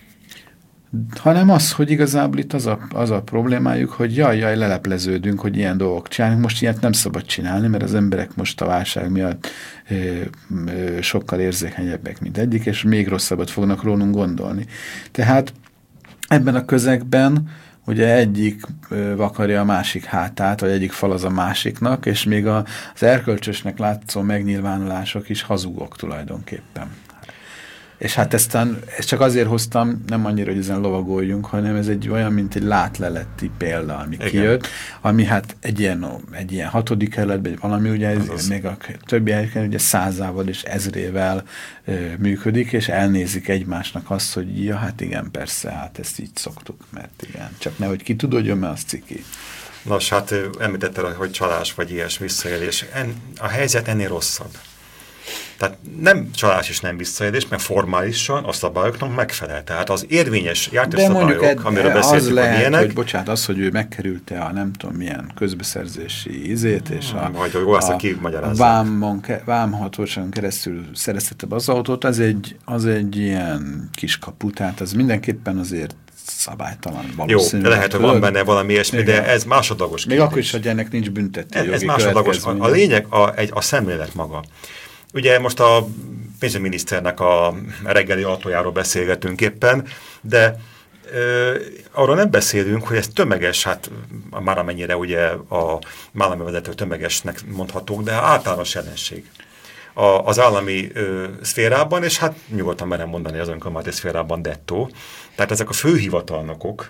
Hanem az, hogy igazából itt az a, az a problémájuk, hogy jaj, jaj, lelepleződünk, hogy ilyen dolgok csinálunk. Most ilyet nem szabad csinálni, mert az emberek most a válság miatt ö, ö, sokkal érzékenyebbek, mint egyik, és még rosszabbat fognak rólunk gondolni. Tehát ebben a közegben ugye egyik ö, vakarja a másik hátát, vagy egyik fal az a másiknak, és még a, az erkölcsösnek látszó megnyilvánulások is hazugok tulajdonképpen. És hát eztán, ezt csak azért hoztam, nem annyira, hogy ezen lovagoljunk, hanem ez egy olyan, mint egy látleletti példa, ami igen. kijött, ami hát egy ilyen, egy ilyen hatodik kerületben, vagy valami, ugye ez, az még a többi helyeken ugye százával és ezrével ö, működik, és elnézik egymásnak azt, hogy ja, hát igen, persze, hát ezt így szoktuk, mert igen, csak nehogy ki tudodjon, mert az ciki. Nos, hát említetted, hogy csalás vagy ilyes visszaélés. En, a helyzet ennél rosszabb. Tehát nem csalás és nem visszaélés, mert formálisan a szabályoknak megfelel. Tehát az érvényes játékszabályok, amiről beszéltünk, lehet, hogy ilyenek. Hogy bocsánat, az, hogy ő megkerülte a nem tudom milyen közbeszerzési izét, és a, majd, hogy a, a vámon, vámhatóságon keresztül szereztette be az autót, az egy, az egy ilyen kiskapu, tehát az mindenképpen azért szabálytalan valószínűleg. Jó, lehet, hogy van benne valami ilyesmi, de ez másodlagos kérdés. Még akkor is, hogy ennek nincs büntető jogi Ez másodlagos. A, a lényeg a, egy, a szemlélet maga. Ugye most a pénzügyminiszternek a reggeli autójáról beszélgetünk éppen, de ö, arról nem beszélünk, hogy ez tömeges, hát már amennyire ugye a állami vezetők tömegesnek mondhatók, de általános jelenség a, az állami ö, szférában, és hát nyugodtan merem mondani az önkormányzati szférában dettó. Tehát ezek a főhivatalnokok,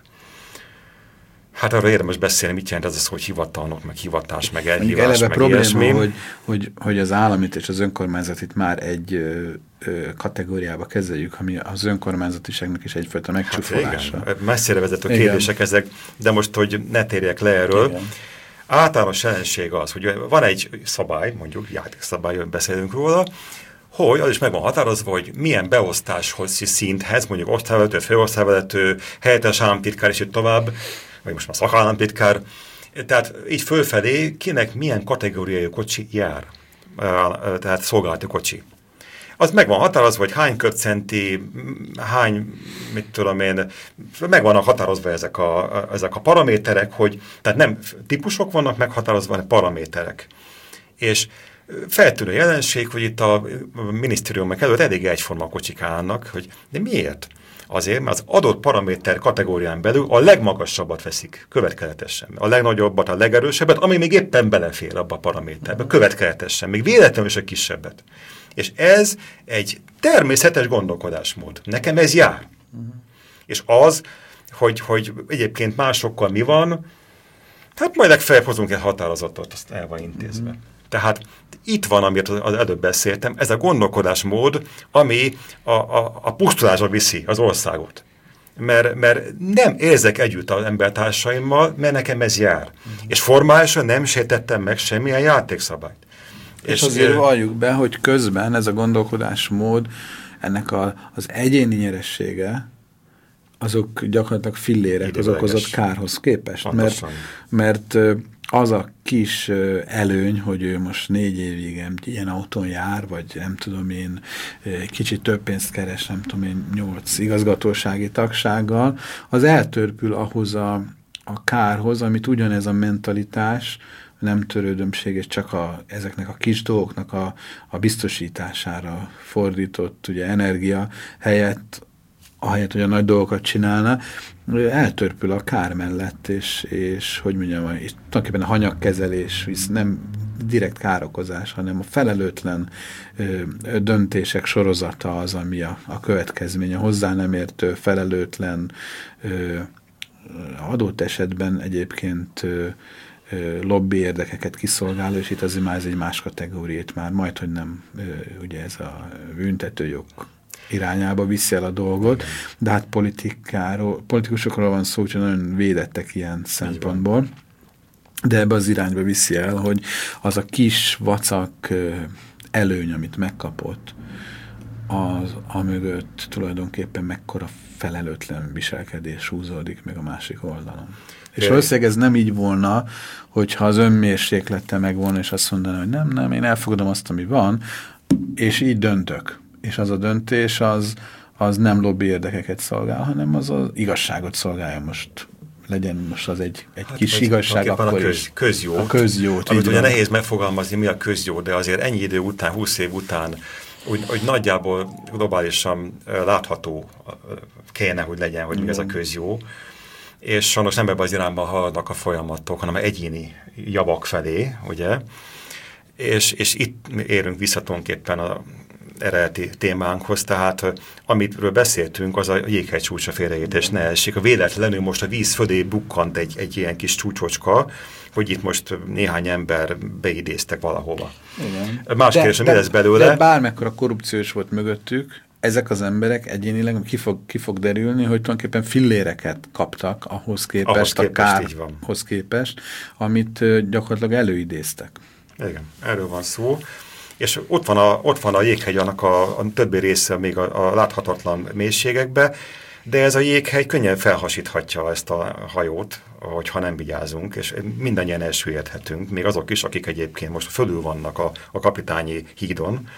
hát arra érdemes beszélni, mit jelent ez az, hogy hivatalnok, meg hivatás, meg elhívás, meg probléma, ilyesmi. Hogy, hogy, hogy az államit és az önkormányzatit már egy ö, ö, kategóriába kezeljük, ami az önkormányzatiságnak is egyfajta megcsúfolása. Hát messzire vezető kérdések ezek, de most, hogy ne térjek le erről. Igen. Általános jelenség az, hogy van egy szabály, mondjuk játékszabály, beszélünk róla, hogy az is meg van határozva, hogy milyen beosztáshoz szinthez, mondjuk osztályvezető, főosztályvezető, helyettes államtitkár és így tovább, vagy most már szakállamtitkár, tehát így fölfelé kinek milyen kategóriájú kocsi jár, tehát szolgálati kocsi. Az meg van határozva, hogy hány köbcenti, hány, mit tudom én, meg vannak határozva ezek a, ezek a paraméterek, hogy, tehát nem típusok vannak meghatározva, hanem paraméterek. És feltűnő jelenség, hogy itt a minisztériumok előtt elég egyforma kocsik állnak, hogy de miért? Azért, mert az adott paraméter kategórián belül a legmagasabbat veszik, következetesen. A legnagyobbat, a legerősebbet, ami még éppen belefér abba a paraméterbe, következetesen, még véletlenül is a kisebbet. És ez egy természetes gondolkodásmód. Nekem ez jár. Uh-huh. És az, hogy, hogy egyébként másokkal mi van, hát majd legfeljebb hozunk egy határozatot, azt el van intézve. Uh-huh. Tehát itt van, amit az előbb beszéltem, ez a gondolkodásmód, ami a, a, a pusztulásba viszi az országot. Mert, mert nem érzek együtt az embertársaimmal, mert nekem ez jár. Uh-huh. És formálisan nem sértettem meg semmilyen játékszabályt. És, és azért valljuk be, hogy közben ez a gondolkodásmód, ennek a, az egyéni nyeressége, azok gyakorlatilag fillérek az okozott kárhoz képest. Mert, mert az a kis előny, hogy ő most négy évig ilyen autón jár, vagy nem tudom én, kicsit több pénzt keres, nem tudom én, nyolc igazgatósági tagsággal, az eltörpül ahhoz a, a kárhoz, amit ugyanez a mentalitás, nem törődömséges, csak a, ezeknek a kis dolgoknak a, a biztosítására fordított ugye, energia helyett, ahelyett, hogy a nagy dolgokat csinálna, eltörpül a kár mellett, és, és hogy mondjam, és tulajdonképpen a hanyagkezelés, visz nem direkt károkozás, hanem a felelőtlen ö, döntések sorozata az, ami a, a következmény, a hozzá nem értő, felelőtlen ö, adott esetben egyébként ö, lobby érdekeket kiszolgáló, és itt azért már ez egy más kategóriát már majd, hogy nem ugye ez a büntetőjog irányába viszi el a dolgot, de hát politikáról, politikusokról van szó, úgyhogy nagyon védettek ilyen szempontból, de ebbe az irányba viszi el, hogy az a kis vacak előny, amit megkapott, az amögött tulajdonképpen mekkora felelőtlen viselkedés húzódik meg a másik oldalon. És valószínűleg ez nem így volna, hogyha az önmérséklete meg volna, és azt mondaná, hogy nem, nem, én elfogadom azt, ami van, és így döntök. És az a döntés, az, az nem lobby érdekeket szolgál, hanem az az igazságot szolgálja most. Legyen most az egy, egy hát kis igazság, akkor a köz, is. Közjó. A közjót. Amit ugye nehéz megfogalmazni, mi a közjó, de azért ennyi idő után, húsz év után, úgy, hogy nagyjából globálisan látható kéne, hogy legyen, hogy mi ez a közjó. És sajnos nem ebben az irányban haladnak a folyamatok, hanem egyéni javak felé, ugye? És, és itt érünk vissza tulajdonképpen a eredeti témánkhoz, tehát amitről beszéltünk, az a jéghegy csúcsa félreértés, ne essék. A véletlenül most a víz fölé bukkant egy, egy ilyen kis csúcsocska, hogy itt most néhány ember beidéztek valahova. Igen. Más de, kérdés, mi lesz belőle? De bármekkora korrupciós volt mögöttük, ezek az emberek egyénileg ki fog, ki fog derülni, hogy tulajdonképpen filléreket kaptak ahhoz képest, ahhoz képest a kárhoz képest, amit gyakorlatilag előidéztek. Igen, erről van szó. És ott van a, ott van a jéghegy, annak a, a többi része még a, a láthatatlan mélységekbe, de ez a jéghegy könnyen felhasíthatja ezt a hajót, hogyha nem vigyázunk, és mindannyian elsüllyedhetünk, még azok is, akik egyébként most fölül vannak a, a kapitányi hídon,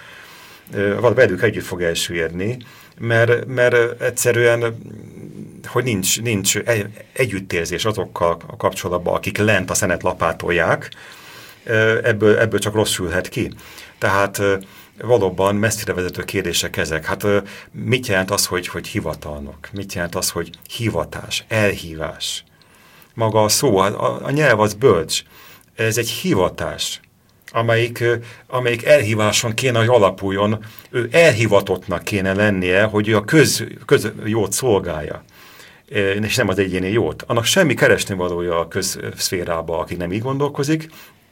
velük együtt fog elsüllyedni, mert, mert egyszerűen, hogy nincs, nincs együttérzés azokkal a kapcsolatban, akik lent a szenet lapátolják, ebből, ebből csak rossz sülhet ki. Tehát valóban messzire vezető kérdések ezek. Hát mit jelent az, hogy, hogy hivatalnok? Mit jelent az, hogy hivatás, elhívás? Maga a szó, a, a nyelv az bölcs. Ez egy hivatás, amelyik, amelyik elhíváson kéne, hogy alapuljon. Ő elhivatottnak kéne lennie, hogy ő a köz, közjót szolgálja, és nem az egyéni jót. Annak semmi keresnivalója a közszférába, aki nem így gondolkozik.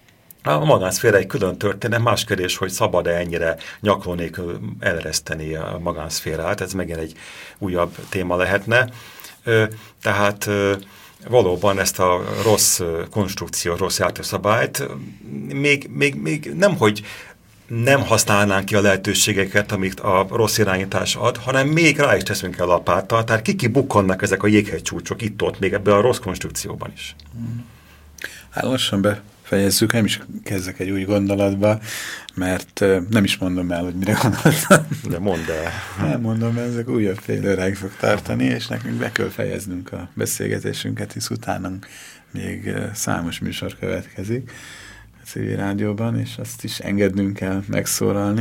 A magánszféra egy külön történet, más kérdés, hogy szabad-e ennyire nyakló nélkül elereszteni a magánszférát, ez megint egy újabb téma lehetne. Tehát valóban ezt a rossz konstrukció, rossz játékszabályt még, még, még nem, hogy nem használnánk ki a lehetőségeket, amit a rossz irányítás ad, hanem még rá is teszünk el lapáttal, tehát kiki bukkannak ezek a jéghegycsúcsok itt-ott, még ebben a rossz konstrukcióban is. Hát lassan befejezzük, nem is kezdek egy új gondolatba, mert nem is mondom el, hogy mire gondoltam. De mondd el. Nem mondom, mert ezek újabb fél óráig fog tartani, és nekünk be kell fejeznünk a beszélgetésünket, hisz utána még számos műsor következik a civil rádióban, és azt is engednünk kell megszólalni.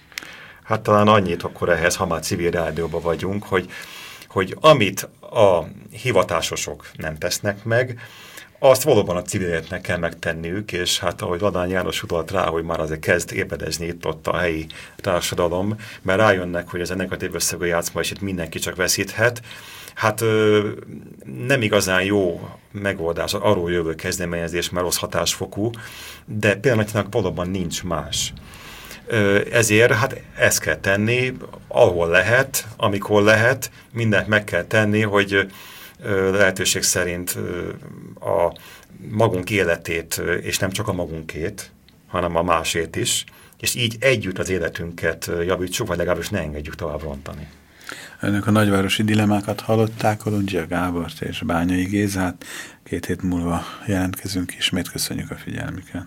Hát talán annyit akkor ehhez, ha már civil rádióban vagyunk, hogy, hogy amit a hivatásosok nem tesznek meg, azt valóban a civil életnek kell megtenniük, és hát ahogy Ladányi János utalt rá, hogy már azért kezd ébedezni itt ott a helyi társadalom, mert rájönnek, hogy ez a negatív összegű játszma, és itt mindenki csak veszíthet. Hát ö, nem igazán jó megoldás arról jövő kezdeményezés, mert rossz hatásfokú, de pillanatnyilag valóban nincs más. Ö, ezért hát ezt kell tenni, ahol lehet, amikor lehet, mindent meg kell tenni, hogy lehetőség szerint a magunk életét, és nem csak a magunkét, hanem a másét is, és így együtt az életünket javítsuk, vagy legalábbis ne engedjük tovább rontani. Önök a nagyvárosi dilemákat hallották, Kolondzsia Gábort és Bányai Gézát. Két hét múlva jelentkezünk ismét, köszönjük a figyelmüket.